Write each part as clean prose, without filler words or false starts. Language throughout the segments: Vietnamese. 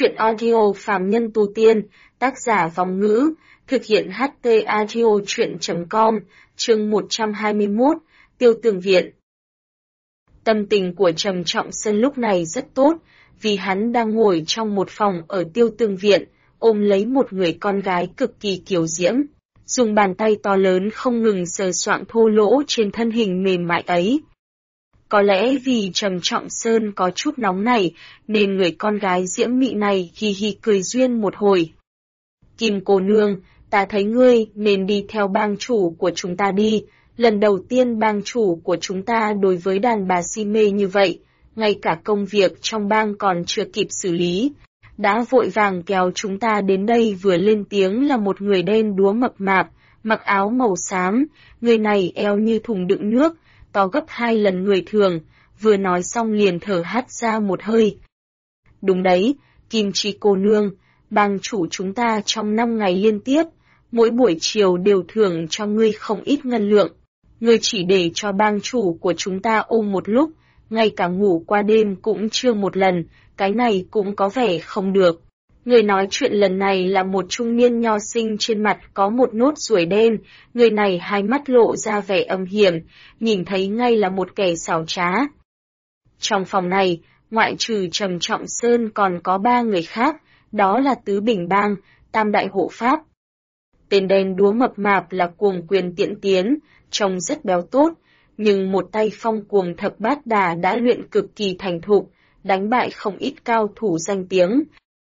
Chuyện audio phàm nhân tu tiên, tác giả Vong Ngữ, thực hiện HT audio chuyện.com, chương 121, Tiêu Tường Viện. Tâm tình của Trầm Trọng Sơn lúc này rất tốt, vì hắn đang ngồi trong một phòng ở Tiêu Tường Viện, ôm lấy một người con gái cực kỳ kiều diễm, dùng bàn tay to lớn không ngừng sờ soạng thô lỗ trên thân hình mềm mại ấy. Có lẽ vì Trầm Trọng Sơn có chút nóng này, nên người con gái diễm mị này hi hi cười duyên một hồi. Kim cô nương, ta thấy ngươi nên đi theo bang chủ của chúng ta đi. Lần đầu tiên bang chủ của chúng ta đối với đàn bà si mê như vậy, ngay cả công việc trong bang còn chưa kịp xử lý, đã vội vàng kéo chúng ta đến đây. Vừa lên tiếng là một người đen đúa mập mạp, mặc áo màu xám, người này eo như thùng đựng nước, to gấp 2 lần người thường, vừa nói xong liền thở hắt ra một hơi. Đúng đấy, Kim Chi cô nương, bang chủ chúng ta trong 5 ngày liên tiếp, mỗi buổi chiều đều thưởng cho ngươi không ít ngân lượng. Ngươi chỉ để cho bang chủ của chúng ta ôm một lúc, ngay cả ngủ qua đêm cũng chưa một lần, cái này cũng có vẻ không được. Người nói chuyện lần này là một trung niên nho sinh, trên mặt có một nốt ruồi đen, người này hai mắt lộ ra vẻ âm hiểm, nhìn thấy ngay là một kẻ xảo trá. Trong phòng này, ngoại trừ Trầm Trọng Sơn còn có 3 người khác, đó là Tứ Bình Bang, Tam Đại Hộ Pháp. Tên đen đúa mập mạp là Cuồng Quyền Tiễn Tiến, trông rất béo tốt, nhưng một tay phong cuồng thập bát đà đã luyện cực kỳ thành thục, đánh bại không ít cao thủ danh tiếng.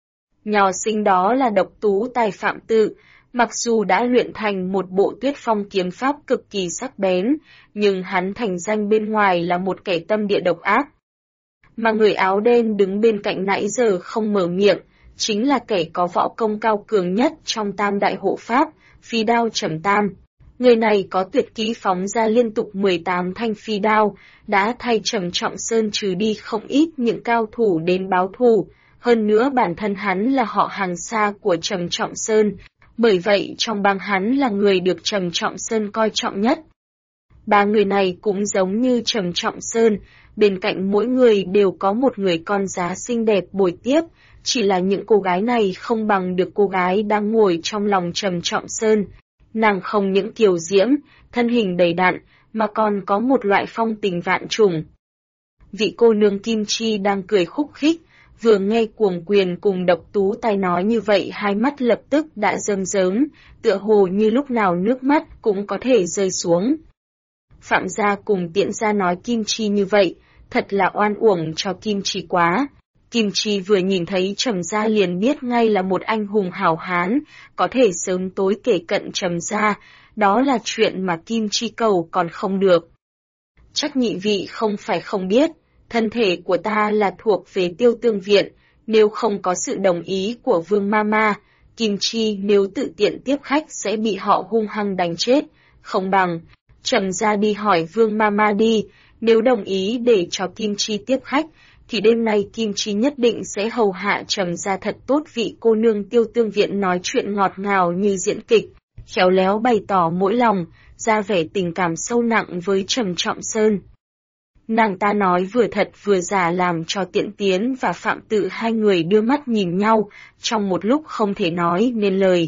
Nho sinh đó là độc tú tài Phạm Tự, mặc dù đã luyện thành một bộ Tuyết Phong kiếm pháp cực kỳ sắc bén, nhưng hắn thành danh bên ngoài là một kẻ tâm địa độc ác. Mà người áo đen đứng bên cạnh nãy giờ không mở miệng, chính là kẻ có võ công cao cường nhất trong Tam Đại Hộ Pháp, phi đao Trầm Tam. Người này có tuyệt kỹ phóng ra liên tục 18 thanh phi đao, đã thay Trầm Trọng Sơn trừ đi không ít những cao thủ đến báo thù. Hơn nữa bản thân hắn là họ hàng xa của Trầm Trọng Sơn, bởi vậy trong bang hắn là người được Trầm Trọng Sơn coi trọng nhất. 3 người này cũng giống như Trầm Trọng Sơn, bên cạnh mỗi người đều có một người con giá xinh đẹp bồi tiếp, chỉ là những cô gái này không bằng được cô gái đang ngồi trong lòng Trầm Trọng Sơn. Nàng không những kiều diễm, thân hình đầy đặn, mà còn có một loại phong tình vạn trùng. Vị cô nương Kim Chi đang cười khúc khích, vừa nghe Cuồng Quyền cùng độc tú tài nói như vậy, hai mắt lập tức đã rơm rớm, tựa hồ như lúc nào nước mắt cũng có thể rơi xuống. Phạm gia cùng Tiễn gia nói Kim Chi như vậy, thật là oan uổng cho Kim Chi quá. Kim Chi vừa nhìn thấy Trầm gia liền biết ngay là một anh hùng hảo hán, có thể sớm tối kể cận Trầm gia, đó là chuyện mà Kim Chi cầu còn không được. Chắc nhị vị không phải không biết, thân thể của ta là thuộc về Tiêu Tường Viện, nếu không có sự đồng ý của Vương Mama, Kim Chi nếu tự tiện tiếp khách sẽ bị họ hung hăng đánh chết, không bằng Trầm gia đi hỏi Vương Mama đi, nếu đồng ý để cho Kim Chi tiếp khách, thì đêm nay Kim Chi nhất định sẽ hầu hạ Trầm gia thật tốt. Vị cô nương Tiêu Tường Viện nói chuyện ngọt ngào như diễn kịch, khéo léo bày tỏ mỗi lòng, ra vẻ tình cảm sâu nặng với Trầm Trọng Sơn. Nàng ta nói vừa thật vừa giả làm cho Tiễn Tiến và Phạm Tự hai người đưa mắt nhìn nhau, trong một lúc không thể nói nên lời.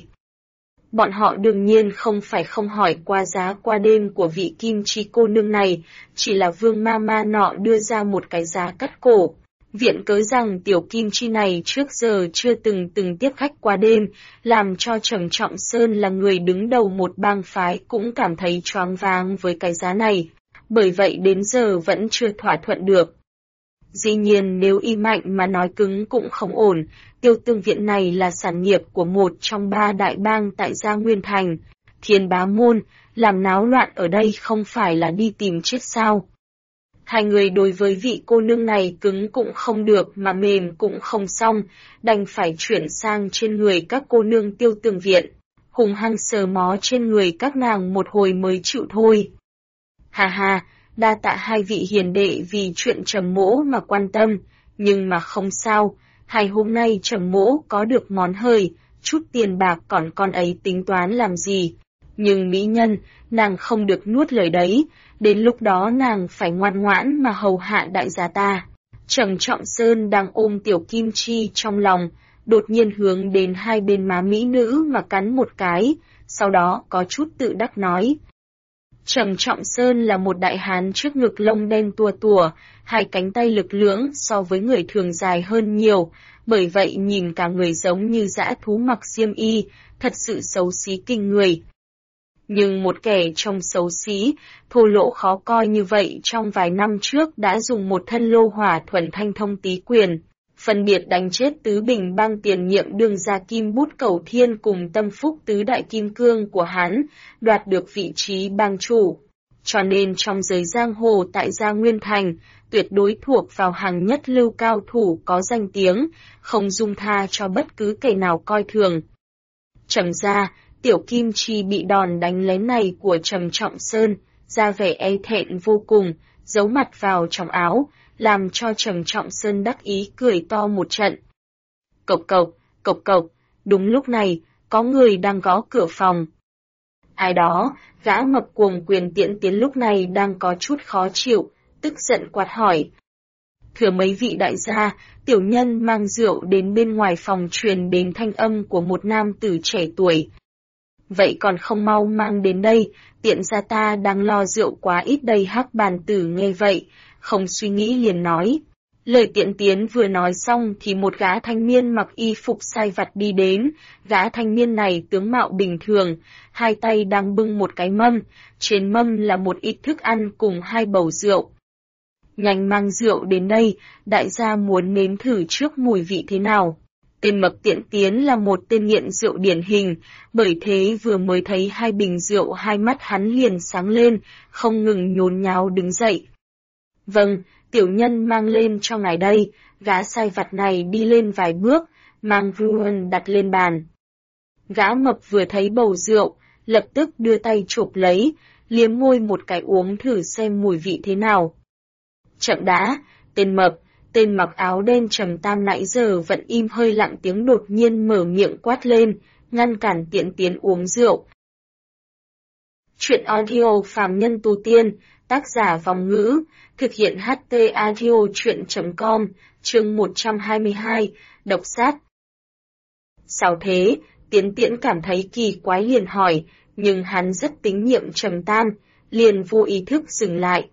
Bọn họ đương nhiên không phải không hỏi qua giá qua đêm của vị Kim Chi cô nương này, chỉ là Vương Mama nọ đưa ra một cái giá cắt cổ. Viện cớ rằng tiểu Kim Chi này trước giờ chưa từng tiếp khách qua đêm, làm cho Trầm Trọng Sơn là người đứng đầu một bang phái cũng cảm thấy choáng váng với cái giá này. Bởi vậy đến giờ vẫn chưa thỏa thuận được. Dĩ nhiên nếu y mạnh mà nói cứng cũng không ổn, Tiêu Tường Viện này là sản nghiệp của một trong 3 đại bang tại Gia Nguyên Thành, Thiên Bá Môn, làm náo loạn ở đây không phải là đi tìm chết sao. Hai người đối với vị cô nương này cứng cũng không được mà mềm cũng không xong, đành phải chuyển sang trên người các cô nương Tiêu Tường Viện, hùng hăng sờ mó trên người các nàng một hồi mới chịu thôi. Hà hà, đa tạ hai vị hiền đệ vì chuyện Trầm mỗ mà quan tâm, nhưng mà không sao, hai hôm nay Trầm mỗ có được món hời, chút tiền bạc còn con ấy tính toán làm gì. Nhưng mỹ nhân, nàng không được nuốt lời đấy, đến lúc đó nàng phải ngoan ngoãn mà hầu hạ đại gia ta. Trầm Trọng Sơn đang ôm tiểu Kim Chi trong lòng, đột nhiên hướng đến hai bên má mỹ nữ mà cắn một cái, sau đó có chút tự đắc nói. Trầm Trọng Sơn là một đại hán trước ngực lông đen tua tủa, hai cánh tay lực lưỡng so với người thường dài hơn nhiều, bởi vậy nhìn cả người giống như dã thú mặc xiêm y, thật sự xấu xí kinh người. Nhưng một kẻ trông xấu xí, thô lỗ khó coi như vậy trong vài năm trước đã dùng một thân lô hỏa thuần thanh thông tý quyền, phân biệt đánh chết tứ bình bang tiền nhiệm đương gia Kim Bút Cẩu Thiên cùng tâm phúc tứ đại kim cương của hắn, đoạt được vị trí bang chủ. Cho nên trong giới giang hồ tại Gia Nguyên Thành, tuyệt đối thuộc vào hàng nhất lưu cao thủ có danh tiếng, không dung tha cho bất cứ kẻ nào coi thường. Trầm gia, Tiểu Kim Chi bị đòn đánh lén này của Trầm Trọng Sơn, ra vẻ e thẹn vô cùng, giấu mặt vào trong áo, làm cho Trầm Trọng Sơn đắc ý cười to một trận. Cộc cộc, cộc cộc, đúng lúc này, có người đang gõ cửa phòng. Ai đó, gã mập cuồng quyền Tiễn Tiến lúc này đang có chút khó chịu, tức giận quát hỏi. Thưa mấy vị đại gia, tiểu nhân mang rượu đến bên ngoài phòng truyền đến thanh âm của một nam tử trẻ tuổi. Vậy còn không mau mang đến đây, tiện gia ta đang lo rượu quá ít đây. Hắc bàn tử nghe vậy, không suy nghĩ liền nói. Lời Tiễn Tiến vừa nói xong thì một gã thanh niên mặc y phục sai vặt đi đến, gã thanh niên này tướng mạo bình thường, hai tay đang bưng một cái mâm, trên mâm là một ít thức ăn cùng hai bầu rượu. Nhanh mang rượu đến đây, đại gia muốn nếm thử trước mùi vị thế nào. Tên mập Tiễn Tiến là một tên nghiện rượu điển hình, bởi thế vừa mới thấy hai bình rượu hai mắt hắn liền sáng lên, không ngừng nhốn nháo đứng dậy. Vâng, tiểu nhân mang lên cho ngài đây. Gã sai vặt này đi lên vài bước, mang rượu đặt lên bàn. Gã mập vừa thấy bầu rượu, lập tức đưa tay chụp lấy, liếm môi một cái uống thử xem mùi vị thế nào. Chậm đã, tên mặc áo đen Trầm Tam nãy giờ vẫn im hơi lặng tiếng đột nhiên mở miệng quát lên, ngăn cản Tiễn Tiến uống rượu. Chuyện audio phàm nhân tu tiên, tác giả Vòng Ngữ, thực hiện HT audio chuyện.com, chương 122, độc sát. Sao thế? Tiến Tiễn cảm thấy kỳ quái liền hỏi, nhưng hắn rất tín nhiệm Trầm Tam, liền vô ý thức dừng lại.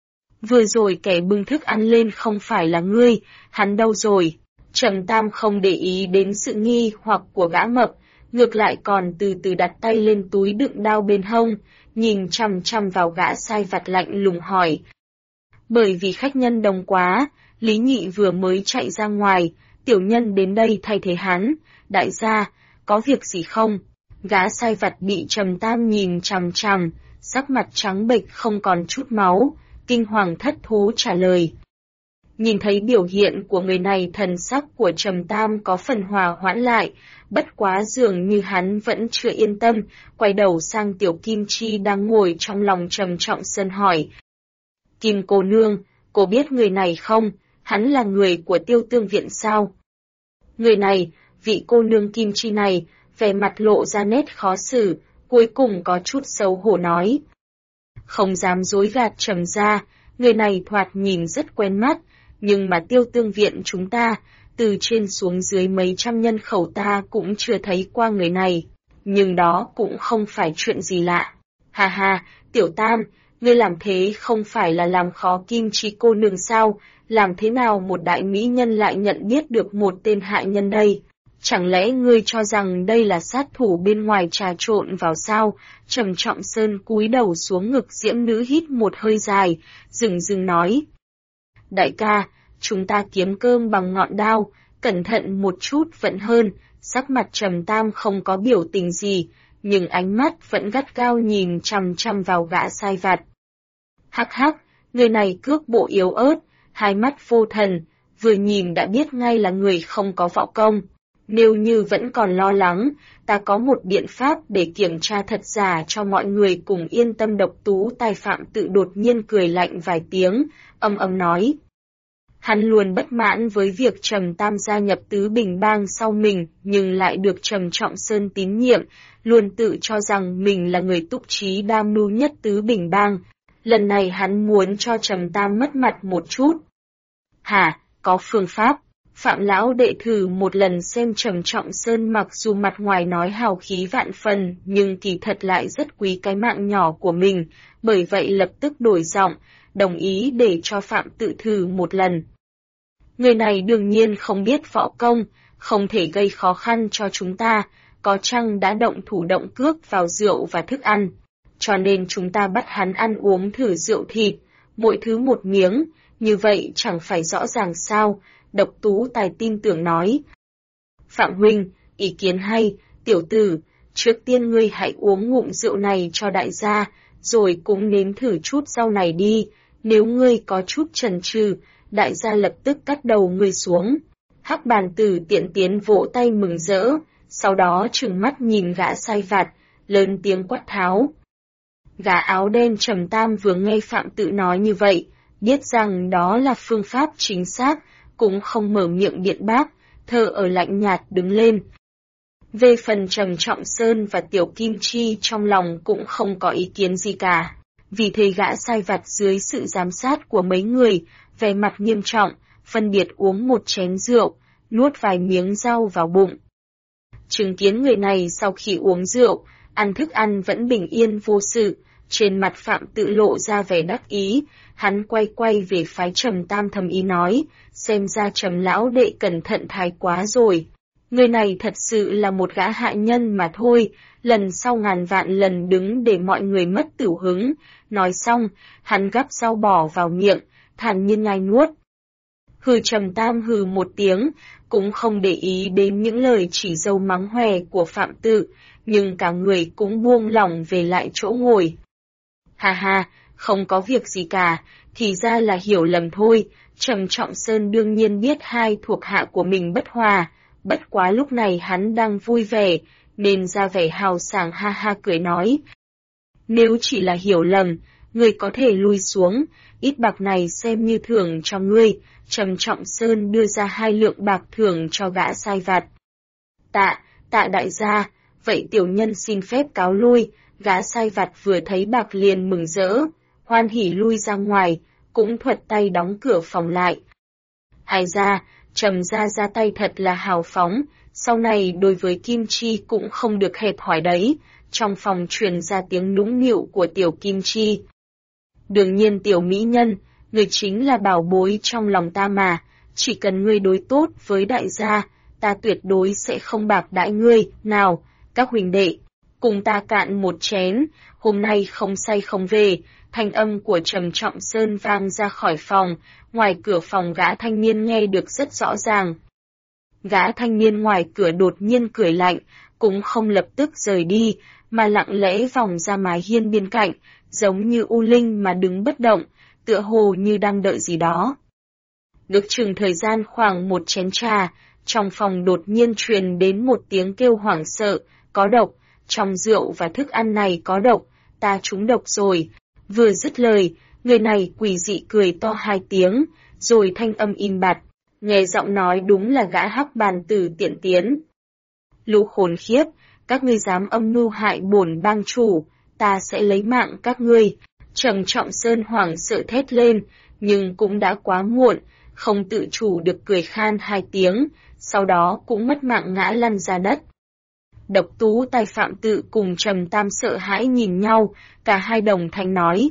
Vừa rồi kẻ bưng thức ăn lên không phải là ngươi, hắn đâu rồi? Trầm Tam không để ý đến sự nghi hoặc của gã mập, ngược lại còn từ từ đặt tay lên túi đựng đao bên hông, nhìn chằm chằm vào gã sai vặt lạnh lùng hỏi. Bởi vì khách nhân đông quá, Lý Nhị vừa mới chạy ra ngoài, tiểu nhân đến đây thay thế hắn. Đại gia, có việc gì không? Gã sai vặt bị Trầm Tam nhìn chằm chằm, sắc mặt trắng bệch không còn chút máu, kinh hoàng thất thố trả lời. Nhìn thấy biểu hiện của người này, thần sắc của Trầm Tam có phần hòa hoãn lại, bất quá dường như hắn vẫn chưa yên tâm, quay đầu sang Tiểu Kim Chi đang ngồi trong lòng Trầm Trọng Sơn hỏi. Kim cô nương, cô biết người này không? Hắn là người của Tiêu Tương Viện sao? Người này, vị cô nương Kim Chi này, vẻ mặt lộ ra nét khó xử, cuối cùng có chút xấu hổ nói. Không dám dối gạt Trầm gia, người này thoạt nhìn rất quen mắt, nhưng mà Tiêu Tương Viện chúng ta, từ trên xuống dưới mấy trăm nhân khẩu ta cũng chưa thấy qua người này, nhưng đó cũng không phải chuyện gì lạ. Ha ha, Tiểu Tam, ngươi làm thế không phải là làm khó Kim Chi cô nương sao, làm thế nào một đại mỹ nhân lại nhận biết được một tên hại nhân đây? Chẳng lẽ ngươi cho rằng đây là sát thủ bên ngoài trà trộn vào sao? Trầm Trọng Sơn cúi đầu xuống ngực diễm nữ hít một hơi dài, dừng nói. Đại ca, chúng ta kiếm cơm bằng ngọn đao, cẩn thận một chút vẫn hơn. Sắc mặt Trầm Tam không có biểu tình gì, nhưng ánh mắt vẫn gắt gao nhìn chằm chằm vào gã sai vặt. Hắc hắc, người này cước bộ yếu ớt, hai mắt vô thần, vừa nhìn đã biết ngay là người không có võ công. Nếu như vẫn còn lo lắng, ta có một biện pháp để kiểm tra thật giả cho mọi người cùng yên tâm. Độc Tú Tài Phạm tự đột nhiên cười lạnh vài tiếng, âm nói. Hắn luôn bất mãn với việc Trầm Tam gia nhập Tứ Bình Bang sau mình, nhưng lại được Trầm Trọng Sơn tín nhiệm, luôn tự cho rằng mình là người túc trí đa mưu nhất Tứ Bình Bang. Lần này hắn muốn cho Trầm Tam mất mặt một chút. Hả, có phương pháp? Phạm lão đệ thử một lần xem Trầm Trọng Sơn mặc dù mặt ngoài nói hào khí vạn phần, nhưng kỳ thật lại rất quý cái mạng nhỏ của mình, bởi vậy lập tức đổi giọng, đồng ý để cho Phạm tự thử một lần. Người này đương nhiên không biết võ công, không thể gây khó khăn cho chúng ta, có chăng đã động thủ động cước vào rượu và thức ăn, cho nên chúng ta bắt hắn ăn uống thử rượu thịt, mỗi thứ một miếng, như vậy chẳng phải rõ ràng sao, Độc Tú Tài tin tưởng nói. Phạm huynh, ý kiến hay, tiểu tử, trước tiên ngươi hãy uống ngụm rượu này cho đại gia, rồi cũng nếm thử chút rau này đi, nếu ngươi có chút chần chừ, đại gia lập tức cắt đầu ngươi xuống. Hắc bàn tử tiện tiến vỗ tay mừng rỡ, sau đó trừng mắt nhìn gã sai vặt, lớn tiếng quát tháo. Gã áo đen Trầm Tam vừa nghe Phạm tự nói như vậy, biết rằng đó là phương pháp chính xác, cũng không mở miệng điện bác, thờ ở lạnh nhạt đứng lên. Về phần Trầm Trọng Sơn và Tiểu Kim Chi trong lòng cũng không có ý kiến gì cả, vì thế gã sai vặt dưới sự giám sát của mấy người, vẻ mặt nghiêm trọng, phân biệt uống một chén rượu, nuốt vài miếng rau vào bụng. Chứng kiến người này sau khi uống rượu, ăn thức ăn vẫn bình yên vô sự, trên mặt Phạm tự lộ ra vẻ đắc ý, hắn quay về phái Trầm Tam thầm ý nói, xem ra Trầm lão đệ cẩn thận thái quá rồi. Người này thật sự là một gã hạ nhân mà thôi, lần sau ngàn vạn lần đứng để mọi người mất tửu hứng. Nói xong, hắn gắp rau bò vào miệng, thản nhiên nhai nuốt. Trầm Tam hừ một tiếng, cũng không để ý đến những lời chỉ dâu mắng hòe của Phạm tự, nhưng cả người cũng buông lỏng về lại chỗ ngồi. Ha, không có việc gì cả, thì ra là hiểu lầm thôi, Trầm Trọng Sơn đương nhiên biết hai thuộc hạ của mình bất hòa, bất quá lúc này hắn đang vui vẻ, nên ra vẻ hào sảng ha cười nói. Nếu chỉ là hiểu lầm, ngươi có thể lui xuống, ít bạc này xem như thưởng cho ngươi, Trầm Trọng Sơn đưa ra 2 lượng bạc thưởng cho gã sai vặt. Tạ đại gia, vậy tiểu nhân xin phép cáo lui, gã sai vặt vừa thấy bạc liền mừng rỡ, hoan hỉ lui ra ngoài, cũng thuật tay đóng cửa phòng lại. Ai ra, Trầm gia ra tay thật là hào phóng, sau này đối với Kim Chi cũng không được hẹp hòi đấy, trong phòng truyền ra tiếng nũng nịu của Tiểu Kim Chi. Đương nhiên tiểu mỹ nhân, người chính là bảo bối trong lòng ta mà, chỉ cần ngươi đối tốt với đại gia, ta tuyệt đối sẽ không bạc đãi ngươi, nào, các huynh đệ, cùng ta cạn một chén, hôm nay không say không về. Thanh âm của Trầm Trọng Sơn vang ra khỏi phòng, ngoài cửa phòng gã thanh niên nghe được rất rõ ràng. Gã thanh niên ngoài cửa đột nhiên cười lạnh, cũng không lập tức rời đi, mà lặng lẽ vòng ra mái hiên bên cạnh, giống như u linh mà đứng bất động, tựa hồ như đang đợi gì đó. Được chừng thời gian khoảng một chén trà, trong phòng đột nhiên truyền đến một tiếng kêu hoảng sợ, có độc, trong rượu và thức ăn này có độc, ta trúng độc rồi. Vừa dứt lời, người này quỷ dị cười to 2 tiếng, rồi thanh âm im bặt, nghe giọng nói đúng là gã Hắc bàn tử tiện tiến. Lũ khốn khiếp, các ngươi dám âm mưu hại bổn bang chủ, ta sẽ lấy mạng các ngươi. Trầm Trọng Sơn hoảng sợ thét lên, nhưng cũng đã quá muộn, không tự chủ được cười khan 2 tiếng, sau đó cũng mất mạng ngã lăn ra đất. Độc Tú Tài Phạm tự cùng Trầm Tam sợ hãi nhìn nhau, cả hai đồng thanh nói.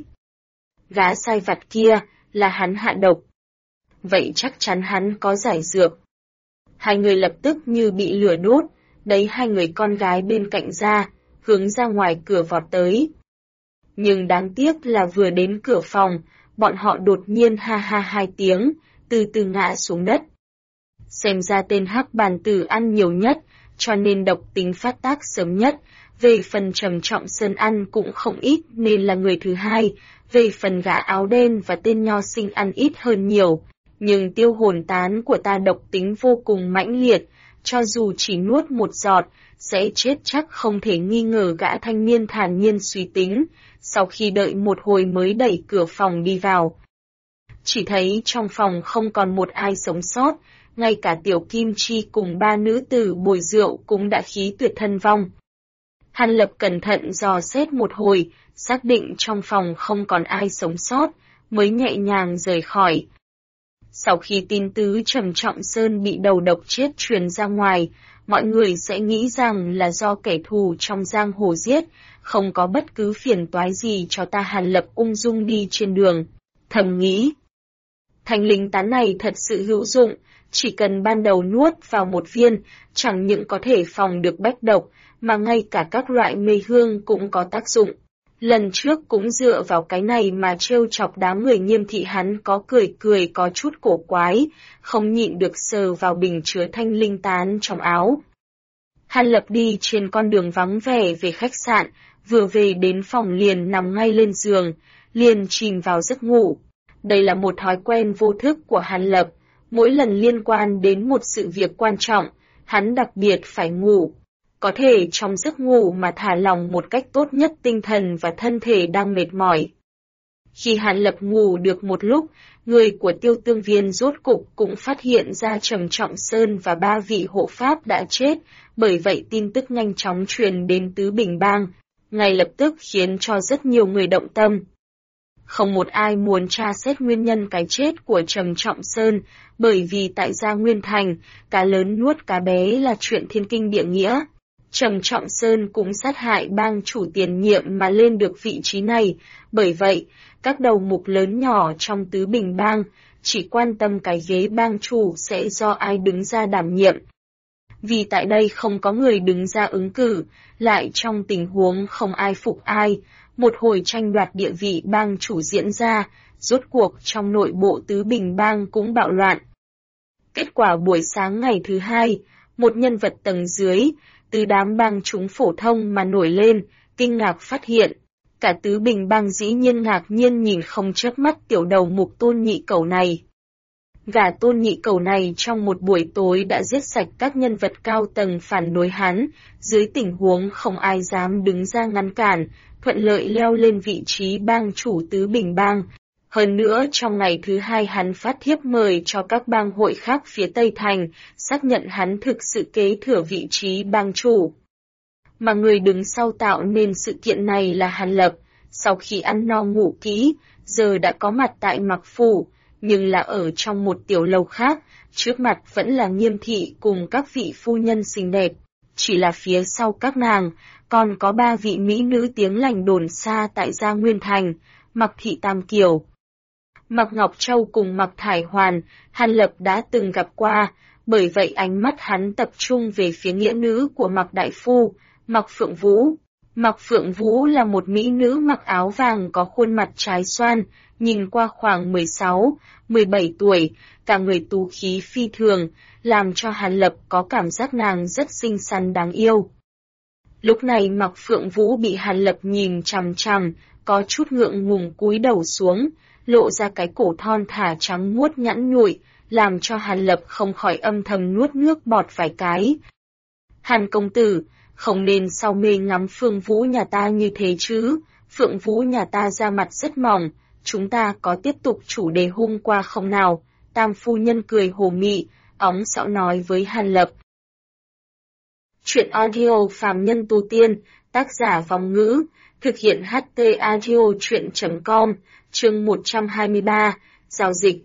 Gã sai vặt kia, là hắn hạ độc. Vậy chắc chắn hắn có giải dược. Hai người lập tức như bị lửa đốt, đấy 2 người con gái bên cạnh ra, hướng ra ngoài cửa vọt tới. Nhưng đáng tiếc là vừa đến cửa phòng, bọn họ đột nhiên ha 2 tiếng, từ từ ngã xuống đất. Xem ra tên Hắc bàn tử ăn nhiều nhất, cho nên độc tính phát tác sớm nhất, về phần Trầm Trọng Sơn ăn cũng không ít nên là người thứ hai, về phần gã áo đen và tên nho sinh ăn ít hơn nhiều, nhưng tiêu hồn tán của ta độc tính vô cùng mãnh liệt, cho dù chỉ nuốt một giọt, sẽ chết chắc không thể nghi ngờ gã thanh niên thản nhiên suy tính, sau khi đợi một hồi mới đẩy cửa phòng đi vào. Chỉ thấy trong phòng không còn một ai sống sót, ngay cả Tiểu Kim Chi cùng 3 nữ tử bồi rượu cũng đã khí tuyệt thân vong. Hàn Lập cẩn thận dò xét một hồi, xác định trong phòng không còn ai sống sót, mới nhẹ nhàng rời khỏi. Sau khi tin tứ Trầm Trọng Sơn bị đầu độc chết truyền ra ngoài, mọi người sẽ nghĩ rằng là do kẻ thù trong giang hồ giết, không có bất cứ phiền toái gì cho ta. Hàn Lập ung dung đi trên đường, thầm nghĩ. Thanh linh tán này thật sự hữu dụng, chỉ cần ban đầu nuốt vào một viên, chẳng những có thể phòng được bách độc, mà ngay cả các loại mê hương cũng có tác dụng. Lần trước cũng dựa vào cái này mà trêu chọc đám người Nghiêm thị. Hắn có cười có chút cổ quái, không nhịn được sờ vào bình chứa thanh linh tán trong áo. Hàn Lập đi trên con đường vắng vẻ về khách sạn, vừa về đến phòng liền nằm ngay lên giường, liền chìm vào giấc ngủ. Đây là một thói quen vô thức của Hàn Lập, mỗi lần liên quan đến một sự việc quan trọng, hắn đặc biệt phải ngủ. Có thể trong giấc ngủ mà thả lỏng một cách tốt nhất tinh thần và thân thể đang mệt mỏi. Khi Hàn Lập ngủ được một lúc, người của Tiêu Tương Viên rốt cục cũng phát hiện ra Trầm Trọng Sơn và 3 vị hộ pháp đã chết, bởi vậy tin tức nhanh chóng truyền đến Tứ Bình Bang, ngay lập tức khiến cho rất nhiều người động tâm. Không một ai muốn tra xét nguyên nhân cái chết của Trầm Trọng Sơn, bởi vì tại Gia Nguyên Thành, cá lớn nuốt cá bé là chuyện thiên kinh địa nghĩa. Trầm Trọng Sơn cũng sát hại bang chủ tiền nhiệm mà lên được vị trí này, bởi vậy, các đầu mục lớn nhỏ trong Tứ Bình Bang chỉ quan tâm cái ghế bang chủ sẽ do ai đứng ra đảm nhiệm. Vì tại đây không có người đứng ra ứng cử, lại trong tình huống không ai phục ai, một hồi tranh đoạt địa vị bang chủ diễn ra, rốt cuộc trong nội bộ Tứ Bình Bang cũng bạo loạn. Kết quả buổi sáng ngày thứ hai, một nhân vật tầng dưới, từ đám bang chúng phổ thông mà nổi lên, kinh ngạc phát hiện. Cả Tứ Bình Bang dĩ nhiên ngạc nhiên nhìn không chớp mắt tiểu đầu mục Tôn Nhị Cẩu này. Gã Tôn Nhị Cẩu này trong một buổi tối đã giết sạch các nhân vật cao tầng phản đối hắn, dưới tình huống không ai dám đứng ra ngăn cản, thuận lợi leo lên vị trí bang chủ Tứ Bình Bang. Hơn nữa trong ngày thứ hai hắn phát thiếp mời cho các bang hội khác phía Tây Thành, xác nhận hắn thực sự kế thừa vị trí bang chủ. Mà người đứng sau tạo nên sự kiện này là Hàn Lập, sau khi ăn no ngủ kỹ, giờ đã có mặt tại Mạc Phủ, nhưng là ở trong một tiểu lầu khác, trước mặt vẫn là Nghiêm thị cùng các vị phu nhân xinh đẹp. Chỉ là phía sau các nàng, còn có 3 vị mỹ nữ tiếng lành đồn xa tại Gia Nguyên Thành, Mạc Thị Tam Kiều, Mạc Ngọc Châu cùng Mạc Thải Hoàn, Hàn Lập đã từng gặp qua, bởi vậy ánh mắt hắn tập trung về phía nghĩa nữ của Mạc Đại Phu, Mạc Phượng Vũ. Mạc Phượng Vũ là một mỹ nữ mặc áo vàng có khuôn mặt trái xoan, nhìn qua khoảng 16, 17 tuổi, cả người tú khí phi thường, làm cho Hàn Lập có cảm giác nàng rất xinh xắn đáng yêu. Lúc này Mạc Phượng Vũ bị Hàn Lập nhìn chằm chằm, có chút ngượng ngùng cúi đầu xuống, lộ ra cái cổ thon thả trắng muốt nhẵn nhụi, làm cho Hàn Lập không khỏi âm thầm nuốt nước bọt vài cái. Hàn công tử, không nên sau mê ngắm Phượng Vũ nhà ta như thế chứ, Phượng Vũ nhà ta da mặt rất mỏng, chúng ta có tiếp tục chủ đề hôm qua không nào? Tam phu nhân cười hồ mị, óng xạo nói với Hàn Lập. Chuyện audio phàm nhân tu tiên, tác giả Vong Ngữ, thực hiện HT Audio Chuyện.com, chương 123, giao dịch.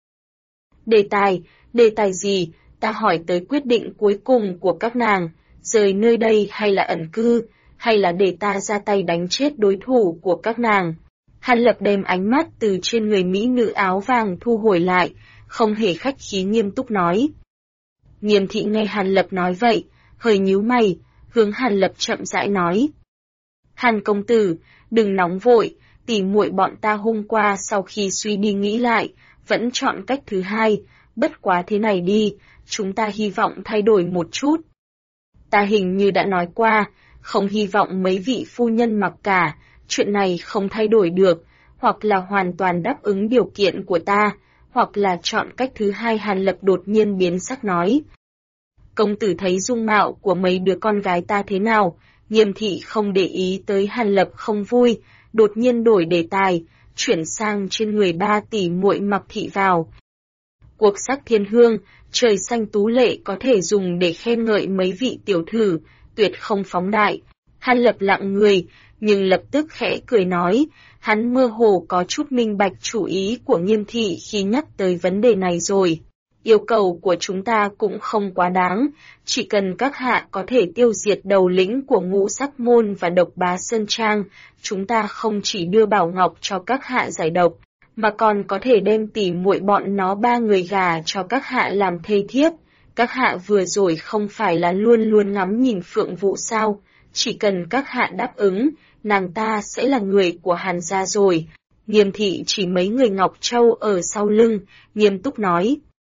Đề tài gì, ta hỏi tới quyết định cuối cùng của các nàng, rời nơi đây hay là ẩn cư, hay là để ta ra tay đánh chết đối thủ của các nàng. Hàn Lập đem ánh mắt từ trên người mỹ nữ áo vàng thu hồi lại, không hề khách khí nghiêm túc nói. Nghiêm thị nghe Hàn Lập nói vậy, hơi nhíu mày, hướng Hàn Lập chậm rãi nói. Hàn công tử, đừng nóng vội, tỉ muội bọn ta hôm qua sau khi suy đi nghĩ lại, vẫn chọn cách thứ hai, bất quá thế này đi, chúng ta hy vọng thay đổi một chút. Ta hình như đã nói qua, không hy vọng mấy vị phu nhân mặc cả, chuyện này không thay đổi được, hoặc là hoàn toàn đáp ứng điều kiện của ta, hoặc là chọn cách thứ hai. Hàn Lập đột nhiên biến sắc nói. Công tử thấy dung mạo của mấy đứa con gái ta thế nào? Nghiêm thị không để ý tới Hàn Lập không vui, đột nhiên đổi đề tài, chuyển sang trên người 3 tỷ muội Mạc thị vào. Cuộc sắc thiên hương, trời xanh tú lệ có thể dùng để khen ngợi mấy vị tiểu thử, tuyệt không phóng đại. Hàn Lập lặng người, nhưng lập tức khẽ cười nói, hắn mơ hồ có chút minh bạch chủ ý của Nghiêm thị khi nhắc tới vấn đề này rồi. Yêu cầu của chúng ta cũng không quá đáng, chỉ cần các hạ có thể tiêu diệt đầu lĩnh của Ngũ Sắc Môn và Độc Bá Sơn Trang, chúng ta không chỉ đưa Bảo Ngọc cho các hạ giải độc, mà còn có thể đem tỉ muội bọn nó 3 người gà cho các hạ làm thê thiếp. Các hạ vừa rồi không phải là luôn luôn ngắm nhìn Phượng Vũ sao, chỉ cần các hạ đáp ứng, nàng ta sẽ là người của Hàn gia rồi. Nghiêm thị chỉ mấy người Ngọc Châu ở sau lưng, nghiêm túc nói.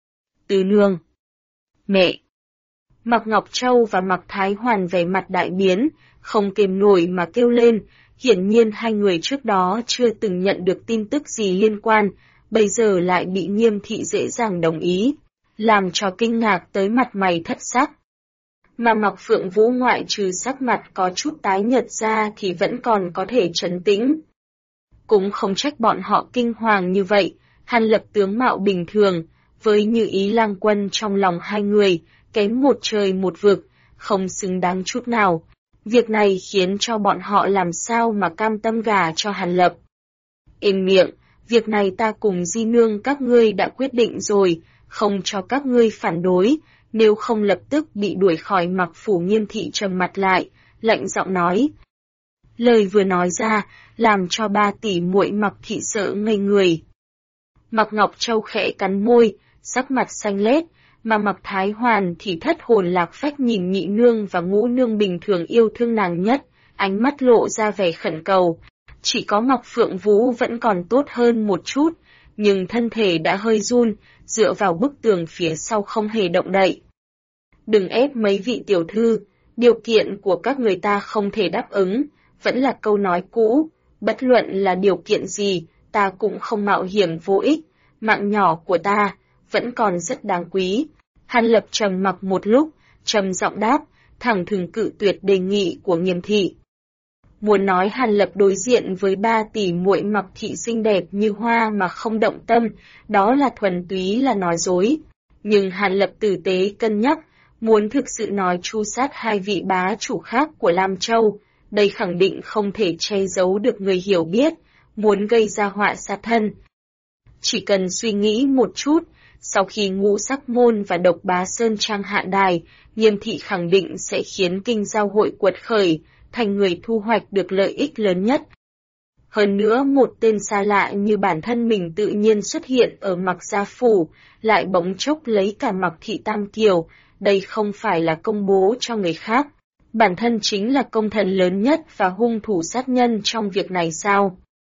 Tứ nương. Mẹ. Mạc Ngọc Châu và Mạc Thái Hoàn vẻ mặt đại biến, không kềm nổi mà kêu lên, hiển nhiên hai người trước đó chưa từng nhận được tin tức gì liên quan, bây giờ lại bị Nghiêm thị dễ dàng đồng ý, làm cho kinh ngạc tới mặt mày thất sắc. Mà Mạc Phượng Vũ ngoại trừ sắc mặt có chút tái nhợt ra thì vẫn còn có thể trấn tĩnh. Cũng không trách bọn họ kinh hoàng như vậy, Hàn Lập tướng mạo bình thường, với Như Ý Lang Quân trong lòng hai người, kém một trời một vực, không xứng đáng chút nào. Việc này khiến cho bọn họ làm sao mà cam tâm gả cho Hàn Lập. Im miệng, việc này ta cùng di nương các ngươi đã quyết định rồi, không cho các ngươi phản đối, nếu không lập tức bị đuổi khỏi Mạc phủ. Nghiêm thị trầm mặt lại, lạnh giọng nói. Lời vừa nói ra, làm cho 3 tỷ muội Mạc thị sợ ngây người. Mạc Ngọc Châu khẽ cắn môi, sắc mặt xanh lét, mà Mạc Thái Hoàn thì thất hồn lạc phách nhìn nhị nương và ngũ nương bình thường yêu thương nàng nhất, ánh mắt lộ ra vẻ khẩn cầu. Chỉ có Mạc Phượng Vũ vẫn còn tốt hơn một chút, nhưng thân thể đã hơi run, dựa vào bức tường phía sau không hề động đậy. Đừng ép mấy vị tiểu thư, điều kiện của các người ta không thể đáp ứng, vẫn là câu nói cũ, bất luận là điều kiện gì, ta cũng không mạo hiểm vô ích, mạng nhỏ của ta vẫn còn rất đáng quý. Hàn Lập trầm mặc một lúc, trầm giọng đáp, thẳng thừng cự tuyệt đề nghị của Nghiêm thị. Muốn nói Hàn Lập đối diện với 3 tỷ muội Mạc thị xinh đẹp như hoa mà không động tâm, đó là thuần túy là nói dối. Nhưng Hàn Lập tử tế cân nhắc, muốn thực sự nói tru sát 2 vị bá chủ khác của Lam Châu, đây khẳng định không thể che giấu được người hiểu biết, muốn gây ra họa sát thân. Chỉ cần suy nghĩ một chút, sau khi Ngũ Sắc Môn và Độc Bá Sơn Trang hạ đài, Nghiêm thị khẳng định sẽ khiến kinh giao hội quật khởi, thành người thu hoạch được lợi ích lớn nhất. Hơn nữa một tên xa lạ như bản thân mình tự nhiên xuất hiện ở Mạc gia phủ, lại bỗng chốc lấy cả Mạc thị tam kiều, đây không phải là công bố cho người khác. Bản thân chính là công thần lớn nhất và hung thủ sát nhân trong việc này sao?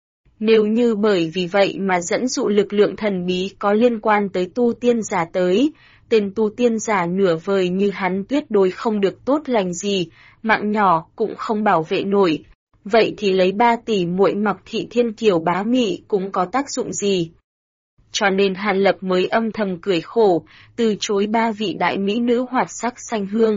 Nếu như bởi vì vậy mà dẫn dụ lực lượng thần bí có liên quan tới tu tiên giả tới, tên tu tiên giả nửa vời như hắn tuyệt đối không được tốt lành gì, mạng nhỏ cũng không bảo vệ nổi. Vậy thì lấy 3 tỷ muội Mạc thị thiên kiều bá mị cũng có tác dụng gì? Cho nên Hàn Lập mới âm thầm cười khổ, từ chối 3 vị đại mỹ nữ hoạt sắc xanh hương.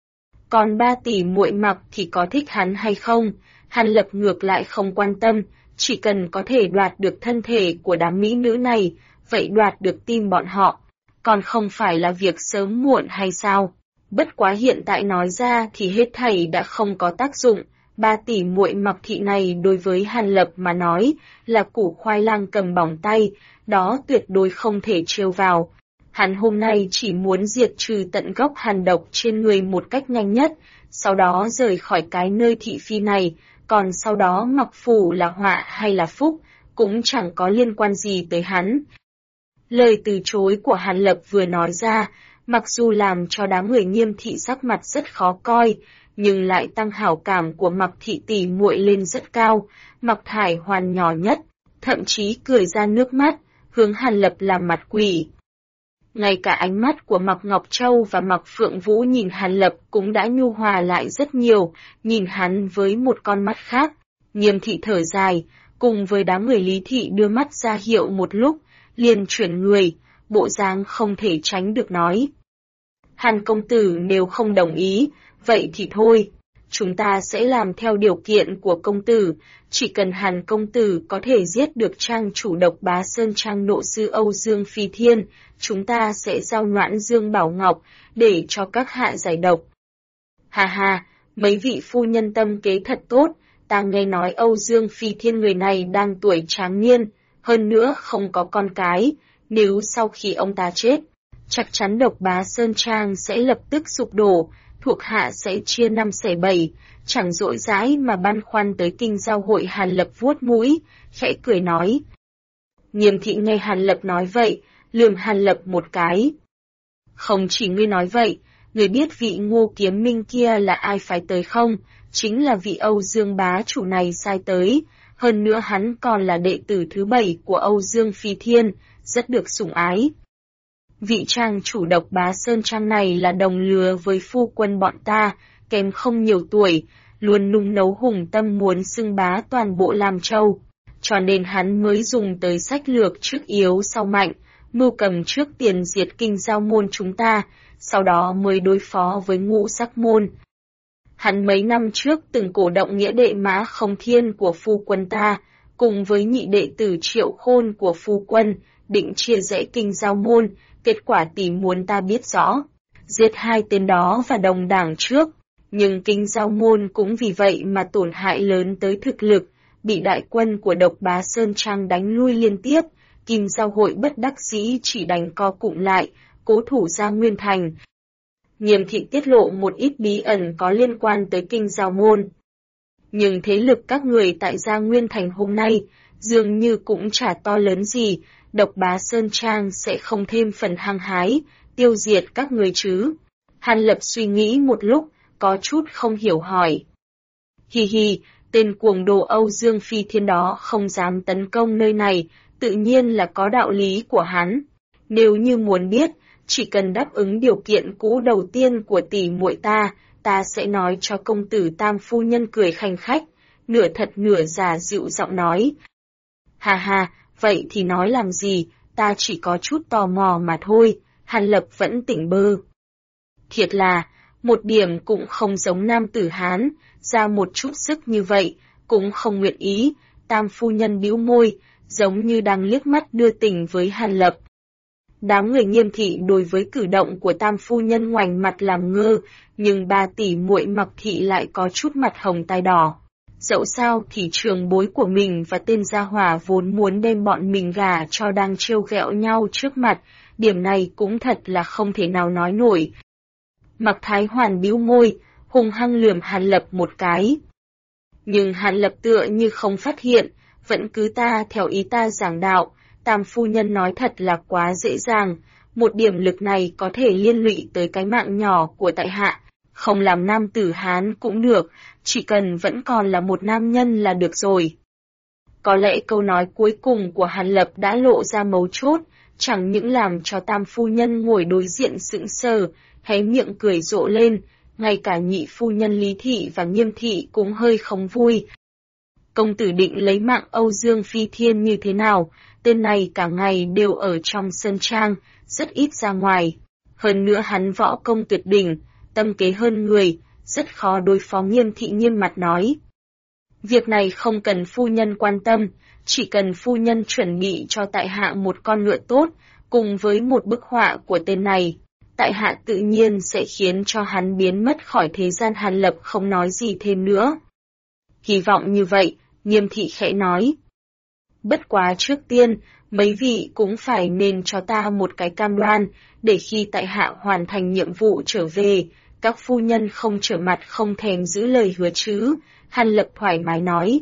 Còn 3 tỷ muội Mạc thì có thích hắn hay không? Hàn Lập ngược lại không quan tâm, chỉ cần có thể đoạt được thân thể của đám mỹ nữ này, vậy đoạt được tim bọn họ, còn không phải là việc sớm muộn hay sao? Bất quá hiện tại nói ra thì hết thảy đã không có tác dụng, 3 tỷ muội Mạc thị này đối với Hàn Lập mà nói là củ khoai lang cầm bỏng tay, đó tuyệt đối không thể trêu vào. Hắn hôm nay chỉ muốn diệt trừ tận gốc hàn độc trên người một cách nhanh nhất, sau đó rời khỏi cái nơi thị phi này, còn sau đó Mạc phủ là họa hay là phúc, cũng chẳng có liên quan gì tới hắn. Lời từ chối của Hàn Lập vừa nói ra, mặc dù làm cho đám người Nghiêm thị sắc mặt rất khó coi, nhưng lại tăng hảo cảm của Mạc thị tỷ muội lên rất cao. Mạc Thải Hoàn nhỏ nhất, thậm chí cười ra nước mắt, hướng Hàn Lập làm mặt quỷ. Ngay cả ánh mắt của Mạc Ngọc Châu và Mạc Phượng Vũ nhìn Hàn Lập cũng đã nhu hòa lại rất nhiều, nhìn hắn với một con mắt khác. Nghiêm thị thở dài, cùng với đám người Lý thị đưa mắt ra hiệu một lúc, liền chuyển người, bộ dáng không thể tránh được nói. Hàn công tử nếu không đồng ý, vậy thì thôi, chúng ta sẽ làm theo điều kiện của công tử, chỉ cần Hàn công tử có thể giết được trang chủ Độc Bá Sơn Trang nộ sư Âu Dương Phi Thiên, chúng ta sẽ giao Noãn Dương Bảo Ngọc để cho các hạ giải độc. Hà hà, mấy vị phu nhân tâm kế thật tốt, Ta nghe nói Âu Dương Phi Thiên người này đang tuổi tráng niên, hơn nữa không có con cái, nếu sau khi ông ta chết, chắc chắn Độc Bá Sơn Trang sẽ lập tức sụp đổ, thuộc hạ sẽ chia năm xẻ bảy, chẳng dỗi dãi mà băn khoăn tới Kinh Giao hội. Hàn Lập vuốt mũi, khẽ cười nói. Nghiêm Thị nghe Hàn Lập nói vậy, lườm Hàn Lập một cái. Không chỉ ngươi nói vậy, ngươi biết vị Ngô Kiếm Minh kia là ai phái tới không? Chính là vị Âu Dương bá chủ này sai tới, hơn nữa hắn còn là đệ tử thứ 7 của Âu Dương Phi Thiên, rất được sủng ái. Vị trang chủ Độc Bá Sơn Trang này là đồng lứa với phu quân bọn ta, kém không nhiều tuổi, luôn nung nấu hùng tâm muốn xưng bá toàn bộ Lam Châu. Cho nên hắn mới dùng tới sách lược trước yếu sau mạnh, mưu cầm trước tiền diệt Kinh Giao môn chúng ta, sau đó mới đối phó với Ngũ Sắc môn. Hắn mấy năm trước từng cổ động nghĩa đệ Mã Không Thiên của phu quân ta, cùng với nhị đệ tử Triệu Khôn của phu quân, định chia rẽ Kinh Giao môn, kết quả tỷ muốn ta biết rõ. Giết hai tên đó và đồng đảng trước, nhưng Kinh Giao môn cũng vì vậy mà tổn hại lớn tới thực lực, bị đại quân của Độc Bá Sơn Trang đánh lui liên tiếp, Kim Giao hội bất đắc dĩ chỉ đành co cụm lại, cố thủ ra Nguyên Thành. Nghiêm Thị tiết lộ một ít bí ẩn có liên quan tới Kinh Giao môn. Nhưng thế lực các người tại Gia Nguyên Thành hôm nay, dường như cũng chả to lớn gì, Độc Bá Sơn Trang sẽ không thêm phần hăng hái, tiêu diệt các người chứ. Hàn Lập suy nghĩ một lúc, có chút không hiểu hỏi. Hi hi, tên cuồng đồ Âu Dương Phi Thiên đó không dám tấn công nơi này, tự nhiên là có đạo lý của hắn. Nếu như muốn biết, chỉ cần đáp ứng điều kiện cũ đầu tiên của tỷ muội ta sẽ nói cho công tử Tam phu nhân. Cười khanh khách, nửa thật nửa giả dịu giọng nói. Hà hà, vậy thì nói làm gì, ta chỉ có chút tò mò mà thôi. Hàn Lập vẫn tỉnh bơ. Thiệt là, một điểm cũng không giống nam tử Hán, ra một chút sức như vậy, cũng không nguyện ý. Tam phu nhân bĩu môi, giống như đang liếc mắt đưa tình với Hàn Lập. Đám người Nghiêm Thị đối với cử động của Tam phu nhân ngoảnh mặt làm ngơ, nhưng ba tỷ muội Mặc Thị lại có chút mặt hồng tai đỏ. Dẫu sao thì trường bối của mình và tên gia hỏa vốn muốn đem bọn mình gả cho đang trêu ghẹo nhau trước mặt, điểm này cũng thật là không thể nào nói nổi. Mặc Thái Hoàn bĩu môi, hung hăng lườm Hàn Lập một cái. Nhưng Hàn Lập tựa như không phát hiện, vẫn cứ ta theo ý ta giảng đạo. Tam phu nhân nói thật là quá dễ dàng, một điểm lực này có thể liên lụy tới cái mạng nhỏ của tại hạ, không làm nam tử Hán cũng được, chỉ cần vẫn còn là một nam nhân là được rồi. Có lẽ câu nói cuối cùng của Hàn Lập đã lộ ra mấu chốt, chẳng những làm cho Tam phu nhân ngồi đối diện sững sờ, hé miệng cười rộ lên, ngay cả nhị phu nhân Lý Thị và Nghiêm Thị cũng hơi không vui. Công tử định lấy mạng Âu Dương Phi Thiên như thế nào? Tên này cả ngày đều ở trong sơn trang, rất ít ra ngoài. Hơn nữa hắn võ công tuyệt đỉnh, tâm kế hơn người, rất khó đối phó. Nghiêm Thị nghiêm mặt nói. Việc này không cần phu nhân quan tâm, chỉ cần phu nhân chuẩn bị cho tại hạ một con ngựa tốt, cùng với một bức họa của tên này. Tại hạ tự nhiên sẽ khiến cho hắn biến mất khỏi thế gian. Hàn Lập không nói gì thêm nữa. Hy vọng như vậy, Nghiêm Thị khẽ nói. Bất quá trước tiên, mấy vị cũng phải nên cho ta một cái cam đoan, để khi tại hạ hoàn thành nhiệm vụ trở về, các phu nhân không trở mặt không thèm giữ lời hứa chứ. Hàn Lập thoải mái nói.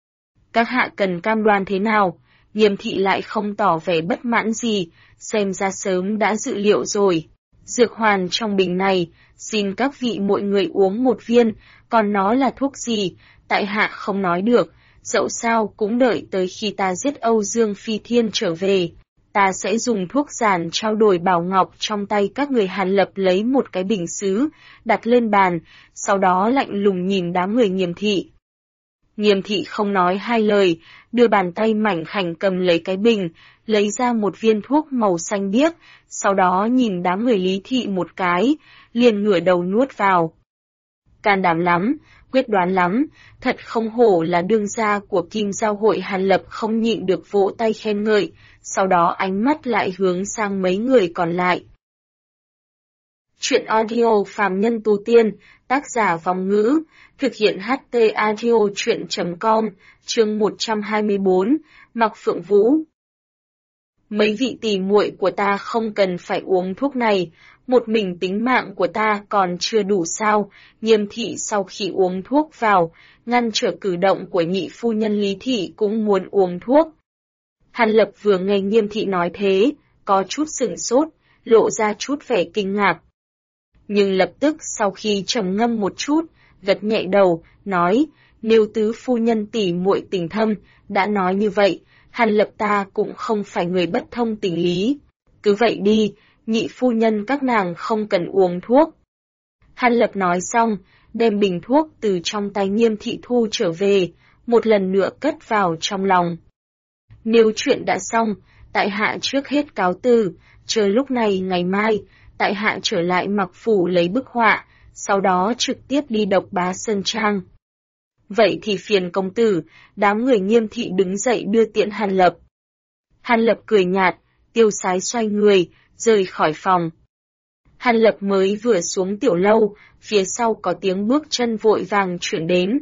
Các hạ cần cam đoan thế nào? Nghiêm Thị lại không tỏ vẻ bất mãn gì, xem ra sớm đã dự liệu rồi. Dược hoàn trong bình này, xin các vị mọi người uống một viên, còn nó là thuốc gì, tại hạ không nói được. Dẫu sao cũng đợi tới khi ta giết Âu Dương Phi Thiên trở về, ta sẽ dùng thuốc giản trao đổi bảo ngọc trong tay các người. Hàn Lập lấy một cái bình sứ, đặt lên bàn, sau đó lạnh lùng nhìn đám người Nghiêm Thị. Nghiêm Thị không nói hai lời, đưa bàn tay mảnh khảnh cầm lấy cái bình, lấy ra một viên thuốc màu xanh biếc, sau đó nhìn đám người Lý Thị một cái, liền ngửa đầu nuốt vào. Can đảm lắm, quyết đoán lắm, thật không hổ là đương gia của Kim Giao hội. Hàn Lập không nhịn được vỗ tay khen ngợi, sau đó ánh mắt lại hướng sang mấy người còn lại. Truyện audio Phàm Nhân Tu Tiên, tác giả Vòng Ngữ, thực hiện HT Audio Truyện.com, chương 124, Mạc Phượng Vũ. Mấy vị tỷ muội của ta không cần phải uống thuốc này, một mình tính mạng của ta còn chưa đủ sao? Nghiêm thị sau khi uống thuốc vào, ngăn trở cử động của nhị phu nhân Lý thị cũng muốn uống thuốc. Hàn Lập vừa nghe Nghiêm thị nói thế, có chút sửng sốt, lộ ra chút vẻ kinh ngạc. Nhưng lập tức sau khi trầm ngâm một chút, gật nhẹ đầu, nói, nếu tứ phu nhân tỷ muội tình thâm, đã nói như vậy, Hàn Lập ta cũng không phải người bất thông tình lý. Cứ vậy đi, nhị phu nhân các nàng không cần uống thuốc. Hàn Lập nói xong, đem bình thuốc từ trong tay Nghiêm thị thu trở về, một lần nữa cất vào trong lòng. Nếu chuyện đã xong, tại hạ trước hết cáo từ, chờ lúc này ngày mai, tại hạ trở lại Mặc phủ lấy bức họa, sau đó trực tiếp đi Độc Bá Sơn Trang. Vậy thì phiền công tử, đám người Nghiêm thị đứng dậy đưa tiễn Hàn Lập. Hàn Lập cười nhạt, tiêu sái xoay người, rời khỏi phòng. Hàn Lập mới vừa xuống tiểu lâu, phía sau có tiếng bước chân vội vàng chuyển đến.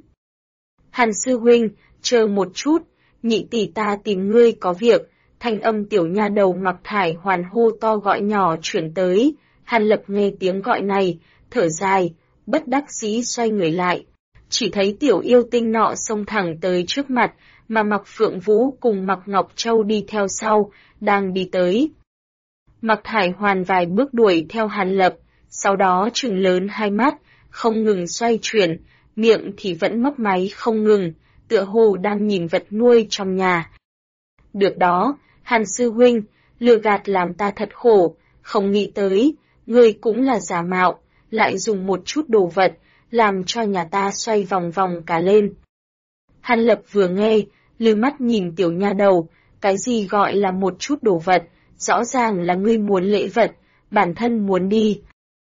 Hàn sư huynh, chờ một chút, nhị tỷ ta tìm ngươi có việc, thanh âm tiểu nha đầu Mặc Thải Hoàn hô to gọi nhỏ chuyển tới. Hàn Lập nghe tiếng gọi này, thở dài, bất đắc dĩ xoay người lại. Chỉ thấy tiểu yêu tinh nọ xông thẳng tới trước mặt, mà Mặc Phượng Vũ cùng Mặc Ngọc Châu đi theo sau, đang đi tới. Mặc Thải Hoàn vài bước đuổi theo Hàn Lập, sau đó trừng lớn hai mắt, không ngừng xoay chuyển, miệng thì vẫn mấp máy không ngừng, tựa hồ đang nhìn vật nuôi trong nhà. Được đó, Hàn sư huynh, lừa gạt làm ta thật khổ, không nghĩ tới, ngươi cũng là giả mạo, lại dùng một chút đồ vật, làm cho nhà ta xoay vòng vòng cả lên. Hàn Lập vừa nghe, lư mắt nhìn tiểu nha đầu, cái gì gọi là một chút đồ vật, rõ ràng là ngươi muốn lễ vật, bản thân muốn đi.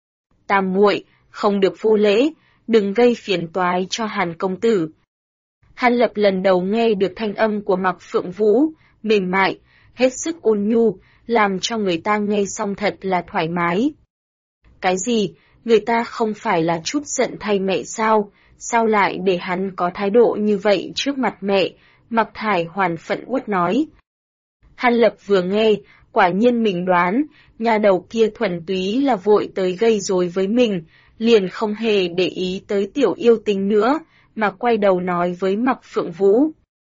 Tam muội, không được vô lễ, đừng gây phiền toái cho Hàn công tử. Hàn Lập lần đầu nghe được thanh âm của Mặc Phượng Vũ, mềm mại, hết sức ôn nhu, làm cho người ta nghe xong thật là thoải mái. Cái gì, người ta không phải là chút giận thay mẹ sao, sao lại để hắn có thái độ như vậy trước mặt mẹ, Mặc Thải Hoàn phẫn uất nói. Hàn Lập vừa nghe, quả nhiên mình đoán, nhà đầu kia thuần túy là vội tới gây rối với mình, liền không hề để ý tới tiểu yêu tinh nữa, mà quay đầu nói với Mặc Phượng Vũ.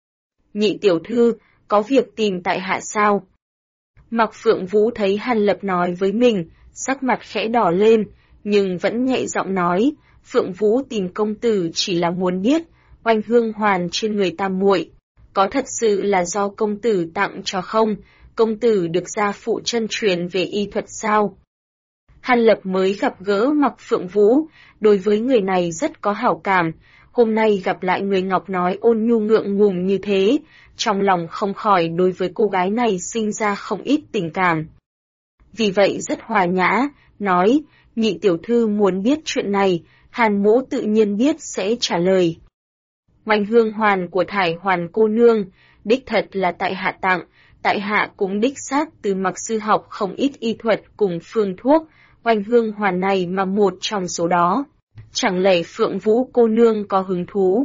Nhị tiểu thư, có việc tìm tại hạ sao? Mặc Phượng Vũ thấy Hàn Lập nói với mình, sắc mặt khẽ đỏ lên, nhưng vẫn nhẹ giọng nói, Phượng Vũ tìm công tử chỉ là muốn biết, oanh hương hoàn trên người tam muội, có thật sự là do công tử tặng cho không? Công tử được gia phụ chân truyền về y thuật sao? Hàn Lập mới gặp gỡ Mặc Phượng Vũ, đối với người này rất có hảo cảm, hôm nay gặp lại người ngọc nói ôn nhu ngượng ngùng như thế, trong lòng không khỏi đối với cô gái này sinh ra không ít tình cảm. Vì vậy rất hòa nhã, nói, nhị tiểu thư muốn biết chuyện này, Hàn mỗ tự nhiên biết sẽ trả lời. Oanh hương hoàn của Thải Hoàn cô nương, đích thật là tại hạ tặng, tại hạ cũng đích xác từ Mặc sư học không ít y thuật cùng phương thuốc, oanh hương hoàn này mà một trong số đó. Chẳng lẽ Phượng Vũ cô nương có hứng thú?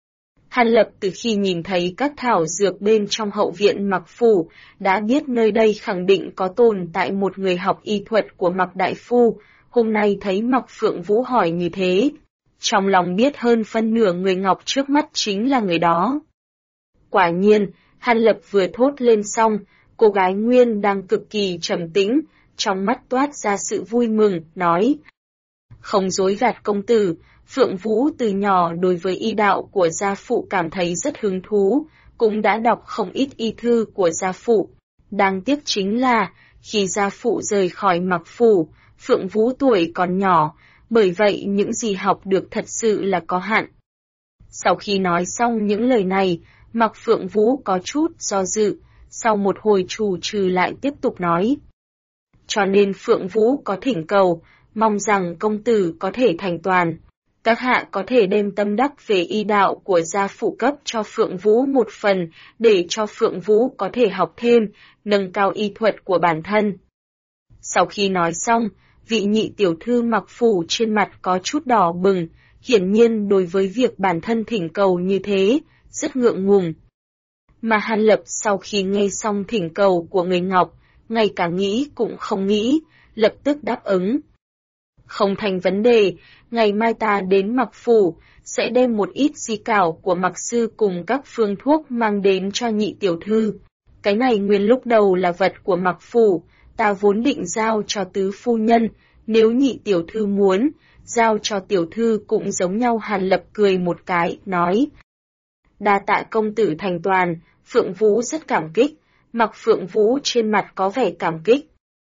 Hàn Lập từ khi nhìn thấy các thảo dược bên trong hậu viện Mặc phủ, đã biết nơi đây khẳng định có tồn tại một người học y thuật của Mặc đại phu, hôm nay thấy Mặc Phượng Vũ hỏi như thế. Trong lòng biết hơn phân nửa người ngọc trước mắt chính là người đó. Quả nhiên, Hàn Lập vừa thốt lên xong, cô gái Nguyên đang cực kỳ trầm tĩnh, trong mắt toát ra sự vui mừng, nói. Không dối gạt công tử, Phượng Vũ từ nhỏ đối với y đạo của gia phụ cảm thấy rất hứng thú, cũng đã đọc không ít y thư của gia phụ. Đáng tiếc chính là, khi gia phụ rời khỏi Mặc phủ, Phượng Vũ tuổi còn nhỏ, bởi vậy những gì học được thật sự là có hạn. Sau khi nói xong những lời này, Mặc Phượng Vũ có chút do dự, sau một hồi trù trừ lại tiếp tục nói. Cho nên Phượng Vũ có thỉnh cầu, mong rằng công tử có thể thành toàn. Các hạ có thể đem tâm đắc về y đạo của gia phụ cấp cho Phượng Vũ một phần, để cho Phượng Vũ có thể học thêm, nâng cao y thuật của bản thân. Sau khi nói xong, vị nhị tiểu thư Mặc Phủ trên mặt có chút đỏ bừng, hiển nhiên đối với việc bản thân thỉnh cầu như thế, rất ngượng ngùng. Mà Hàn Lập sau khi nghe xong thỉnh cầu của người Ngọc, ngay cả nghĩ cũng không nghĩ, lập tức đáp ứng. Không thành vấn đề, ngày mai ta đến Mặc Phủ, sẽ đem một ít di cảo của Mặc Sư cùng các phương thuốc mang đến cho nhị tiểu thư. Cái này nguyên lúc đầu là vật của Mặc Phủ, ta vốn định giao cho tứ phu nhân, nếu nhị tiểu thư muốn, giao cho tiểu thư cũng giống nhau. Hàn Lập cười một cái, nói. Đa tạ công tử thành toàn, Phượng Vũ rất cảm kích, Mặc Phượng Vũ trên mặt có vẻ cảm kích.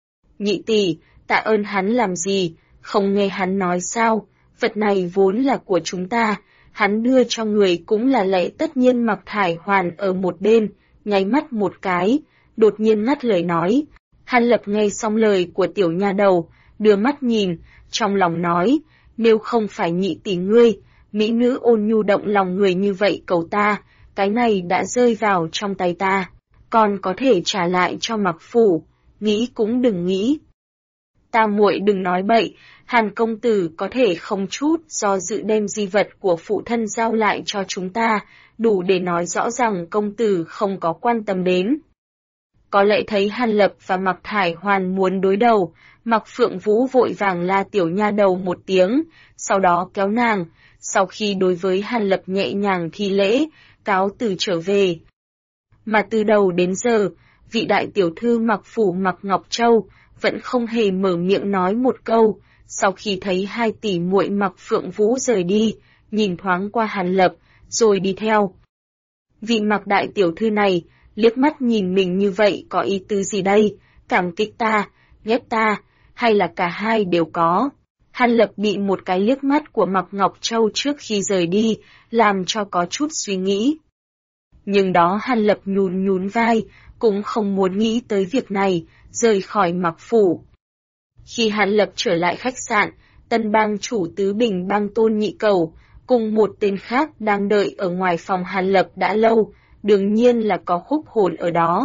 Nhị tỷ, tạ ơn hắn làm gì, không nghe hắn nói sao, vật này vốn là của chúng ta, hắn đưa cho người cũng là lẽ tất nhiên. Mặc Thải Hoàn ở một bên, nháy mắt một cái, đột nhiên ngắt lời nói. Hàn Lập nghe xong lời của tiểu nha đầu, đưa mắt nhìn, trong lòng nói, nếu không phải nhị tỷ ngươi, mỹ nữ ôn nhu động lòng người như vậy cầu ta, cái này đã rơi vào trong tay ta, còn có thể trả lại cho Mặc Phủ, nghĩ cũng đừng nghĩ. Ta muội đừng nói bậy, Hàn công tử có thể không chút do dự đem di vật của phụ thân giao lại cho chúng ta, đủ để nói rõ rằng công tử không có quan tâm đến. Có lẽ thấy Hàn Lập và Mặc Thải Hoàn muốn đối đầu, Mặc Phượng Vũ vội vàng la tiểu nha đầu một tiếng, sau đó kéo nàng, sau khi đối với Hàn Lập nhẹ nhàng thi lễ, cáo từ trở về. Mà từ đầu đến giờ, vị đại tiểu thư Mặc Phủ Mặc Ngọc Châu vẫn không hề mở miệng nói một câu. Sau khi thấy hai tỷ muội Mặc Phượng Vũ rời đi, nhìn thoáng qua Hàn Lập, rồi đi theo. Vị Mặc đại tiểu thư này, liếc mắt nhìn mình như vậy có ý tứ gì đây? Cảm kích ta, ghét ta, hay là cả hai đều có? Hàn Lập bị một cái liếc mắt của Mặc Ngọc Châu trước khi rời đi, làm cho có chút suy nghĩ. Nhưng đó Hàn Lập nhún nhún vai, cũng không muốn nghĩ tới việc này, rời khỏi Mặc Phủ. Khi Hàn Lập trở lại khách sạn, tân bang chủ Tứ Bình bang Tôn Nhị Cẩu, cùng một tên khác đang đợi ở ngoài phòng Hàn Lập đã lâu, đương nhiên là có Khúc Hồn ở đó.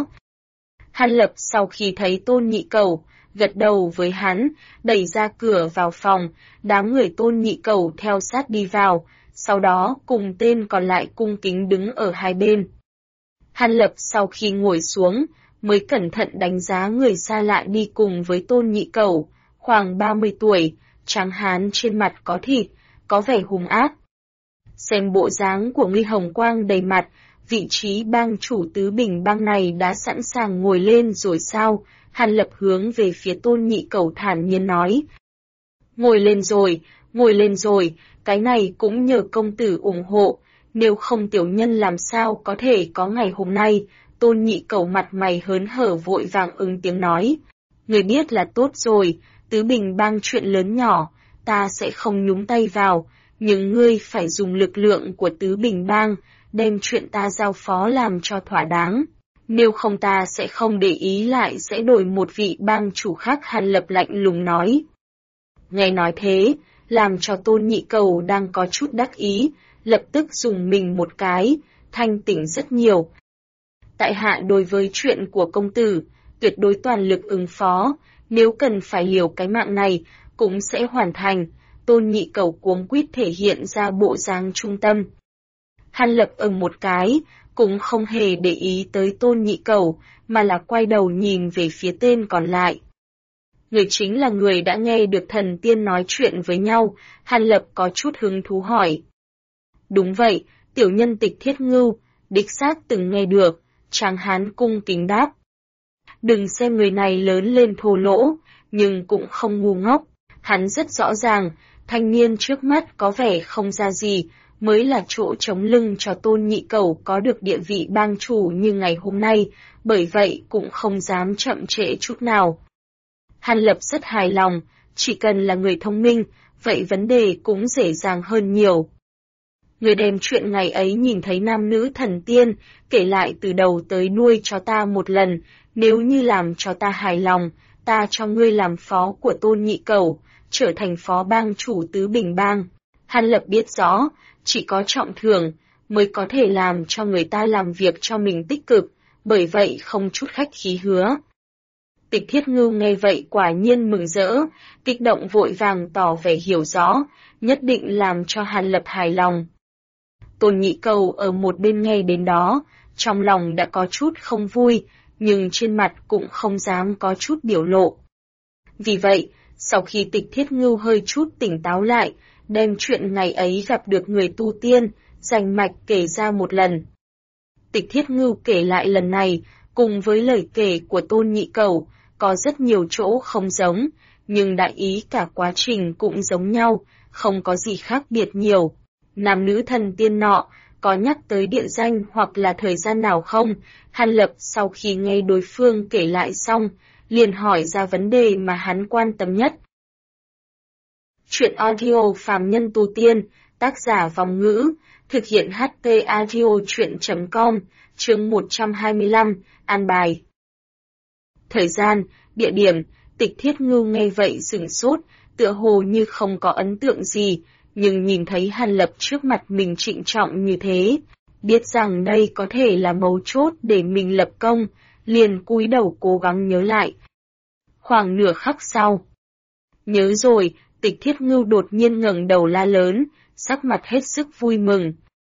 Hàn Lập sau khi thấy Tôn Nhị Cẩu, gật đầu với hắn, đẩy ra cửa vào phòng, đám người Tôn Nhị Cẩu theo sát đi vào, sau đó cùng tên còn lại cung kính đứng ở hai bên. Hàn Lập sau khi ngồi xuống, mới cẩn thận đánh giá người xa lạ đi cùng với Tôn Nhị Cẩu, khoảng 30 tuổi, trắng hán trên mặt có thịt, có vẻ hung ác. Xem bộ dáng của Nghi Hồng Quang đầy mặt, vị trí bang chủ Tứ Bình bang này đã sẵn sàng ngồi lên rồi sao? Hàn Lập hướng về phía Tôn Nhị Cẩu thản nhiên nói. Ngồi lên rồi, cái này cũng nhờ công tử ủng hộ, nếu không tiểu nhân làm sao có thể có ngày hôm nay. Tôn Nhị Cẩu mặt mày hớn hở vội vàng ứng tiếng nói. Người biết là tốt rồi, Tứ Bình bang chuyện lớn nhỏ, ta sẽ không nhúng tay vào, nhưng ngươi phải dùng lực lượng của Tứ Bình bang, đem chuyện ta giao phó làm cho thỏa đáng. Nếu không ta sẽ không để ý lại sẽ đổi một vị bang chủ khác. Hàn Lập lạnh lùng nói. Nghe nói thế, làm cho Tôn Nhị Cẩu đang có chút đắc ý, lập tức dùng mình một cái, thanh tỉnh rất nhiều. Tại hạ đối với chuyện của công tử, tuyệt đối toàn lực ứng phó, nếu cần phải liều cái mạng này, cũng sẽ hoàn thành. Tôn Nhị Cẩu cuống quýt thể hiện ra bộ dáng trung tâm. Hàn Lập một cái, cũng không hề để ý tới Tôn Nhị Cẩu, mà là quay đầu nhìn về phía tên còn lại. Người chính là người đã nghe được thần tiên nói chuyện với nhau. Hàn Lập có chút hứng thú hỏi. Đúng vậy, tiểu nhân Tịch Thiết Ngưu, đích xác từng nghe được. Tráng hán cung kính đáp. Đừng xem người này lớn lên thô lỗ, nhưng cũng không ngu ngốc. Hắn rất rõ ràng, thanh niên trước mắt có vẻ không ra gì, mới là chỗ chống lưng cho Tôn Nhị Cẩu có được địa vị bang chủ như ngày hôm nay, bởi vậy cũng không dám chậm trễ chút nào. Hàn Lập rất hài lòng, chỉ cần là người thông minh, vậy vấn đề cũng dễ dàng hơn nhiều. Người đem chuyện ngày ấy nhìn thấy nam nữ thần tiên, kể lại từ đầu tới đuôi cho ta một lần, nếu như làm cho ta hài lòng, ta cho ngươi làm phó của Tôn Nhị Cẩu, trở thành phó bang chủ Tứ Bình bang. Hàn Lập biết rõ, chỉ có trọng thưởng mới có thể làm cho người ta làm việc cho mình tích cực, bởi vậy không chút khách khí hứa. Tịch Thiết Ngưu nghe vậy quả nhiên mừng rỡ, kích động vội vàng tỏ vẻ hiểu rõ, nhất định làm cho Hàn Lập hài lòng. Tôn Nhị Cầu ở một bên nghe đến đó, trong lòng đã có chút không vui, nhưng trên mặt cũng không dám có chút biểu lộ. Vì vậy, sau khi Tịch Thiết Ngưu hơi chút tỉnh táo lại, đem chuyện ngày ấy gặp được người tu tiên, rành mạch kể ra một lần. Tịch Thiết Ngưu kể lại lần này, cùng với lời kể của Tôn Nhị Cầu, có rất nhiều chỗ không giống, nhưng đại ý cả quá trình cũng giống nhau, không có gì khác biệt nhiều. Nam nữ thần tiên nọ, có nhắc tới địa danh hoặc là thời gian nào không? Hàn Lập sau khi nghe đối phương kể lại xong, liền hỏi ra vấn đề mà hắn quan tâm nhất. Chuyện audio phàm nhân tu tiên, tác giả Vòng Ngữ, thực hiện HT audio chuyện.com, chương 125, an bài. Thời gian, địa điểm, Tịch Thiết Ngưu nghe vậy sửng sốt, tựa hồ như không có ấn tượng gì, nhưng nhìn thấy Hàn Lập trước mặt mình trịnh trọng như thế, biết rằng đây có thể là mấu chốt để mình lập công, liền cúi đầu cố gắng nhớ lại. Khoảng nửa khắc sau. Nhớ rồi, Tịch Thiết Ngưu đột nhiên ngẩng đầu la lớn, sắc mặt hết sức vui mừng.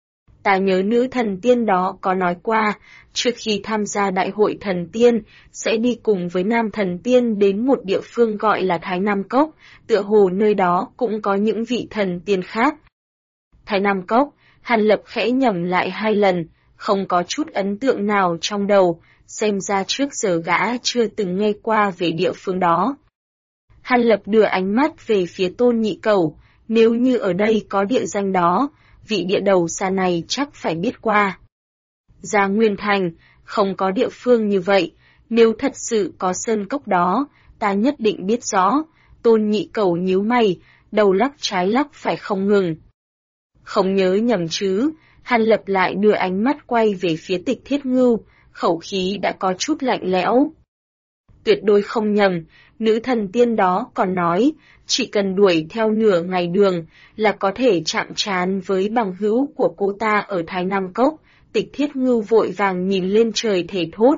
Ta nhớ nữ thần tiên đó có nói qua, trước khi tham gia đại hội thần tiên, sẽ đi cùng với nam thần tiên đến một địa phương gọi là Thái Nam Cốc, tựa hồ nơi đó cũng có những vị thần tiên khác. Thái Nam Cốc, Hàn Lập khẽ nhẩm lại 2 lần, không có chút ấn tượng nào trong đầu, xem ra trước giờ gã chưa từng nghe qua về địa phương đó. Hàn Lập đưa ánh mắt về phía Tôn Nhị Cầu, nếu như ở đây có địa danh đó, vị địa đầu xa này chắc phải biết qua. Gia Nguyên Thành, không có địa phương như vậy, nếu thật sự có sơn cốc đó, ta nhất định biết rõ. Tôn Nhị Cầu nhíu mày, đầu lắc trái lắc phải không ngừng. Không nhớ nhầm chứ, Hàn Lập lại đưa ánh mắt quay về phía Tịch Thiết Ngưu, khẩu khí đã có chút lạnh lẽo. Tuyệt đối không nhầm, nữ thần tiên đó còn nói, chỉ cần đuổi theo nửa ngày đường là có thể chạm trán với bằng hữu của cô ta ở Thái Nam Cốc. Tịch Thiết Ngưu vội vàng nhìn lên trời thề thốt.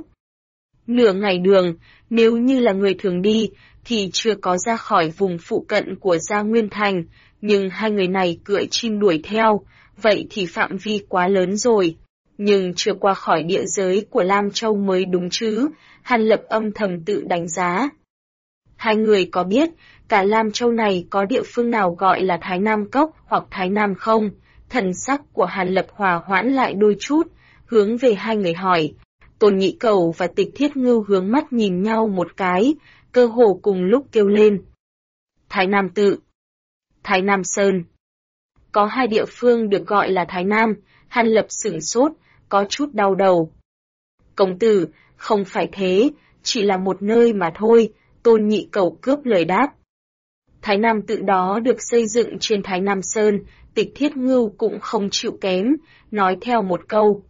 Nửa ngày đường, nếu như là người thường đi, thì chưa có ra khỏi vùng phụ cận của Gia Nguyên Thành, nhưng hai người này cưỡi chim đuổi theo, vậy thì phạm vi quá lớn rồi. Nhưng chưa qua khỏi địa giới của Lam Châu mới đúng chứ, Hàn Lập âm thầm tự đánh giá. Hai người có biết, cả Lam Châu này có địa phương nào gọi là Thái Nam Cốc hoặc Thái Nam không? Thần sắc của Hàn Lập hòa hoãn lại đôi chút, hướng về hai người hỏi. Tôn Nhị Cầu và Tịch Thiết Ngưu hướng mắt nhìn nhau một cái, cơ hồ cùng lúc kêu lên. Thái Nam Tự, Thái Nam Sơn. Có 2 địa phương được gọi là Thái Nam, Hàn Lập sửng sốt, có chút đau đầu. Công tử, không phải thế, chỉ là một nơi mà thôi, Tôn Nhị Cầu cướp lời đáp. Thái Nam Tự đó được xây dựng trên Thái Nam Sơn, Tịch Thiết Ngưu cũng không chịu kém, nói theo một câu.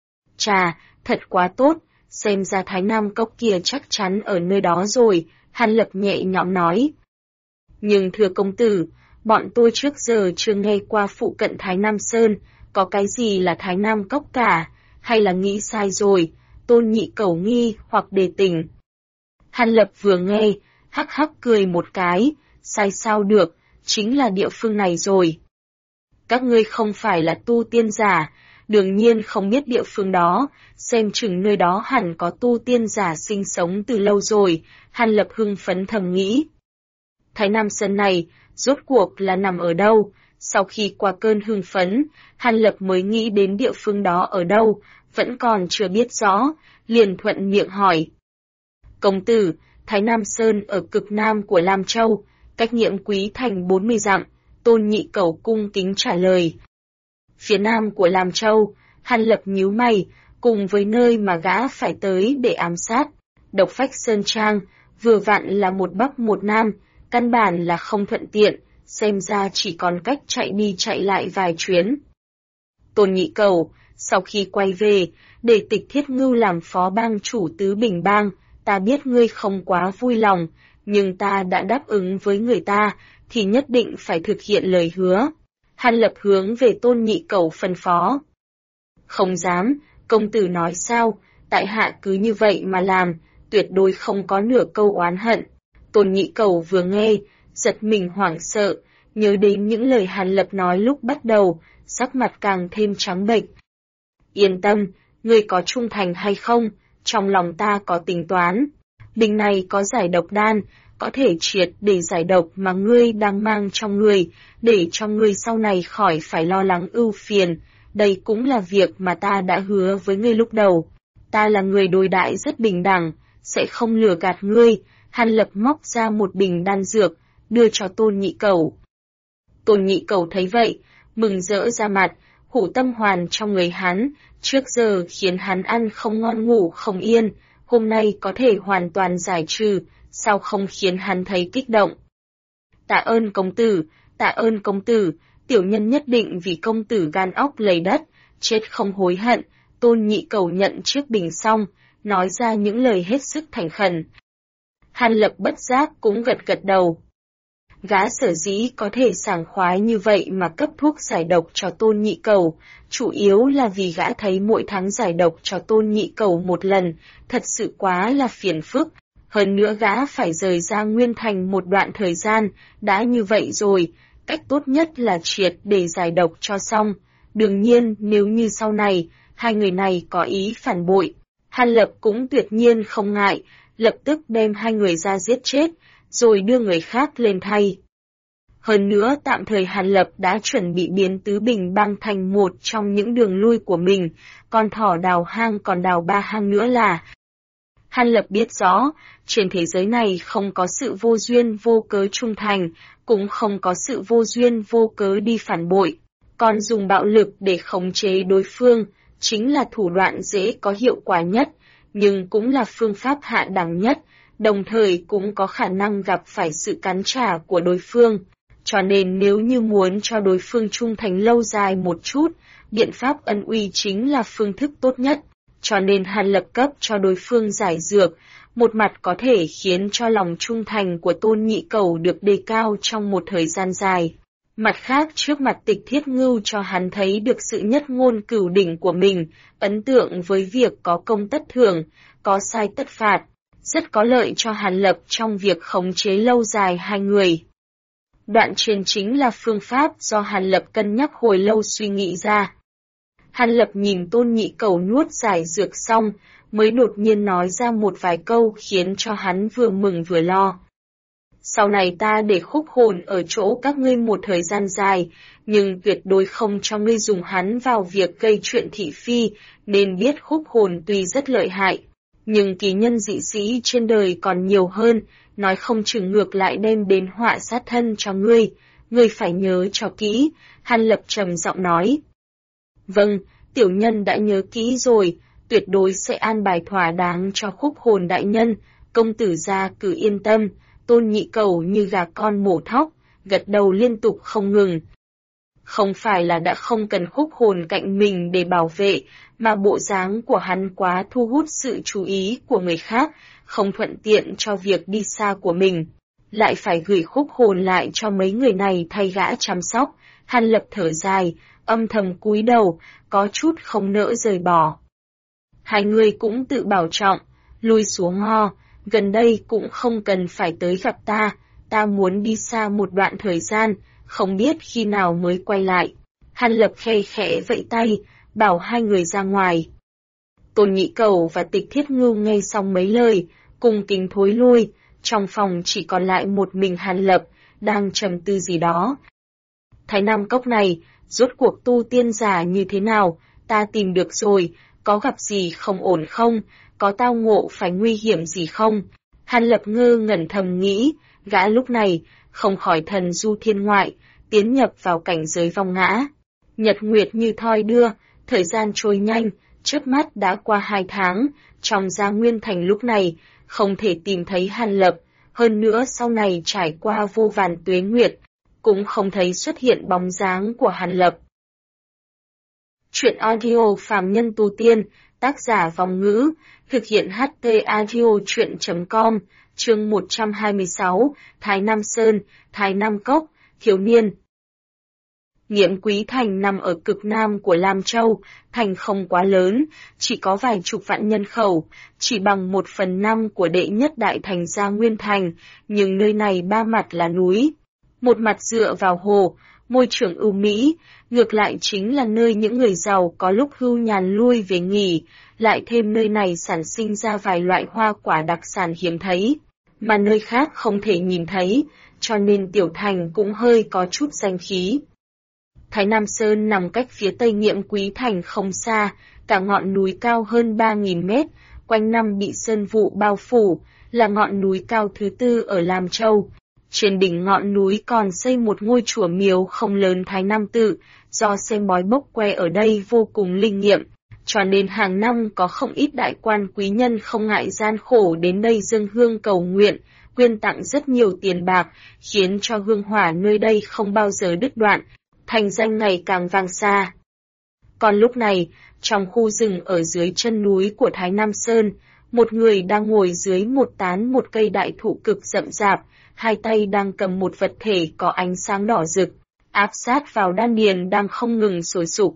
Chà, thật quá tốt, xem ra Thái Nam Cốc kia chắc chắn ở nơi đó rồi, Hàn Lập nhẹ nhõm nói. Nhưng thưa công tử, bọn tôi trước giờ chưa nghe qua phụ cận Thái Nam Sơn, có cái gì là Thái Nam Cốc cả, hay là nghĩ sai rồi, Tôn Nhị Cầu nghi hoặc đề tỉnh. Hàn Lập vừa nghe, hắc hắc cười một cái, sai sao được, chính là địa phương này rồi. Các ngươi không phải là tu tiên giả, đương nhiên không biết địa phương đó, xem chừng nơi đó hẳn có tu tiên giả sinh sống từ lâu rồi, Hàn Lập hưng phấn thầm nghĩ. Thái Nam Sơn này, rốt cuộc là nằm ở đâu? Sau khi qua cơn hưng phấn, Hàn Lập mới nghĩ đến địa phương đó ở đâu, vẫn còn chưa biết rõ, liền thuận miệng hỏi. Công tử, Thái Nam Sơn ở cực nam của Lam Châu, cách Nghiệm Quý Thành 40 dặm, Tôn Nhị Cầu cung kính trả lời. Phía nam của Lam Châu, Hàn Lập nhíu mày, cùng với nơi mà gã phải tới để ám sát. Độc Phách Sơn Trang, vừa vặn là một bắc một nam, căn bản là không thuận tiện, xem ra chỉ còn cách chạy đi chạy lại vài chuyến. Tôn Nhị Cầu, sau khi quay về, để Tịch Thiết Ngưu làm phó bang chủ Tứ Bình Bang, ta biết ngươi không quá vui lòng, nhưng ta đã đáp ứng với người ta, thì nhất định phải thực hiện lời hứa. Hàn Lập hướng về Tôn Nhị Cầu phân phó. Không dám, công tử nói sao, tại hạ cứ như vậy mà làm, tuyệt đối không có nửa câu oán hận. Tôn Nhị Cầu vừa nghe, giật mình hoảng sợ, nhớ đến những lời Hàn Lập nói lúc bắt đầu, sắc mặt càng thêm trắng bệch. Yên tâm, ngươi có trung thành hay không, trong lòng ta có tính toán. Bình này có giải độc đan, có thể triệt để giải độc mà ngươi đang mang trong người, để cho ngươi sau này khỏi phải lo lắng ưu phiền. Đây cũng là việc mà ta đã hứa với ngươi lúc đầu. Ta là người đối đãi rất bình đẳng, sẽ không lừa gạt ngươi. Hàn Lập móc ra một bình đan dược, đưa cho Tôn Nhị Cầu. Tôn Nhị Cầu thấy vậy, mừng rỡ ra mặt, hủ tâm hoàn trong người hắn, trước giờ khiến hắn ăn không ngon ngủ không yên, hôm nay có thể hoàn toàn giải trừ, sao không khiến hắn thấy kích động. Tạ ơn công tử, tiểu nhân nhất định vì công tử gan óc lầy đất, chết không hối hận. Tôn Nhị Cầu nhận chiếc bình xong, nói ra những lời hết sức thành khẩn. Hàn Lập bất giác cũng gật gật đầu. Gã sở dĩ có thể sảng khoái như vậy mà cấp thuốc giải độc cho Tôn Nhị Cầu, chủ yếu là vì gã thấy mỗi tháng giải độc cho Tôn Nhị Cầu một lần, thật sự quá là phiền phức. Hơn nữa gã phải rời ra Nguyên Thành một đoạn thời gian, đã như vậy rồi, cách tốt nhất là triệt để giải độc cho xong. Đương nhiên nếu như sau này, hai người này có ý phản bội, Hàn Lập cũng tuyệt nhiên không ngại, lập tức đem hai người ra giết chết, rồi đưa người khác lên thay. Hơn nữa tạm thời Hàn Lập đã chuẩn bị biến tứ bình băng thành một trong những đường lui của mình, còn thỏ đào hang còn đào ba hang nữa là. Hàn Lập biết rõ, trên thế giới này không có sự vô duyên vô cớ trung thành, cũng không có sự vô duyên vô cớ đi phản bội, còn dùng bạo lực để khống chế đối phương, chính là thủ đoạn dễ có hiệu quả nhất, nhưng cũng là phương pháp hạ đẳng nhất, đồng thời cũng có khả năng gặp phải sự cắn trả của đối phương. Cho nên nếu như muốn cho đối phương trung thành lâu dài một chút, biện pháp ân uy chính là phương thức tốt nhất. Cho nên Hàn Lập cấp cho đối phương giải dược, một mặt có thể khiến cho lòng trung thành của Tôn Nhị Cầu được đề cao trong một thời gian dài. Mặt khác trước mặt Tịch Thiết Ngưu cho hắn thấy được sự nhất ngôn cửu đỉnh của mình, ấn tượng với việc có công tất thưởng, có sai tất phạt, rất có lợi cho Hàn Lập trong việc khống chế lâu dài hai người. Đoạn trên chính là phương pháp do Hàn Lập cân nhắc hồi lâu suy nghĩ ra. Hàn Lập nhìn Tôn Nhị Cầu nuốt giải dược xong, mới đột nhiên nói ra một vài câu khiến cho hắn vừa mừng vừa lo. Sau này ta để Khúc Hồn ở chỗ các ngươi một thời gian dài, nhưng tuyệt đối không cho ngươi dùng hắn vào việc gây chuyện thị phi, nên biết Khúc Hồn tuy rất lợi hại, nhưng kỳ nhân dị sĩ trên đời còn nhiều hơn, nói không chừng ngược lại đem đến họa sát thân cho ngươi phải nhớ cho kỹ. Hàn Lập trầm giọng nói. Vâng, tiểu nhân đã nhớ kỹ rồi, tuyệt đối sẽ an bài thỏa đáng cho Khúc Hồn đại nhân, công tử gia cứ yên tâm. Tôn Nhị Cầu như gà con mổ thóc, gật đầu liên tục không ngừng. Không phải là đã không cần Khúc Hồn cạnh mình để bảo vệ, mà bộ dáng của hắn quá thu hút sự chú ý của người khác, không thuận tiện cho việc đi xa của mình. Lại phải gửi Khúc Hồn lại cho mấy người này thay gã chăm sóc. Hàn Lập thở dài, âm thầm cúi đầu, có chút không nỡ rời bỏ. Hai người cũng tự bảo trọng, lui xuống ho, gần đây cũng không cần phải tới gặp ta muốn đi xa một đoạn thời gian, không biết khi nào mới quay lại. Hàn Lập khe khẽ vẫy tay, bảo hai người ra ngoài. Tôn Nhị Cầu và Tịch Thiết Ngưu nghe xong mấy lời, cùng kính thối lui, trong phòng chỉ còn lại một mình Hàn Lập, đang trầm tư gì đó. Thái Nam Cốc này, rốt cuộc tu tiên giả như thế nào, ta tìm được rồi, có gặp gì không ổn không, có tao ngộ phải nguy hiểm gì không? Hàn Lập ngơ ngẩn thầm nghĩ, gã lúc này, không khỏi thần du thiên ngoại, tiến nhập vào cảnh giới vong ngã. Nhật nguyệt như thoi đưa, thời gian trôi nhanh, chớp mắt đã qua 2 tháng, trong Gia Nguyên Thành lúc này, không thể tìm thấy Hàn Lập, hơn nữa sau này trải qua vô vàn tuế nguyệt, cũng không thấy xuất hiện bóng dáng của Hàn Lập. Chuyện audio Phàm Nhân Tu Tiên, tác giả Vong Ngữ, thực hiện HT Audio Chuyện.com, chương 126, Thái Nam Sơn, Thái Nam Cốc, thiếu niên. Nghiễm Quý Thành nằm ở cực nam của Lam Châu, thành không quá lớn, chỉ có vài chục vạn nhân khẩu, chỉ bằng 1/5 của đệ nhất đại thành Gia Nguyên Thành, nhưng nơi này ba mặt là núi. Một mặt dựa vào hồ, môi trường ưu mỹ, ngược lại chính là nơi những người giàu có lúc hưu nhàn lui về nghỉ, lại thêm nơi này sản sinh ra vài loại hoa quả đặc sản hiếm thấy, mà nơi khác không thể nhìn thấy, cho nên tiểu thành cũng hơi có chút danh khí. Thái Nam Sơn nằm cách phía tây Nghiễm Quý Thành không xa, cả ngọn núi cao hơn 3.000 mét, quanh năm bị sơn vụ bao phủ, là ngọn núi cao thứ 4 ở Lam Châu. Trên đỉnh ngọn núi còn xây một ngôi chùa miếu không lớn Thái Nam Tự, do xem bói bốc que ở đây vô cùng linh nghiệm, cho nên hàng năm có không ít đại quan quý nhân không ngại gian khổ đến đây dâng hương cầu nguyện, quyên tặng rất nhiều tiền bạc, khiến cho hương hỏa nơi đây không bao giờ đứt đoạn, thành danh ngày càng vang xa. Còn lúc này, trong khu rừng ở dưới chân núi của Thái Nam Sơn, một người đang ngồi dưới một cây đại thụ cực rậm rạp, hai tay đang cầm một vật thể có ánh sáng đỏ rực, áp sát vào đan điền đang không ngừng sôi sục.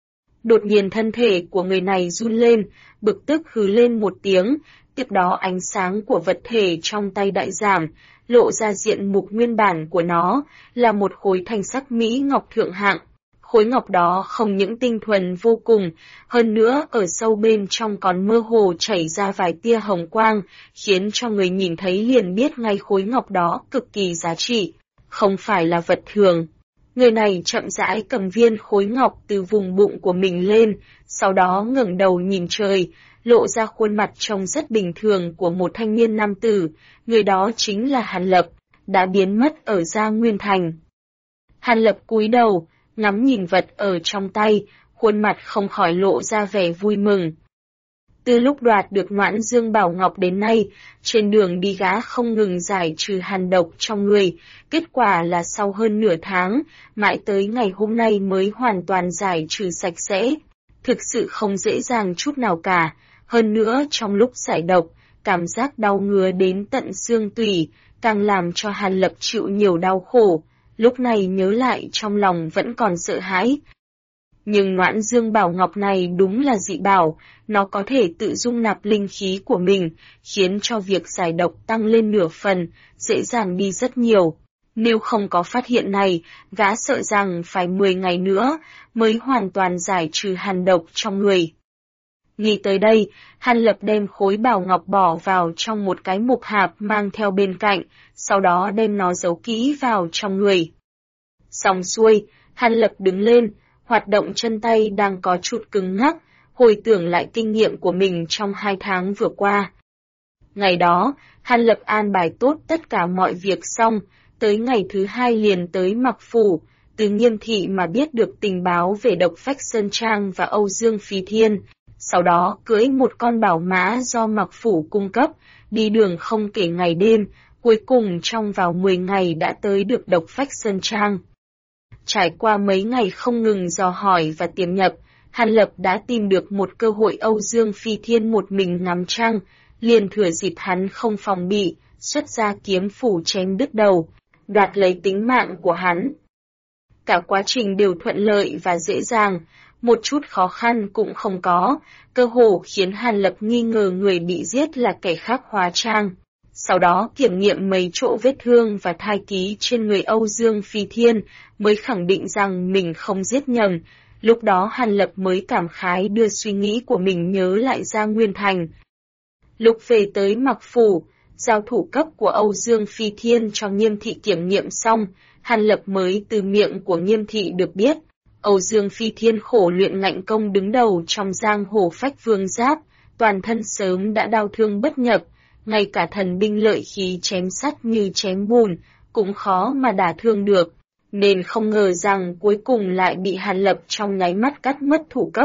Đột nhiên thân thể của người này run lên, bực tức hừ lên một tiếng, tiếp đó ánh sáng của vật thể trong tay đại giảm, lộ ra diện mục nguyên bản của nó, là một khối thanh sắc mỹ ngọc thượng hạng. Khối ngọc đó không những tinh thuần vô cùng, hơn nữa ở sâu bên trong còn mơ hồ chảy ra vài tia hồng quang, khiến cho người nhìn thấy liền biết ngay khối ngọc đó cực kỳ giá trị, không phải là vật thường. Người này chậm rãi cầm viên khối ngọc từ vùng bụng của mình lên, sau đó ngẩng đầu nhìn trời, lộ ra khuôn mặt trông rất bình thường của một thanh niên nam tử, người đó chính là Hàn Lập, đã biến mất ở Gia Nguyên Thành. Hàn Lập cúi đầu, ngắm nhìn vật ở trong tay, khuôn mặt không khỏi lộ ra vẻ vui mừng. Từ lúc đoạt được Noãn Dương Bảo Ngọc đến nay, trên đường đi gã không ngừng giải trừ hàn độc trong người, kết quả là sau hơn nửa tháng, mãi tới ngày hôm nay mới hoàn toàn giải trừ sạch sẽ. Thực sự không dễ dàng chút nào cả, hơn nữa trong lúc giải độc, cảm giác đau ngứa đến tận xương tủy, càng làm cho Hàn Lập chịu nhiều đau khổ, lúc này nhớ lại trong lòng vẫn còn sợ hãi. Nhưng Noãn Dương Bảo Ngọc này đúng là dị bảo, nó có thể tự dung nạp linh khí của mình, khiến cho việc giải độc tăng lên nửa phần, dễ dàng đi rất nhiều. Nếu không có phát hiện này, gã sợ rằng phải 10 ngày nữa mới hoàn toàn giải trừ hàn độc trong người. Nghĩ tới đây, Hàn Lập đem khối bảo ngọc bỏ vào trong một cái mục hạp mang theo bên cạnh, sau đó đem nó giấu kỹ vào trong người. Xong xuôi, Hàn Lập đứng lên, hoạt động chân tay đang có chút cứng ngắc, hồi tưởng lại kinh nghiệm của mình trong 2 tháng vừa qua. Ngày đó, Hàn Lập an bài tốt tất cả mọi việc xong, tới ngày thứ 2 liền tới Mặc Phủ, từ Nghiêm Thị mà biết được tình báo về Độc Phách Sơn Trang và Âu Dương Phi Thiên, sau đó cưỡi một con bảo mã do Mặc Phủ cung cấp, đi đường không kể ngày đêm, cuối cùng trong vào 10 ngày đã tới được Độc Phách Sơn Trang. Trải qua mấy ngày không ngừng dò hỏi và tiềm nhập, Hàn Lập đã tìm được một cơ hội. Âu Dương Phi Thiên một mình ngắm trăng, liền thừa dịp hắn không phòng bị, xuất ra kiếm phủ chém đứt đầu, đoạt lấy tính mạng của hắn. Cả quá trình đều thuận lợi và dễ dàng, một chút khó khăn cũng không có, cơ hồ khiến Hàn Lập nghi ngờ người bị giết là kẻ khác hóa trang. Sau đó kiểm nghiệm mấy chỗ vết thương và thai ký trên người Âu Dương Phi Thiên, mới khẳng định rằng mình không giết nhầm. Lúc đó Hàn Lập mới cảm khái đưa suy nghĩ của mình nhớ lại Gia Nguyên Thành. Lúc về tới Mặc Phủ, giao thủ cấp của Âu Dương Phi Thiên cho Nghiêm Thị kiểm nghiệm xong, Hàn Lập mới từ miệng của Nghiêm Thị được biết, Âu Dương Phi Thiên khổ luyện ngạnh công đứng đầu trong giang hồ Phách Vương Giáp, toàn thân sớm đã đau thương bất nhập, ngay cả thần binh lợi khí chém sắt như chém bùn, cũng khó mà đả thương được, nên không ngờ rằng cuối cùng lại bị Hàn Lập trong nháy mắt cắt mất thủ cấp.